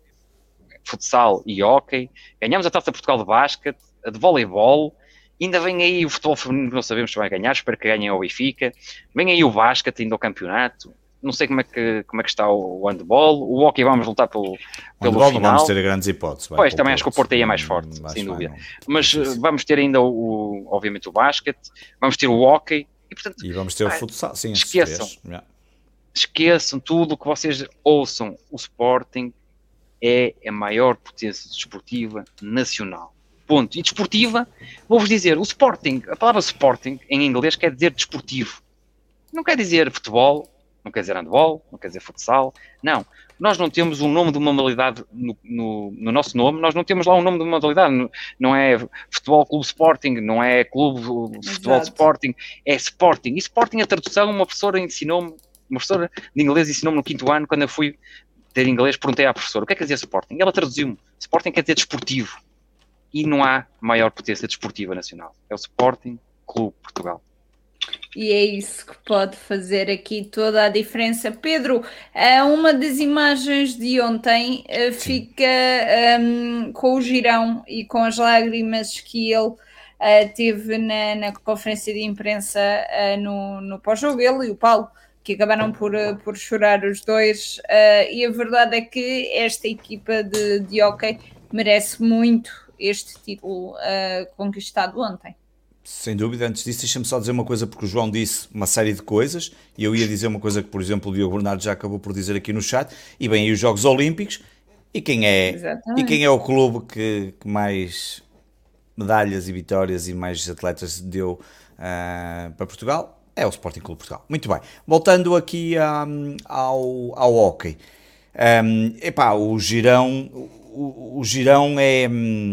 futsal e hóquei, ganhamos a Taça de Portugal de basquete, a de voleibol, ainda vem aí o futebol feminino que não sabemos se vai ganhar, espero que ganhem ao Benfica, vem aí o basquete ainda ao campeonato. Não sei como é que, como é que está o handball. O hóquei vamos lutar pelo, pelo handball final. Não vamos ter grandes hipóteses. Pois, também acho que o Porto aí é mais forte, mais sem dúvida. Não, Mas não vamos ter ainda, o, obviamente, o basquete, vamos ter o hóquei. E, portanto, e vamos ter ah, o futsal, sim. Esqueçam. Yeah. Esqueçam tudo o que vocês ouçam. O Sporting é a maior potência desportiva nacional. Ponto. E desportiva, vou-vos dizer, o Sporting, a palavra Sporting em inglês quer dizer desportivo. Não quer dizer futebol, não quer dizer handball, não quer dizer futsal, não. Nós não temos um nome de uma modalidade no, no, no nosso nome, nós não temos lá um nome de uma modalidade, não é Futebol Clube Sporting, não é Clube Futebol Exato. Sporting, é Sporting. E Sporting, a tradução, uma professora ensinou-me, uma professora de inglês ensinou-me no quinto ano, quando eu fui ter inglês, perguntei à professora, o que é que quer dizer Sporting? E ela traduziu-me, Sporting quer dizer desportivo. E não há maior potência desportiva nacional, é o Sporting Clube Portugal. E é isso que pode fazer aqui toda a diferença. Pedro, uma das imagens de ontem fica um, com o Girão e com as lágrimas que ele uh, teve na, na conferência de imprensa uh, no, no pós-jogo, ele e o Paulo, que acabaram por, uh, por chorar os dois. Uh, e a verdade é que esta equipa de, de hóquei merece muito este título uh, conquistado ontem. Sem dúvida. Antes disso, deixa-me só dizer uma coisa, porque o João disse uma série de coisas e eu ia dizer uma coisa que, por exemplo, o Diogo Bernardo já acabou por dizer aqui no chat, e bem, aí os Jogos Olímpicos, e quem é, e quem é o clube que, que mais medalhas e vitórias e mais atletas deu uh, para Portugal? É o Sporting Clube Portugal. Muito bem. Voltando aqui um, ao, ao hóquei. Um, epá, o Girão, o, o Girão é...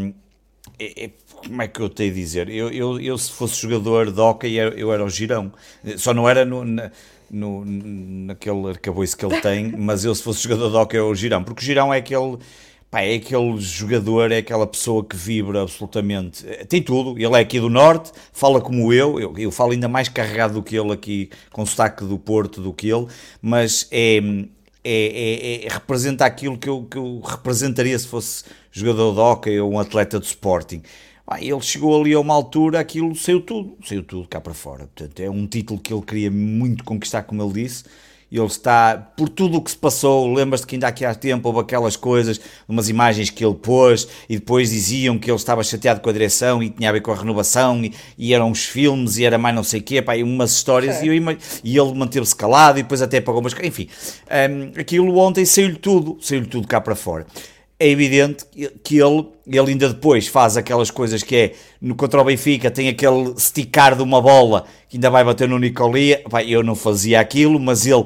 é, é como é que eu tenho a dizer? Eu, eu, eu se fosse jogador de hóquei, eu, eu era o Girão. Só não era no, na, no, naquele arcabouço que ele tem, mas eu se fosse jogador de hóquei, eu era o Girão. Porque o Girão é aquele, pá, é aquele jogador, é aquela pessoa que vibra absolutamente. Tem tudo. Ele é aqui do Norte, fala como eu. Eu, eu falo ainda mais carregado do que ele aqui, com sotaque do Porto do que ele. Mas é... É, é, é, representa aquilo que eu, que eu representaria se fosse jogador de hóquei ou um atleta de Sporting. Ah, ele chegou ali a uma altura, aquilo saiu tudo, saiu tudo cá para fora. Portanto, é um título que ele queria muito conquistar, como ele disse. Ele está, por tudo o que se passou, lembras-te que ainda aqui há tempo houve aquelas coisas, umas imagens que ele pôs e depois diziam que ele estava chateado com a direção e tinha a ver com a renovação e, e eram uns filmes e era mais não sei o quê, pá, e umas histórias, e, eu, e ele manteve-se calado e depois até pagou umas... Enfim, um, aquilo ontem saiu-lhe tudo, saiu-lhe tudo cá para fora. É evidente que ele, ele ainda depois faz aquelas coisas que é, no contra o Benfica, tem aquele esticar de uma bola que ainda vai bater no Nicolia. Pá, eu não fazia aquilo, mas ele...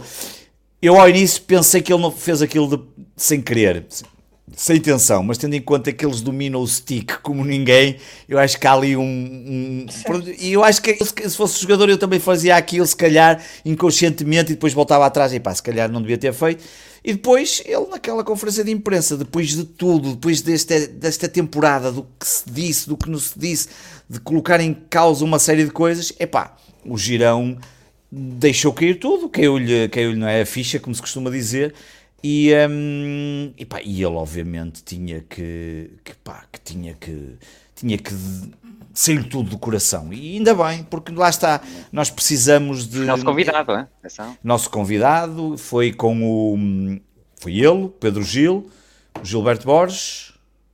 Eu ao início pensei que ele não fez aquilo de, sem querer, sem intenção, mas tendo em conta que eles dominam o stick como ninguém, eu acho que há ali um... um e eu acho que se fosse jogador eu também fazia aquilo, se calhar, inconscientemente, e depois voltava atrás e pá, se calhar não devia ter feito. E depois, ele naquela conferência de imprensa, depois de tudo, depois desta, desta temporada, do que se disse, do que não se disse, de colocar em causa uma série de coisas, epá, o Girão deixou cair tudo, caiu-lhe, caiu-lhe, não é, a ficha, como se costuma dizer, e, um, epá, e ele obviamente tinha que, que, pá, que tinha que, tinha que sair tudo do coração, e ainda bem, porque lá está, nós precisamos de... Nosso convidado, é? Nosso convidado foi com o... Foi ele, Pedro Gil, o Gilberto Borges...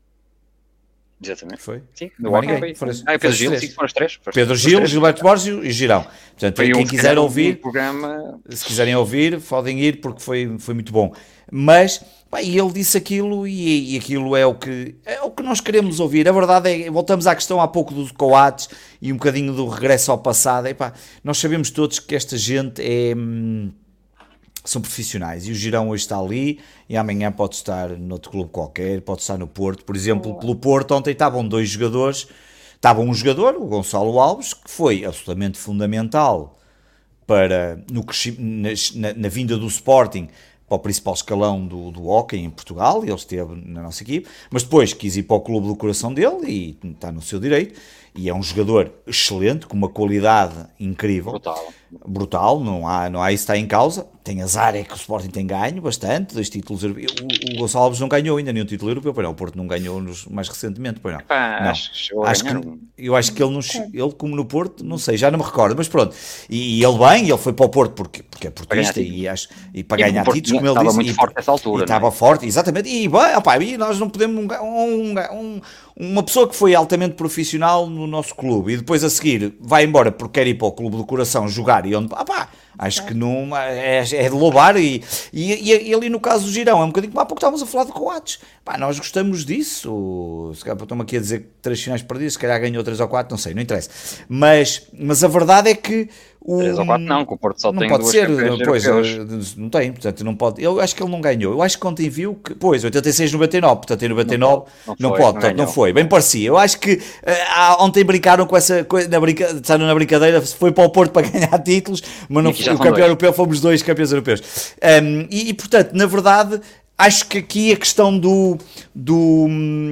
Exatamente. Foi? Sim, no Walking foi. foi. Ah, Pedro Gil, sim, foram os três. Foram Pedro Gil, três. Gilberto Borges e o Girão. Portanto, foi quem um, quiser ouvir, um programa... se quiserem ouvir, podem ir, porque foi, foi muito bom. Mas, pá, ele disse aquilo e, e aquilo é o, que, é o que nós queremos ouvir. A verdade é, voltamos à questão há pouco dos coates e um bocadinho do regresso ao passado. E, pá, nós sabemos todos que esta gente é... Hum, são profissionais, e o Girão hoje está ali e amanhã pode estar noutro clube qualquer, pode estar no Porto, por exemplo. Pelo Porto ontem estavam dois jogadores, estava um jogador, o Gonçalo Alves, que foi absolutamente fundamental para, no, na, na vinda do Sporting para o principal escalão do, do hóquei em Portugal, ele esteve na nossa equipe, mas depois quis ir para o clube do coração dele e está no seu direito, e é um jogador excelente, com uma qualidade incrível. Brutal. Brutal, não há, não há isso está em causa. Tem azar, é que o Sporting tem ganho bastante, dois títulos europeus. O, o Gonçalo Alves não ganhou ainda nenhum título europeu, pois não, o Porto não ganhou nos, mais recentemente, pois não. Epá, não. Acho, que acho que eu acho que ele, não, ele, como no Porto, não sei, já não me recordo, mas pronto. E, e ele bem, ele foi para o Porto porque, porque é portista e, acho, e para ganhar e títulos, como ele disse. Muito e, forte nessa altura. E estava é? forte, exatamente. E, bem, opa, e nós não podemos. Um, um, uma pessoa que foi altamente profissional no nosso clube e depois a seguir vai embora porque quer ir para o clube do coração jogar e onde. Opa, Acho que não, é, é de louvar e, e, e ali no caso do Girão é um bocadinho como há pouco estávamos a falar de Coates. Pá, nós gostamos disso. Se calhar estão-me aqui a dizer que três finais perdidos, se calhar ganhou três ou quatro, não sei, não interessa. Mas, mas a verdade é que o, três ou quatro não, que o Porto só não tem pode duas ser, campeões pois, não tem, portanto não pode. Eu acho que ele não ganhou. Eu acho que ontem viu que, pois, oitenta e seis, noventa e nove, portanto em noventa e nove não, não, não pode, não, portanto, não foi. Bem parecia. Eu acho que uh, ontem brincaram com essa coisa, na, brinca, na brincadeira, foi para o Porto para ganhar títulos, mas não foi, o campeão dois. europeu fomos dois campeões europeus. Um, e, e portanto, na verdade, acho que aqui a questão do do,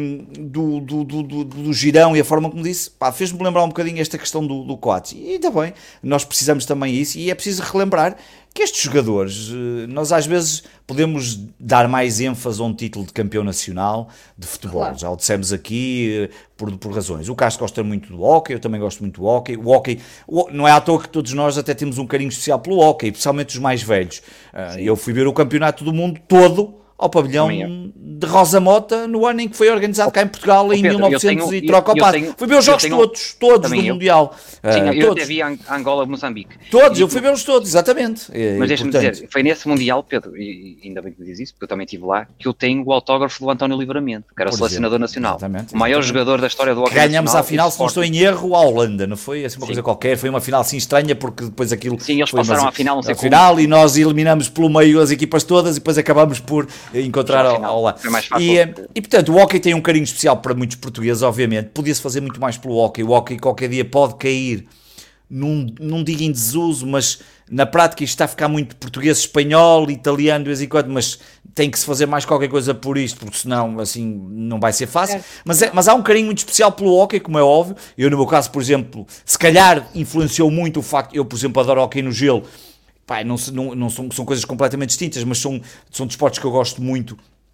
do, do, do, do, do Girão e a forma como disse, pá, fez-me lembrar um bocadinho esta questão do, do Coates. E ainda bem, nós precisamos também isso e é preciso relembrar que estes jogadores, nós às vezes podemos dar mais ênfase a um título de campeão nacional de futebol, claro. Já o dissemos aqui por, por razões. O Castro gosta muito do hóquei, eu também gosto muito do hóquei. O hóquei, não é à toa que todos nós até temos um carinho especial pelo hóquei, especialmente os mais velhos. Sim. Eu fui ver o campeonato do mundo todo ao pavilhão de Rosa Mota no ano em que foi organizado cá em Portugal, oh, em Pedro, mil e novecentos tenho, e troca ao passo. Fui ver os jogos tenho, todos, todos do eu. Mundial. Sim, uh, eu todos. até vi Angola, Moçambique. Todos, eu fui vê-los todos, exatamente. Mas deixa-me dizer, foi nesse Mundial, Pedro, e ainda bem que me diz isso, porque eu também estive lá, que eu tenho o autógrafo do António Livramento, que era o selecionador nacional. Exatamente, o maior exatamente. jogador da história do hóquei nacional. Ganhamos à final, se não estou em erro, à Holanda, não foi? Assim uma Sim. coisa qualquer, foi uma final assim estranha, porque depois aquilo... Sim, eles passaram à final, não sei como. final, e nós eliminamos pelo meio as equipas todas, e depois acabamos por encontrar ao lado. E, e portanto, o hóquei tem um carinho especial para muitos portugueses, obviamente. Podia-se fazer muito mais pelo hóquei. O hóquei qualquer dia pode cair, num, não digo em desuso, mas na prática isto está a ficar muito português, espanhol, italiano de vez em quando, mas tem que se fazer mais qualquer coisa por isto, porque senão assim não vai ser fácil. É. Mas, é, mas há um carinho muito especial pelo hóquei, como é óbvio. Eu no meu caso, por exemplo, se calhar influenciou muito o facto, eu por exemplo adoro hóquei no gelo. Pai, não, não, não são, são coisas completamente distintas, mas são, são desportos que eu gosto muito.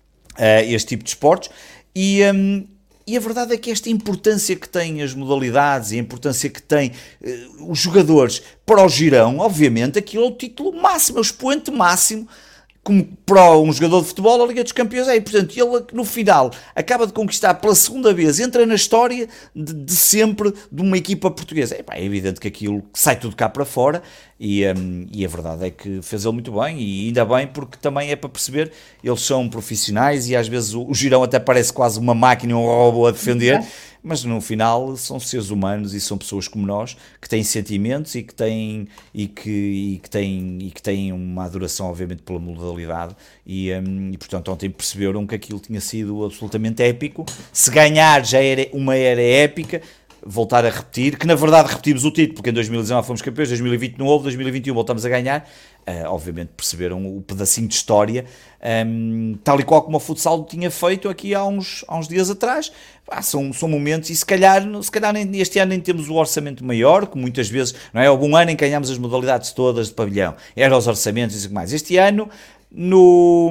Uh, este tipo de esportes e, um, e a verdade é que esta importância que têm as modalidades e a importância que têm uh, os jogadores para o Girão, obviamente aquilo é o título máximo, é o expoente máximo como para um jogador de futebol a Liga dos Campeões é, e portanto ele no final acaba de conquistar pela segunda vez, entra na história de, de sempre de uma equipa portuguesa. É, pá, é evidente que aquilo sai tudo cá para fora e, um, e a verdade é que fez ele muito bem e ainda bem porque também é para perceber, eles são profissionais e às vezes o, o Girão até parece quase uma máquina, um robô a defender, mas no final são seres humanos e são pessoas como nós que têm sentimentos e que têm, e que, e que têm, e que têm uma adoração obviamente pela modalidade e, um, e portanto ontem perceberam que aquilo tinha sido absolutamente épico. Se ganhar já era uma era épica, voltar a repetir, que na verdade repetimos o título, porque em dois mil e dezanove fomos campeões, dois mil e vinte não houve, dois mil e vinte e um voltamos a ganhar, uh, obviamente perceberam o pedacinho de história, um, tal e qual como o futsal tinha feito aqui há uns, há uns dias atrás. Ah, são, são momentos e se calhar, se calhar este ano nem temos o orçamento maior, que muitas vezes, não é? Houve um ano em que ganhámos as modalidades todas de pavilhão, eram os orçamentos e assim mais. Este ano, no,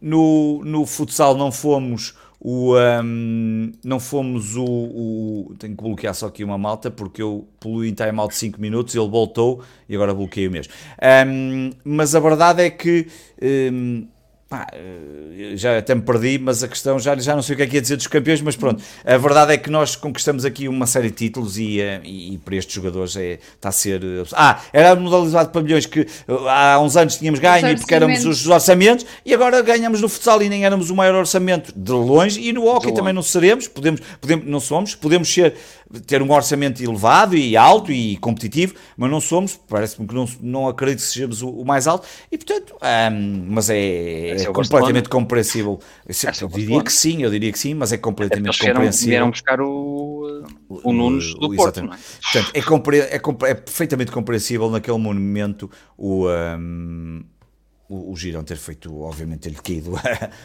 no, no futsal não fomos o, um, não fomos o, o... Tenho que bloquear só aqui uma malta, porque eu puluí em time out de cinco minutos, ele voltou e agora bloqueio mesmo. Um, mas a verdade é que... Um, Pá, já até me perdi, mas a questão, já, já não sei o que é que ia dizer dos campeões, mas pronto, a verdade é que nós conquistamos aqui uma série de títulos e, e, e para estes jogadores é, está a ser... Ah, era a modalidade de pavilhões que há uns anos tínhamos ganho e porque éramos os orçamentos e agora ganhamos no futsal e nem éramos o maior orçamento de longe e no hóquei também não seremos, podemos, podemos, não somos, podemos ser... ter um orçamento elevado e alto e competitivo, mas não somos, parece-me que não, não acredito que sejamos o, o mais alto, e portanto, um, mas é, é completamente compreensível. Eu diria que sim, eu diria que sim, mas é completamente é compreensível. Vieram buscar o, o, o Nunes do o, Porto, não é? Portanto, é, compre, é, compre, é perfeitamente compreensível naquele momento o... Um, o, o Girão ter feito, obviamente, ter-lhe caído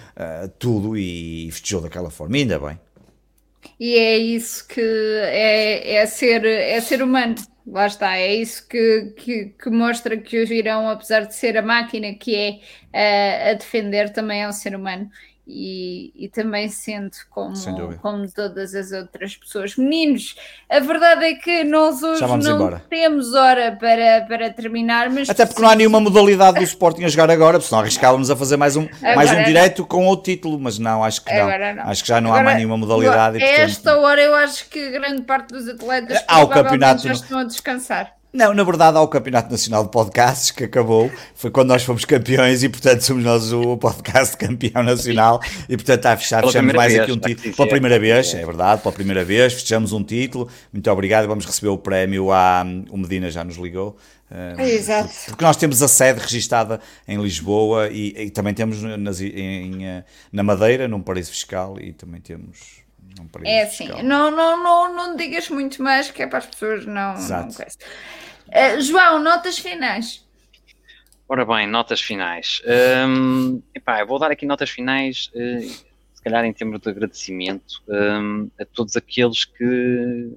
tudo e festejou daquela forma, e ainda bem. E é isso que é, é, ser, é ser humano, lá está, é isso que, que, que mostra que o Girão, apesar de ser a máquina que é a, a defender, também é um ser humano e, e também sente como, como todas as outras pessoas. Meninos, a verdade é que nós hoje não embora. temos hora para, para terminar, mas até porque não há nenhuma modalidade do Sporting a jogar agora, senão arriscávamos a fazer mais um, mais um direto com outro título, mas não, acho que não, não. Acho que já não agora, há mais nenhuma modalidade. A esta hora eu acho que grande parte dos atletas há o campeonato já estão a descansar. Não, na verdade há o Campeonato Nacional de Podcasts que acabou, foi quando nós fomos campeões e portanto somos nós o podcast campeão nacional e portanto está fechado, fechamos mais vez, aqui um título, pela primeira vez, é verdade, pela primeira vez, fechamos um título, muito obrigado, vamos receber o prémio, à, o Medina já nos ligou, uh, Exato. Porque nós temos a sede registada em Lisboa e, e também temos nas, em, em, na Madeira, num paraíso fiscal e também temos... É assim, não, não, não, não digas muito mais que é para as pessoas não... não uh, João, notas finais. Ora bem, notas finais. Um, epá, eu vou dar aqui notas finais, uh, se calhar em termos de agradecimento um, a todos aqueles que,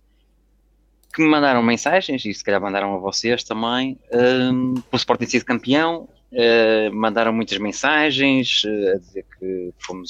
que me mandaram mensagens, e se calhar mandaram a vocês também, um, pelo Sporting ser campeão, uh, mandaram muitas mensagens uh, a dizer que fomos...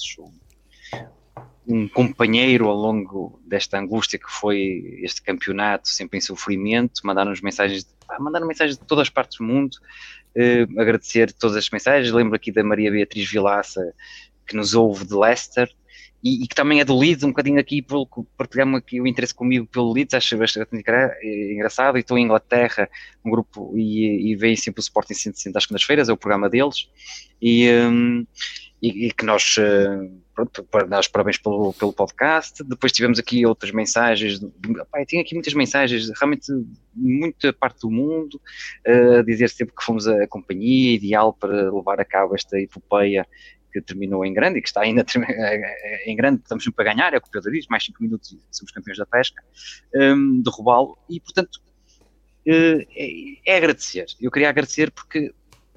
um companheiro ao longo desta angústia que foi este campeonato, sempre em sofrimento, mandaram-nos mensagens, ah, mandaram mensagens de todas as partes do mundo, eh, agradecer todas as mensagens, lembro aqui da Maria Beatriz Vilaça, que nos ouve de Leicester, e, e que também é do Leeds, um bocadinho aqui, partilhamos aqui o interesse comigo pelo Leeds, acho bastante engraçado, e estou em Inglaterra, um grupo, e, e veio sempre o Sporting cento e sessenta às segundas-feiras, é o programa deles, e... Um, E, e que nós, pronto, para dar os parabéns pelo, pelo podcast. Depois tivemos aqui outras mensagens, pai, tinha aqui muitas mensagens, realmente muita parte do mundo, a uh, dizer sempre que fomos a, a companhia ideal para levar a cabo esta epopeia que terminou em grande e que está ainda em grande, estamos sempre a ganhar, é o que o Pedro diz, mais cinco minutos e somos campeões da pesca, um, de Robalo, e portanto uh, é, é agradecer. Eu queria agradecer porque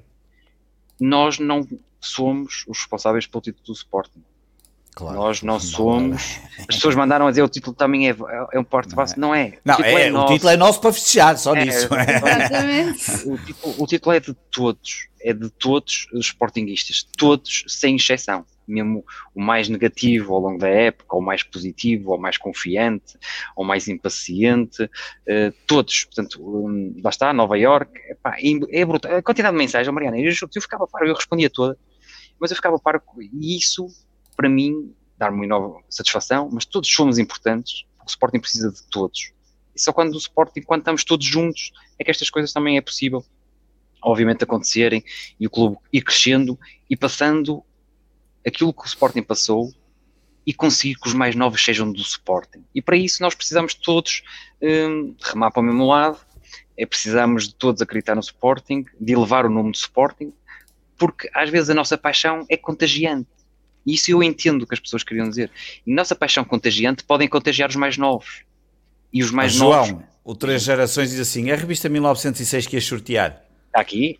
nós não somos os responsáveis pelo título do Sporting. Claro, nós não somos. As pessoas mandaram a dizer o título também é, é um porte vosso. Não é. Não, o título é, é, o título é nosso para festejar, só é, nisso. Exatamente. O título, o título é de todos. É de todos os sportinguistas. Todos, sem exceção. Mesmo o mais negativo ao longo da época, ou o mais positivo, ou o mais confiante, ou o mais impaciente. Uh, todos. Portanto, um, lá está, Nova Iorque. Epá, é brutal. A quantidade de mensagens, Mariana, eu, eu ficava paro, eu respondia toda, mas eu ficava paro. E isso, para mim, dá-me uma nova satisfação, mas todos somos importantes, porque o Sporting precisa de todos. E só quando o Sporting, quando estamos todos juntos, é que estas coisas também é possível, obviamente, acontecerem, e o clube ir crescendo e passando aquilo que o Sporting passou e conseguir que os mais novos sejam do Sporting. E para isso nós precisamos todos hum, remar para o mesmo lado, é, precisamos de todos acreditar no Sporting, de elevar o nome do Sporting, porque às vezes a nossa paixão é contagiante. E isso eu entendo o que as pessoas queriam dizer. E a nossa paixão contagiante podem contagiar os mais novos. E os mais João, novos... João, o Três Gerações diz assim, é a revista mil novecentos e seis que ia sortear. Está aqui?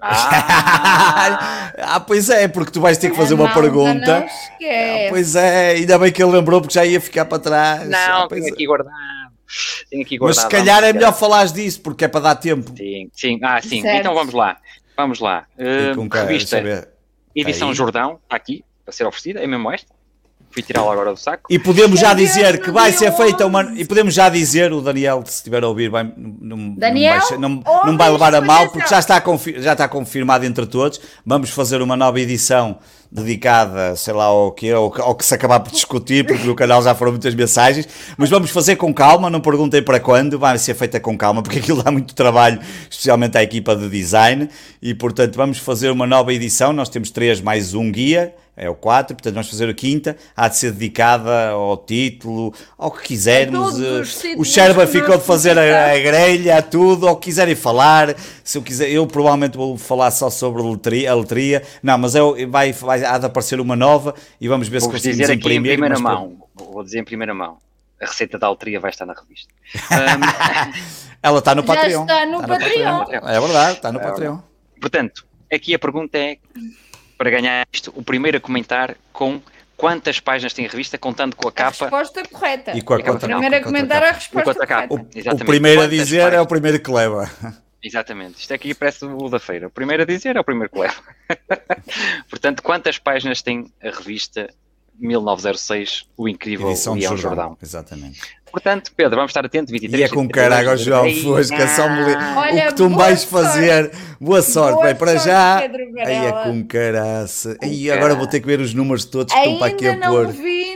Ah. ah, pois é, porque tu vais ter que fazer uma pergunta. Ah, pois é, ainda bem que ele lembrou porque já ia ficar para trás. Não, ah, tenho é. aqui guardado. Tenho aqui guardado. Mas se calhar é melhor falares disso porque é para dar tempo. Sim, sim. Ah, sim. Certo. Então vamos lá. Vamos lá. Uh, revista saber. Edição Aí. Jordão, está aqui, para ser oferecida, é mesmo esta. Fui tirá-la agora do saco. E podemos já dizer que vai ser feita uma... E podemos já dizer, o Daniel, se estiver a ouvir, vai, não, Daniel, não, vai, não, não vai levar a mal, porque já está, confir, já está confirmado entre todos. Vamos fazer uma nova edição dedicada, sei lá, ao que, ao, ao que se acabar por discutir, porque no canal já foram muitas mensagens, mas vamos fazer com calma, não perguntem para quando, vai ser feita com calma, porque aquilo dá muito trabalho, especialmente à equipa de design, e portanto vamos fazer uma nova edição, nós temos três mais um guia, é o quatro, portanto vamos fazer a quinta, há de ser dedicada ao título, ao que quisermos. O Sherba ficou de fazer a, a grelha, a tudo, ao que quiserem falar. Se eu quiser, eu provavelmente vou falar só sobre a letria, a letria. Não, mas eu, vai, vai, há de aparecer uma nova e vamos ver vou se conseguimos dizer imprimir. Aqui em primeira mas, mão, vou dizer em primeira mão. A receita da letria vai estar na revista. Um... Ela está no Já Patreon. está no está Patreon. No Patreon. É verdade, está no é Patreon. Portanto, aqui a pergunta é, para ganhar isto, o primeiro a comentar com quantas páginas tem a revista, contando com a capa. A resposta correta. E com a, o primeiro a comentar a resposta correta. O, o primeiro a dizer páginas? É o primeiro que leva. Exatamente. Isto aqui parece o da feira. O primeiro a dizer é o primeiro que leva. Portanto, quantas páginas tem a revista mil novecentos e seis, o incrível Edição Leão de Jordão. Jordão? Exatamente. Portanto, Pedro, vamos estar atentos. vinte e três, e é com caralho, João Fosca, só me o que tu me vais fazer. Boa sorte, bem, para já. Aí é com caraça. E agora vou ter que ver os números todos que ainda estão para aqui a não pôr. Vi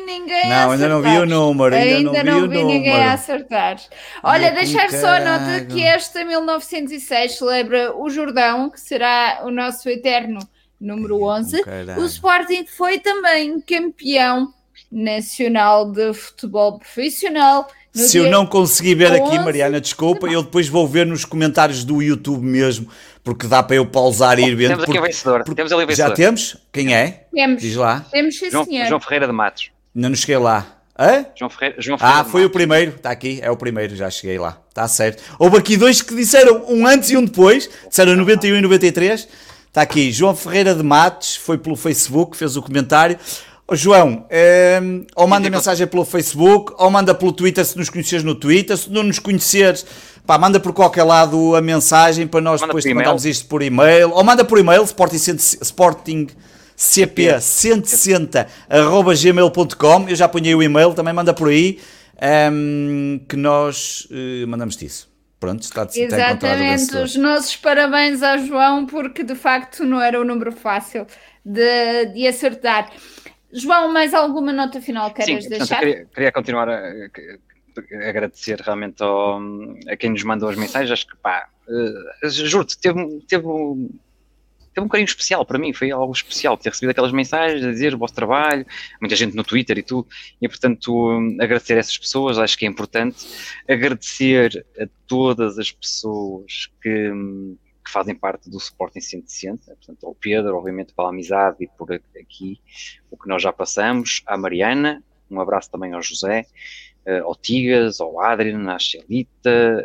ninguém não, a acertar. Não, ainda não vi o número. Ainda, ainda não vi, não vi o ninguém número. a acertar. Olha, é deixar só a nota que esta mil novecentos e seis celebra o Jordão, que será o nosso eterno número onze. O Sporting foi também campeão nacional de futebol profissional. Se eu não conseguir ver aqui, Mariana, desculpa, eu depois vou ver nos comentários do YouTube mesmo, porque dá para eu pausar e ir vendo. Temos aqui o vencedor. Temos ali o vencedor. Já temos? Quem é? Temos. Diz lá. Temos, sim, João, senhor. João Ferreira de Matos. Não nos cheguei lá. Hã? João Ferreira, João Ferreira ah, foi o primeiro. Está aqui, é o primeiro, já cheguei lá. Está certo. Houve aqui dois que disseram um antes e um depois. Disseram noventa e um e noventa e três. Está aqui, João Ferreira de Matos, foi pelo Facebook, fez o comentário. Oh, João, um, ou manda mensagem pelo Facebook, ou manda pelo Twitter se nos conheceres no Twitter. Se não nos conheceres, pá, manda por qualquer lado a mensagem para nós manda depois te mandarmos isto por e-mail. Ou manda por e-mail, sporting, sporting c p cento e sessenta arroba gmail ponto com. Eu já apanhei o e-mail, também manda por aí, um, que nós uh, mandamos-te isso. Pronto, está, está exatamente, os nossos parabéns ao João, porque de facto não era um número fácil de, de acertar. João, mais alguma nota final queres Sim, deixar? Portanto, eu queria, queria continuar a, a agradecer realmente ao, a quem nos mandou as mensagens. Acho que, pá, uh, juro-te, teve, teve, teve um carinho especial para mim. Foi algo especial ter recebido aquelas mensagens a dizer o vosso trabalho, muita gente no Twitter e tudo. E, portanto, agradecer a essas pessoas, acho que é importante. Agradecer a todas as pessoas que... que fazem parte do Sporting cento e sessenta, portanto, ao Pedro, obviamente, pela amizade e por aqui o que nós já passamos, à Mariana, um abraço também ao José, ao Tigas, ao Adrian, à Xelita,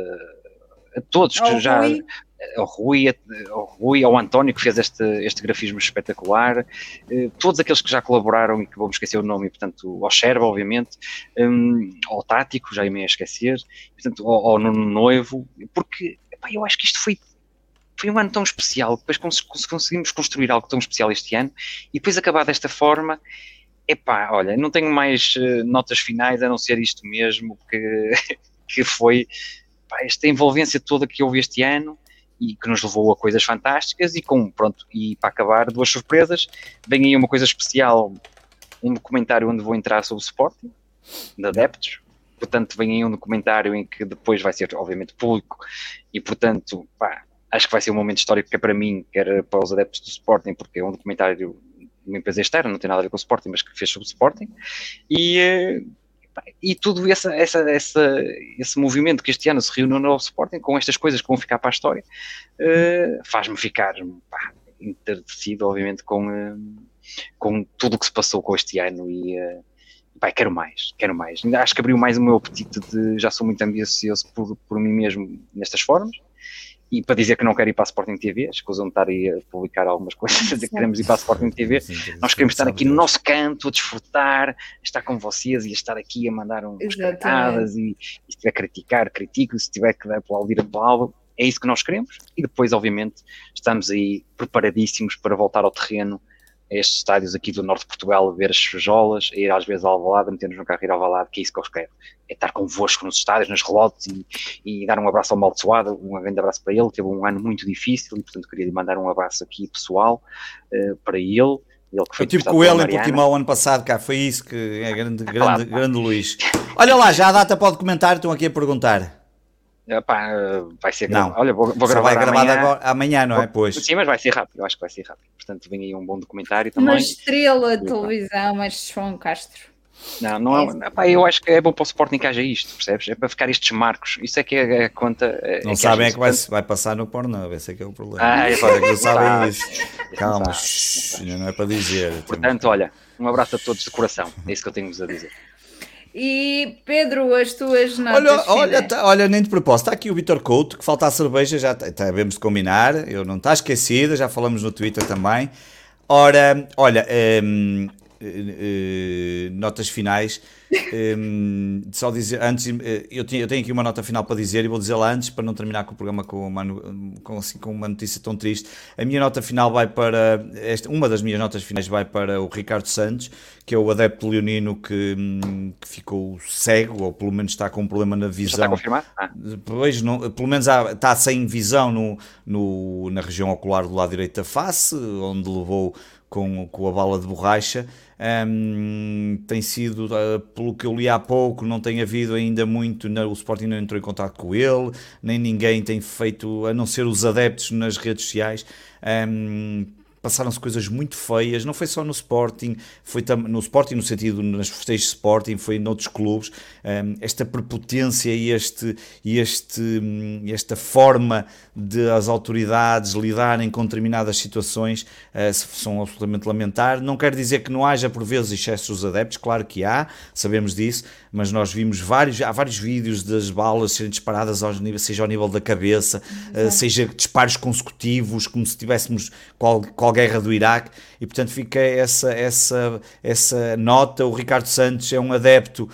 a todos que ao já... Rui. Ao Rui, ao Rui, ao António, que fez este, este grafismo espetacular, todos aqueles que já colaboraram e que vamos esquecer o nome, e, portanto, ao Sherba, obviamente, ao Tático, já ia me esquecer, portanto, ao, ao Nuno Noivo, porque epá, eu acho que isto foi Foi um ano tão especial, depois conseguimos construir algo tão especial este ano, e depois acabar desta forma, epá, olha, não tenho mais uh, notas finais a não ser isto mesmo, que, que foi pá, esta envolvência toda que houve este ano, e que nos levou a coisas fantásticas, e com, pronto, e para acabar, duas surpresas, vem aí uma coisa especial, um documentário onde vou entrar sobre o Sporting, de adeptos, portanto vem aí um documentário em que depois vai ser, obviamente, público, e portanto, pá, acho que vai ser um momento histórico que é para mim, que era para os adeptos do Sporting, porque é um documentário de uma empresa externa, não tem nada a ver com o Sporting, mas que fez sobre o Sporting, e, e tudo essa, essa, essa, esse movimento que este ano se reuniu no Sporting, com estas coisas que vão ficar para a história, uh, faz-me ficar pá, entardecido, obviamente, com, uh, com tudo o que se passou com este ano, e uh, pá, quero mais, quero mais. Acho que abriu mais o meu apetite de, já sou muito ambicioso por, por mim mesmo nestas formas. E para dizer que não quero ir para a Sporting T V, escusam de estar aí a publicar algumas coisas, a dizer que queremos ir para a Sporting T V, nós queremos estar aqui no nosso canto, a desfrutar, a estar com vocês e a estar aqui a mandar umas cantadas, e, e se tiver que criticar, critico, se tiver que aplaudir, aplaudo, é isso que nós queremos. E depois, obviamente, estamos aí preparadíssimos para voltar ao terreno, a estes estádios aqui do norte de Portugal, a ver as fejolas, a ir às vezes ao Alvalade, a meter-nos no carro e ir ao Alvalade, que é isso que eu quero. É estar convosco nos estádios, nas relotes, e, e dar um abraço ao Maltesoado, um grande abraço para ele. Teve um ano muito difícil, e portanto queria lhe mandar um abraço aqui pessoal uh, para ele. Ele que foi eu tive com ele em Portimão ano passado, cá, foi isso que é grande, grande, claro, grande Luís. Olha lá, já a data pode comentar, estão aqui a perguntar. Epá, vai ser não, olha, vou, vou gravar vai amanhã. Agora, amanhã, não é? Pois. Sim, mas vai ser rápido, eu acho que vai ser rápido. Portanto, vem aí um bom documentário também. Uma estrela de televisão, mas João Castro. Não, não é, epá, eu acho que é bom para o Sporting que haja isto, percebes? É para ficar estes marcos. Isso é que é a conta. É não que sabem é que vai, vai passar no Pornhub, esse é que é o problema. Ah, é para que não sabem isso. Calma, shh, não é para dizer. Portanto, olha, um abraço a todos de coração, é isso que eu tenho-vos a dizer. E Pedro, as tuas notas olha, olha, tá, olha, nem de propósito, está aqui o Vitor Couto, que falta a cerveja, já devemos de combinar, eu não está esquecida, já falamos no Twitter também. Ora, olha, hum, Uh, notas finais, um, só dizer antes, uh, eu, tinha, eu tenho aqui uma nota final para dizer e vou dizê-la antes para não terminar com o programa com uma, com, assim, com uma notícia tão triste. A minha nota final vai para esta, uma das minhas notas finais vai para o Ricardo Santos, que é o adepto leonino que, que ficou cego, ou pelo menos está com um problema na visão. Já está confirmado? Ah. Pois, não, pelo menos há, está sem visão no, no, na região ocular do lado direito da face, onde levou com, com a bala de borracha. Um, tem sido, uh, pelo que eu li há pouco, não tem havido ainda muito, não, o Sporting não entrou em contato com ele, nem ninguém tem feito, a não ser os adeptos nas redes sociais. Um, passaram-se coisas muito feias, não foi só no Sporting, foi tam- no Sporting no sentido, nas festejos de Sporting, foi noutros clubes, um, esta prepotência e este, este, um, esta forma de as autoridades lidarem com determinadas situações uh, são absolutamente lamentáveis. Não quer dizer que não haja por vezes excessos dos adeptos, claro que há, sabemos disso, mas nós vimos vários, há vários vídeos das balas serem disparadas aos níveis, seja ao nível da cabeça, uh, seja disparos consecutivos, como se tivéssemos qual, qual guerra do Iraque, e portanto fica essa, essa, essa nota. O Ricardo Santos é um adepto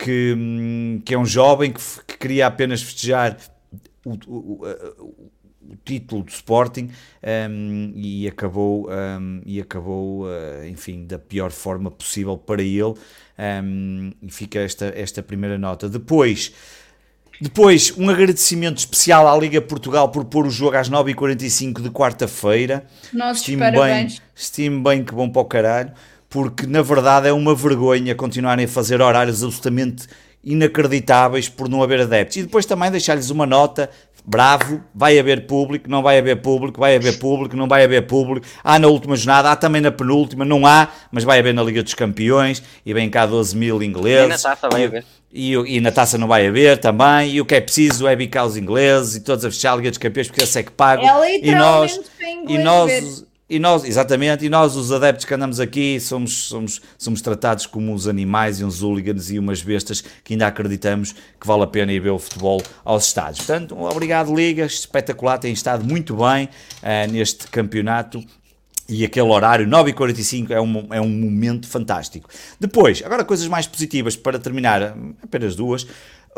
que, que é um jovem que, que queria apenas festejar o, o, o, o título do Sporting, um, e acabou, um, e acabou uh, enfim, da pior forma possível para ele, um, e fica esta, esta primeira nota. Depois Depois, um agradecimento especial à Liga Portugal por pôr o jogo às nove e quarenta e cinco de quarta-feira. Nossos estimo parabéns. Bem, estimo bem que bom para o caralho, porque na verdade é uma vergonha continuarem a fazer horários absolutamente inacreditáveis por não haver adeptos. E depois também deixar-lhes uma nota: bravo, vai haver público, não vai haver público, vai haver público, não vai haver público. Há na última jornada, há também na penúltima, não há, mas vai haver na Liga dos Campeões, e vem cá doze mil ingleses. E na taça vai haver. E, e na taça não vai haver também, e o que é preciso é bicar os ingleses e todos a fechar a Liga dos Campeões, porque esse é que pagam. É e nós, para inglês e nós, ver. e nós, exatamente, e nós os adeptos que andamos aqui somos, somos, somos tratados como uns animais e uns hooligans e umas bestas que ainda acreditamos que vale a pena ir ver o futebol aos estádios. Portanto, um obrigado Liga, espetacular, têm estado muito bem uh, neste campeonato. E aquele horário, nove e quarenta e cinco, é um, é um momento fantástico. Depois, agora coisas mais positivas para terminar, apenas duas.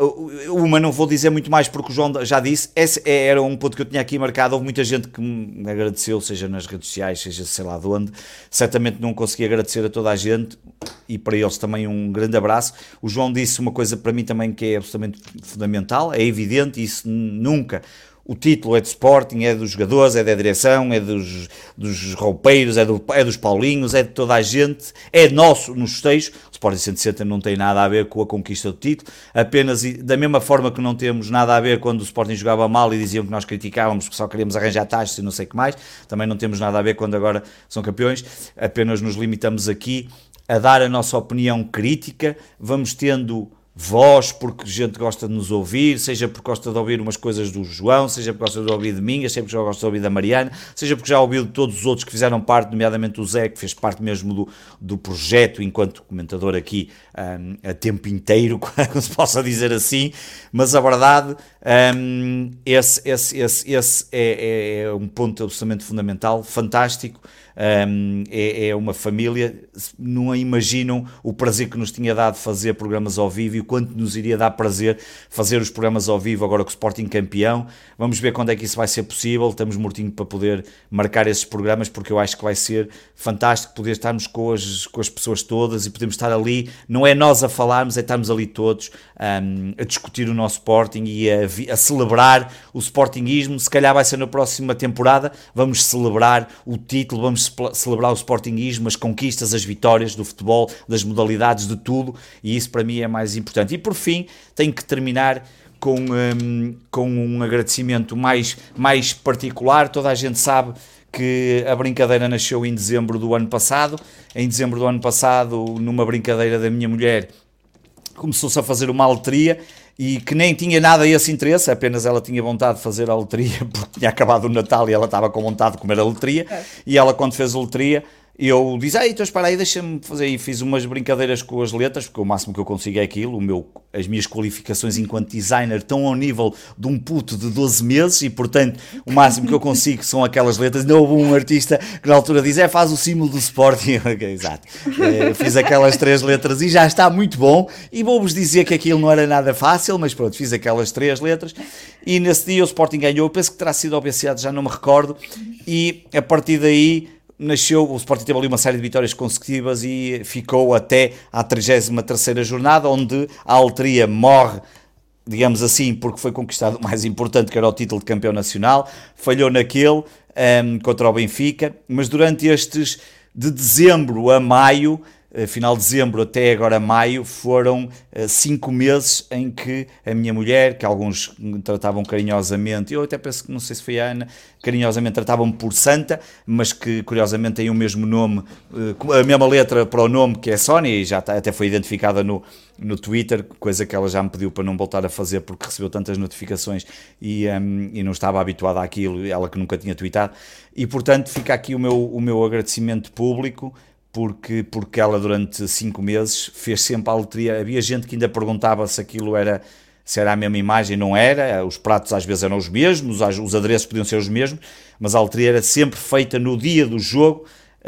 Uma não vou dizer muito mais porque o João já disse, esse era um ponto que eu tinha aqui marcado. Houve muita gente que me agradeceu, seja nas redes sociais, seja sei lá de onde. Certamente não consegui agradecer a toda a gente, e para eles também um grande abraço. O João disse uma coisa para mim também que é absolutamente fundamental, é evidente, isso nunca... O título é do Sporting, é dos jogadores, é da direção, é dos, dos roupeiros, é, do, é dos Paulinhos, é de toda a gente, é nosso nos festejos. O Sporting cento e sessenta não tem nada a ver com a conquista do título, apenas da mesma forma que não temos nada a ver quando o Sporting jogava mal e diziam que nós criticávamos que só queríamos arranjar taxas e não sei o que mais, também não temos nada a ver quando agora são campeões, apenas nos limitamos aqui a dar a nossa opinião crítica, vamos tendo... voz, porque a gente gosta de nos ouvir, seja porque gosta de ouvir umas coisas do João, seja porque gosta de ouvir de mim, seja porque já gosta de ouvir da Mariana, seja porque já ouviu de todos os outros que fizeram parte, nomeadamente o Zé, que fez parte mesmo do, do projeto, enquanto comentador aqui um, a tempo inteiro, como se possa dizer assim, mas a verdade, um, esse, esse, esse, esse é, é um ponto absolutamente fundamental, fantástico. Um, é, é uma família, não imaginam o prazer que nos tinha dado fazer programas ao vivo e o quanto nos iria dar prazer fazer os programas ao vivo agora com o Sporting campeão. Vamos ver quando é que isso vai ser possível, estamos mortinho para poder marcar esses programas, porque eu acho que vai ser fantástico poder estarmos com as, com as pessoas todas e podemos estar ali, não é nós a falarmos, é estarmos ali todos um, a discutir o nosso Sporting e a, a celebrar o Sportingismo. Se calhar vai ser na próxima temporada, vamos celebrar o título, vamos celebrar o Sportingismo, as conquistas, as vitórias do futebol, das modalidades, de tudo, e isso para mim é mais importante. E por fim, tenho que terminar com, um, com um agradecimento mais, mais particular. Toda a gente sabe que a brincadeira nasceu em dezembro do ano passado. Em dezembro do ano passado, numa brincadeira da minha mulher, começou-se a fazer uma loteria, e que nem tinha nada esse interesse, apenas ela tinha vontade de fazer a loteria, porque tinha acabado o Natal e ela estava com vontade de comer a loteria, é. E ela, quando fez a loteria, eu disse, ah, então espera aí, deixa-me fazer, e fiz umas brincadeiras com as letras, porque o máximo que eu consigo é aquilo, o meu, as minhas qualificações enquanto designer estão ao nível de um puto de doze meses, e portanto o máximo que eu consigo são aquelas letras. Não houve um artista que na altura diz, é, faz o símbolo do Sporting. Okay, exato, é, fiz aquelas três letras e já está muito bom, e vou-vos dizer que aquilo não era nada fácil, mas pronto, fiz aquelas três letras, e nesse dia o Sporting ganhou, eu penso que terá sido ao B C A, já não me recordo, e a partir daí nasceu, o Sporting teve ali uma série de vitórias consecutivas e ficou até à trigésima terceira jornada, onde a Altria morre, digamos assim, porque foi conquistado o mais importante, que era o título de campeão nacional, falhou naquele, um, contra o Benfica, mas durante estes de dezembro a maio, final de dezembro até agora maio, foram uh, cinco meses em que a minha mulher, que alguns tratavam carinhosamente, eu até penso que, não sei se foi a Ana, carinhosamente tratavam-me por Santa, mas que curiosamente tem o mesmo nome, uh, a mesma letra para o nome, que é Sónia, e já tá, até foi identificada no, no Twitter, coisa que ela já me pediu para não voltar a fazer porque recebeu tantas notificações e, um, e não estava habituada àquilo, ela que nunca tinha tweetado, e portanto fica aqui o meu, o meu agradecimento público, Porque, porque ela durante cinco meses fez sempre a loteria. Havia gente que ainda perguntava se aquilo era, se era a mesma imagem, não era, os pratos às vezes eram os mesmos, os adereços podiam ser os mesmos, mas a loteria era sempre feita no dia do jogo,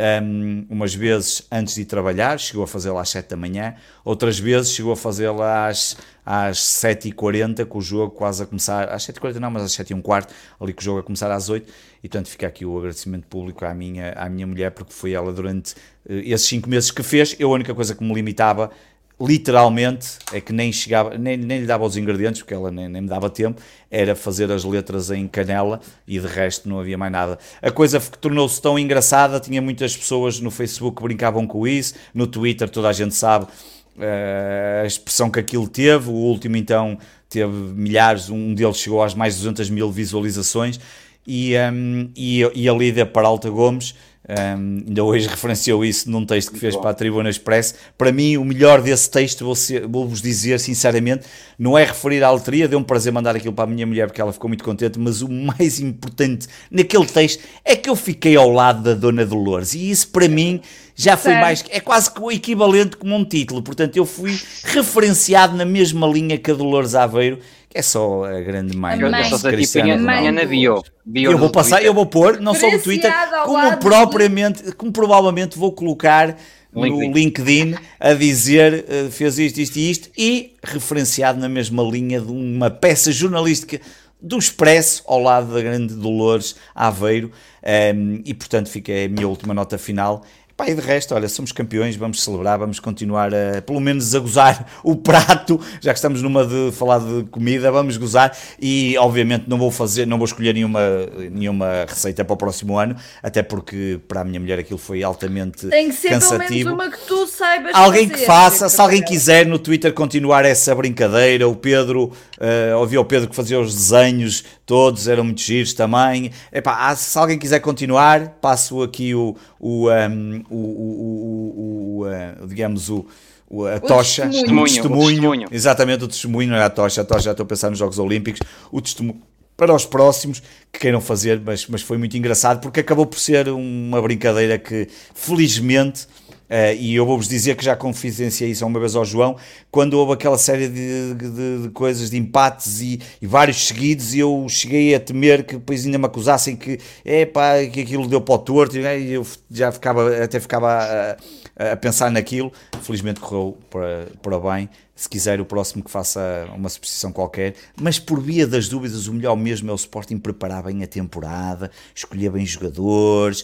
um, umas vezes antes de ir trabalhar, chegou a fazê-la às sete da manhã, outras vezes chegou a fazê-la às, às sete e quarenta, com o jogo quase a começar, às sete e quarenta não, mas às sete e um quarto, ali com o jogo a começar às oito, e portanto fica aqui o agradecimento público à minha, à minha mulher, porque foi ela durante uh, esses cinco meses que fez. Eu a única coisa que me limitava, literalmente, é que nem chegava, nem, nem lhe dava os ingredientes, porque ela nem, nem me dava tempo, era fazer as letras em canela, e de resto não havia mais nada. A coisa tornou-se tão engraçada, tinha muitas pessoas no Facebook que brincavam com isso, no Twitter toda a gente sabe uh, a expressão que aquilo teve, o último então teve milhares, um deles chegou às mais de duzentas mil visualizações, e, um, e, e a Lídia Peralta Gomes um, ainda hoje referenciou isso num texto que fez para a Tribuna Express. Para mim, o melhor desse texto, vou ser, vou-vos dizer sinceramente, não é referir à loteria, deu um prazer mandar aquilo para a minha mulher porque ela ficou muito contente, mas o mais importante naquele texto é que eu fiquei ao lado da Dona Dolores, e isso para mim já foi certo. Mais, é quase que o equivalente como um título, portanto eu fui referenciado na mesma linha que a Dolores Aveiro, que é só a grande mãe de Cristiano Ronaldo. Na bio, bio eu vou passar, Twitter. Eu vou pôr, não só no Twitter, como propriamente, como provavelmente vou colocar LinkedIn. No LinkedIn a dizer uh, fez isto, isto e isto, e referenciado na mesma linha de uma peça jornalística do Expresso, ao lado da grande Dolores Aveiro, um, e portanto fica a minha última nota final. Pá, e de resto, olha, somos campeões, vamos celebrar, vamos continuar a, pelo menos a gozar o prato, já que estamos numa de falar de comida, vamos gozar, e obviamente não vou fazer, não vou escolher nenhuma, nenhuma receita para o próximo ano, até porque para a minha mulher aquilo foi altamente cansativo. Tem que ser cansativo. Pelo menos uma que tu saibas alguém fazer, que faça, se alguém quiser no Twitter continuar essa brincadeira, o Pedro, uh, ouvi o Pedro que fazia os desenhos, todos eram muito giros também. Epá, se alguém quiser continuar, passo aqui o, o, um, o, o, o, o uh, digamos, o, o, a o tocha, testemunho. O, testemunho, o testemunho, exatamente, o testemunho, não é a tocha, a tocha já estou a pensar nos Jogos Olímpicos, o testemunho para os próximos que queiram fazer, mas, mas foi muito engraçado, porque acabou por ser uma brincadeira que, felizmente, Uh, e eu vou-vos dizer que já confidenciei isso uma vez ao João, quando houve aquela série de, de, de coisas, de empates e, e vários seguidos, e eu cheguei a temer que depois ainda me acusassem que, é pá, que aquilo deu para o torto, e eu já ficava, até ficava a, a pensar naquilo. Felizmente correu para, para bem. Se quiser o próximo que faça uma substituição qualquer, mas por via das dúvidas o melhor mesmo é o Sporting preparar bem a temporada, escolher bem jogadores,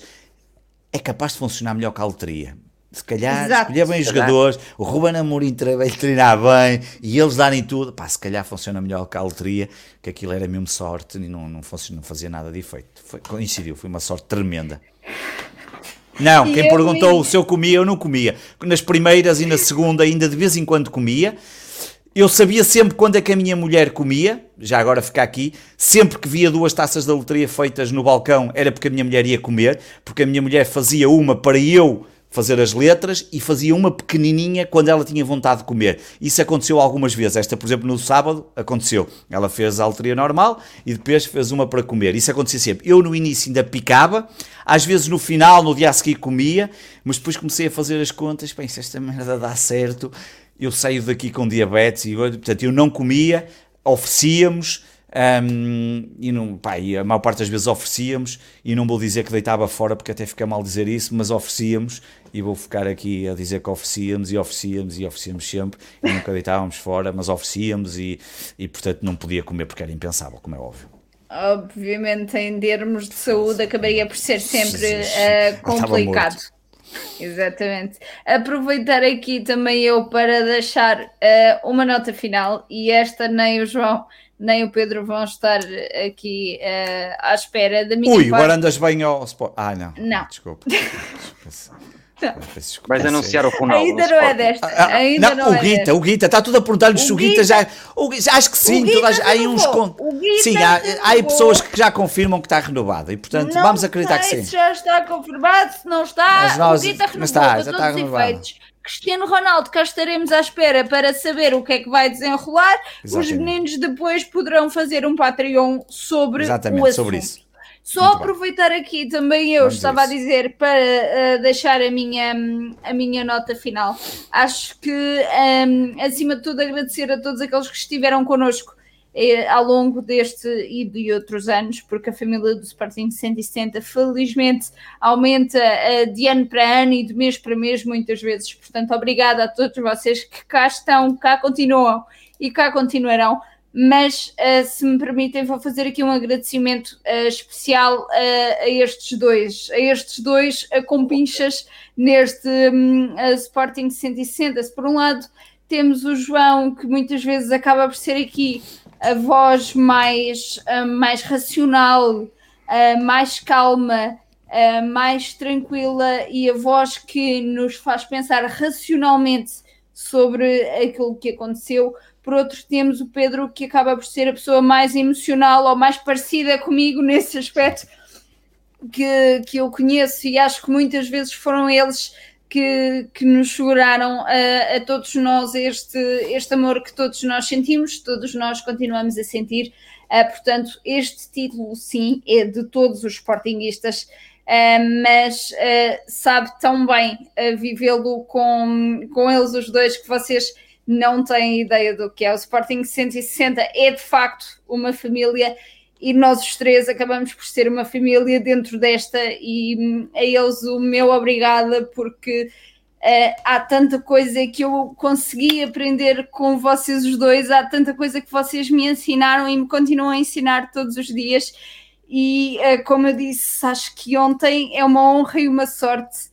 é capaz de funcionar melhor que a loteria. Se calhar, exato, escolher bem os jogadores, o Ruben Amorim treinar bem e eles darem tudo, pá, se calhar funciona melhor que a loteria, que aquilo era mesmo sorte e não, não, não fazia nada de efeito. Foi, coincidiu, foi uma sorte tremenda. Não, e quem perguntou mesmo se eu comia, eu não comia. Nas primeiras e na segunda ainda de vez em quando comia. Eu sabia sempre quando é que a minha mulher comia, já agora ficar aqui, sempre que via duas taças da loteria feitas no balcão era porque a minha mulher ia comer, porque a minha mulher fazia uma para eu fazer as letras e fazia uma pequenininha quando ela tinha vontade de comer. Isso aconteceu algumas vezes. Esta, por exemplo, no sábado aconteceu. Ela fez a loteria normal e depois fez uma para comer. Isso acontecia sempre. Eu no início ainda picava, às vezes no final, no dia a seguir comia, mas depois comecei a fazer as contas, bem, se esta merda dá certo, eu saio daqui com diabetes e, portanto, eu não comia, oferecíamos, Um, e, não, pá, e a maior parte das vezes oferecíamos, e não vou dizer que deitava fora porque até fica mal dizer isso, mas oferecíamos, e vou ficar aqui a dizer que oferecíamos e oferecíamos e oferecíamos sempre, e nunca deitávamos fora, mas oferecíamos e, e portanto não podia comer porque era impensável, como é óbvio. Obviamente em termos de saúde acabaria por ser sempre uh, complicado. Exatamente. Aproveitar aqui também eu para deixar uh, uma nota final, e esta nem o João nem o Pedro vão estar aqui uh, à espera da minha Ui, parte. agora andas bem ao Sport. Ah, não. Não. Desculpa. Desculpa. Vais anunciar o Ronaldo. Ainda não é desta. Ah, Ainda não, não o é Guita, desta. o Guita, está tudo a perguntar-lhes se o Guita já. O, acho que sim, toda, há aí uns contos. Sim, há, há aí pessoas que já confirmam que está renovado e, portanto, não vamos acreditar sei que sim. Se já está confirmado, se não está, Mas nós, o Guita renovou está, para já todos está os renovado. efeitos. Cristiano Ronaldo, cá estaremos à espera para saber o que é que vai desenrolar. Exatamente. Os meninos depois poderão fazer um Patreon sobre Exatamente, o assunto. sobre isso. Só Muito aproveitar bem. Aqui também eu Vamos estava isso. a dizer para uh, deixar a minha, a minha nota final. Acho que, um, acima de tudo, agradecer a todos aqueles que estiveram connosco eh, ao longo deste e de outros anos, porque a família do Sporting cento e sessenta felizmente aumenta uh, de ano para ano e de mês para mês muitas vezes. Portanto, obrigada a todos vocês que cá estão, cá continuam e cá continuarão. Mas, uh, se me permitem, vou fazer aqui um agradecimento uh, especial uh, a estes dois, a estes dois uh, compinchas neste um, uh, Sporting cento e sessenta. Se por um lado temos o João, que muitas vezes acaba por ser aqui a voz mais, uh, mais racional, uh, mais calma, uh, mais tranquila e a voz que nos faz pensar racionalmente sobre aquilo que aconteceu. Por outro, temos o Pedro, que acaba por ser a pessoa mais emocional ou mais parecida comigo nesse aspecto que, que eu conheço, e acho que muitas vezes foram eles que, que nos seguraram a, a todos nós este, este amor que todos nós sentimos, todos nós continuamos a sentir. Uh, portanto, este título, sim, é de todos os sportinguistas, uh, mas uh, sabe tão bem uh, vivê-lo com, com eles os dois que vocês não têm ideia do que é. O Sporting cento e sessenta é de facto uma família e nós os três acabamos por ser uma família dentro desta, e a eles o meu obrigada, porque uh, há tanta coisa que eu consegui aprender com vocês os dois, há tanta coisa que vocês me ensinaram e me continuam a ensinar todos os dias, e uh, como eu disse, acho que ontem é uma honra e uma sorte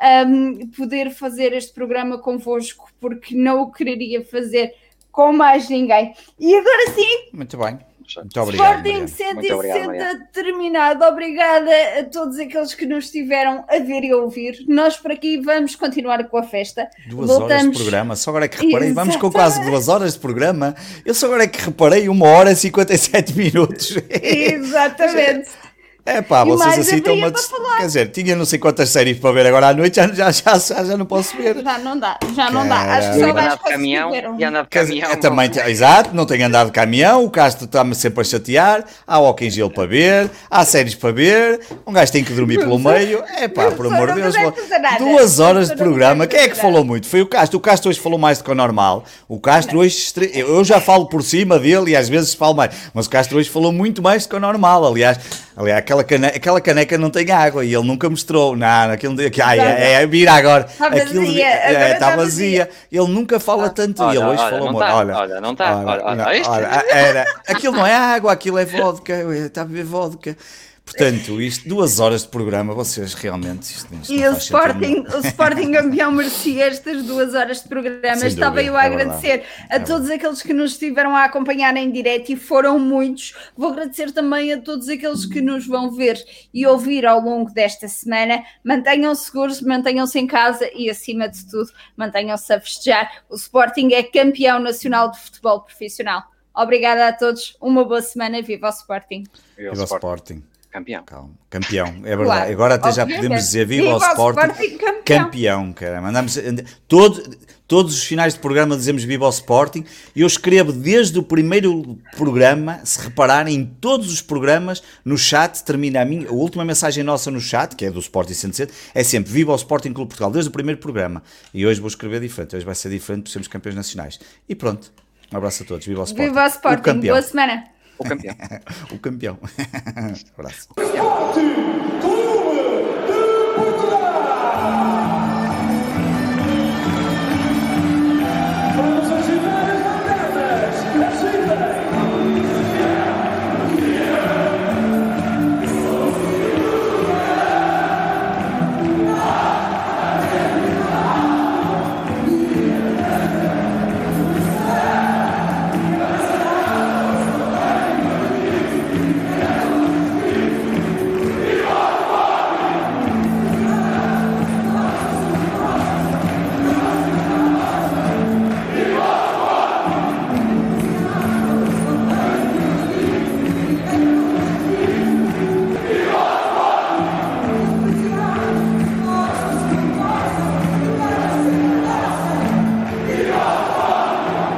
Um, poder fazer este programa convosco, porque não o quereria fazer com mais ninguém. E agora sim, muito bem, muito obrigado, Sporting cento e sessenta terminado. Obrigada a todos aqueles que nos estiveram a ver e a ouvir. Nós por aqui vamos continuar com a festa. Duas Voltamos... horas de programa, só agora é que reparei. Exatamente. Vamos com quase duas horas de programa. Eu só agora é que reparei uma hora e cinquenta e sete minutos. Exatamente. É pá, e vocês assim estão uma... Quer dizer, tinha não sei quantas séries para ver agora à noite, já, já, já, já, já não posso ver. Já não dá, já não dá. Acho que só vais conseguir ver um. E andar de caminhão. Dizer, também, exato, não tenho andado de caminhão, o Castro está-me sempre a chatear, há hóquei em gelo para ver, há séries para ver, um gajo tem que dormir pelo meio. É pá, por amor de Deus, duas horas de programa. Quem é que falou muito? Foi o Castro. O Castro hoje falou mais do que o normal. O Castro hoje, eu já falo por cima dele e às vezes falo mais, mas o Castro hoje falou muito mais do que o normal. Aliás, aliás aquela caneca, aquela caneca não tem água e ele nunca mostrou. Não, aquele dia que ai, é, é vira agora. Está vazia. É, está vazia. Ele nunca fala ah, tanto. Olha, e ele hoje olha, falou muito. Tá, olha, olha, não está. Olha, olha, olha, olha, era, aquilo não é água, aquilo é vodka. Está a beber vodka. Portanto, isto, duas horas de programa, vocês realmente... Isto, isto e o Sporting, o Sporting campeão merecia estas duas horas de programa. Sem Estava dúvida, eu a é agradecer verdade. a é todos verdade. aqueles que nos estiveram a acompanhar em direto, e foram muitos. Vou agradecer também a todos aqueles que nos vão ver e ouvir ao longo desta semana. Mantenham-se seguros, mantenham-se em casa e, acima de tudo, mantenham-se a festejar. O Sporting é campeão nacional de futebol profissional. Obrigada a todos, uma boa semana, viva o Sporting. Viva o Sporting. Campeão. Calma. Campeão, é verdade. Claro. Agora até Obviamente. já podemos dizer viva, viva o Sporting. Sporting campeão. Campeão, cara. Mandamos, todo, todos os finais de programa dizemos viva o Sporting. Eu escrevo desde o primeiro programa, se repararem, em todos os programas, no chat, termina a minha, a última mensagem nossa no chat, que é do Sporting cento e sete, é sempre viva o Sporting Clube Portugal, desde o primeiro programa. E hoje vou escrever diferente, hoje vai ser diferente por sermos campeões nacionais. E pronto, um abraço a todos, viva o Sporting. Viva o Sporting, boa semana. O campeão. O campeão. Abraço. Sporting Clube de Portugal.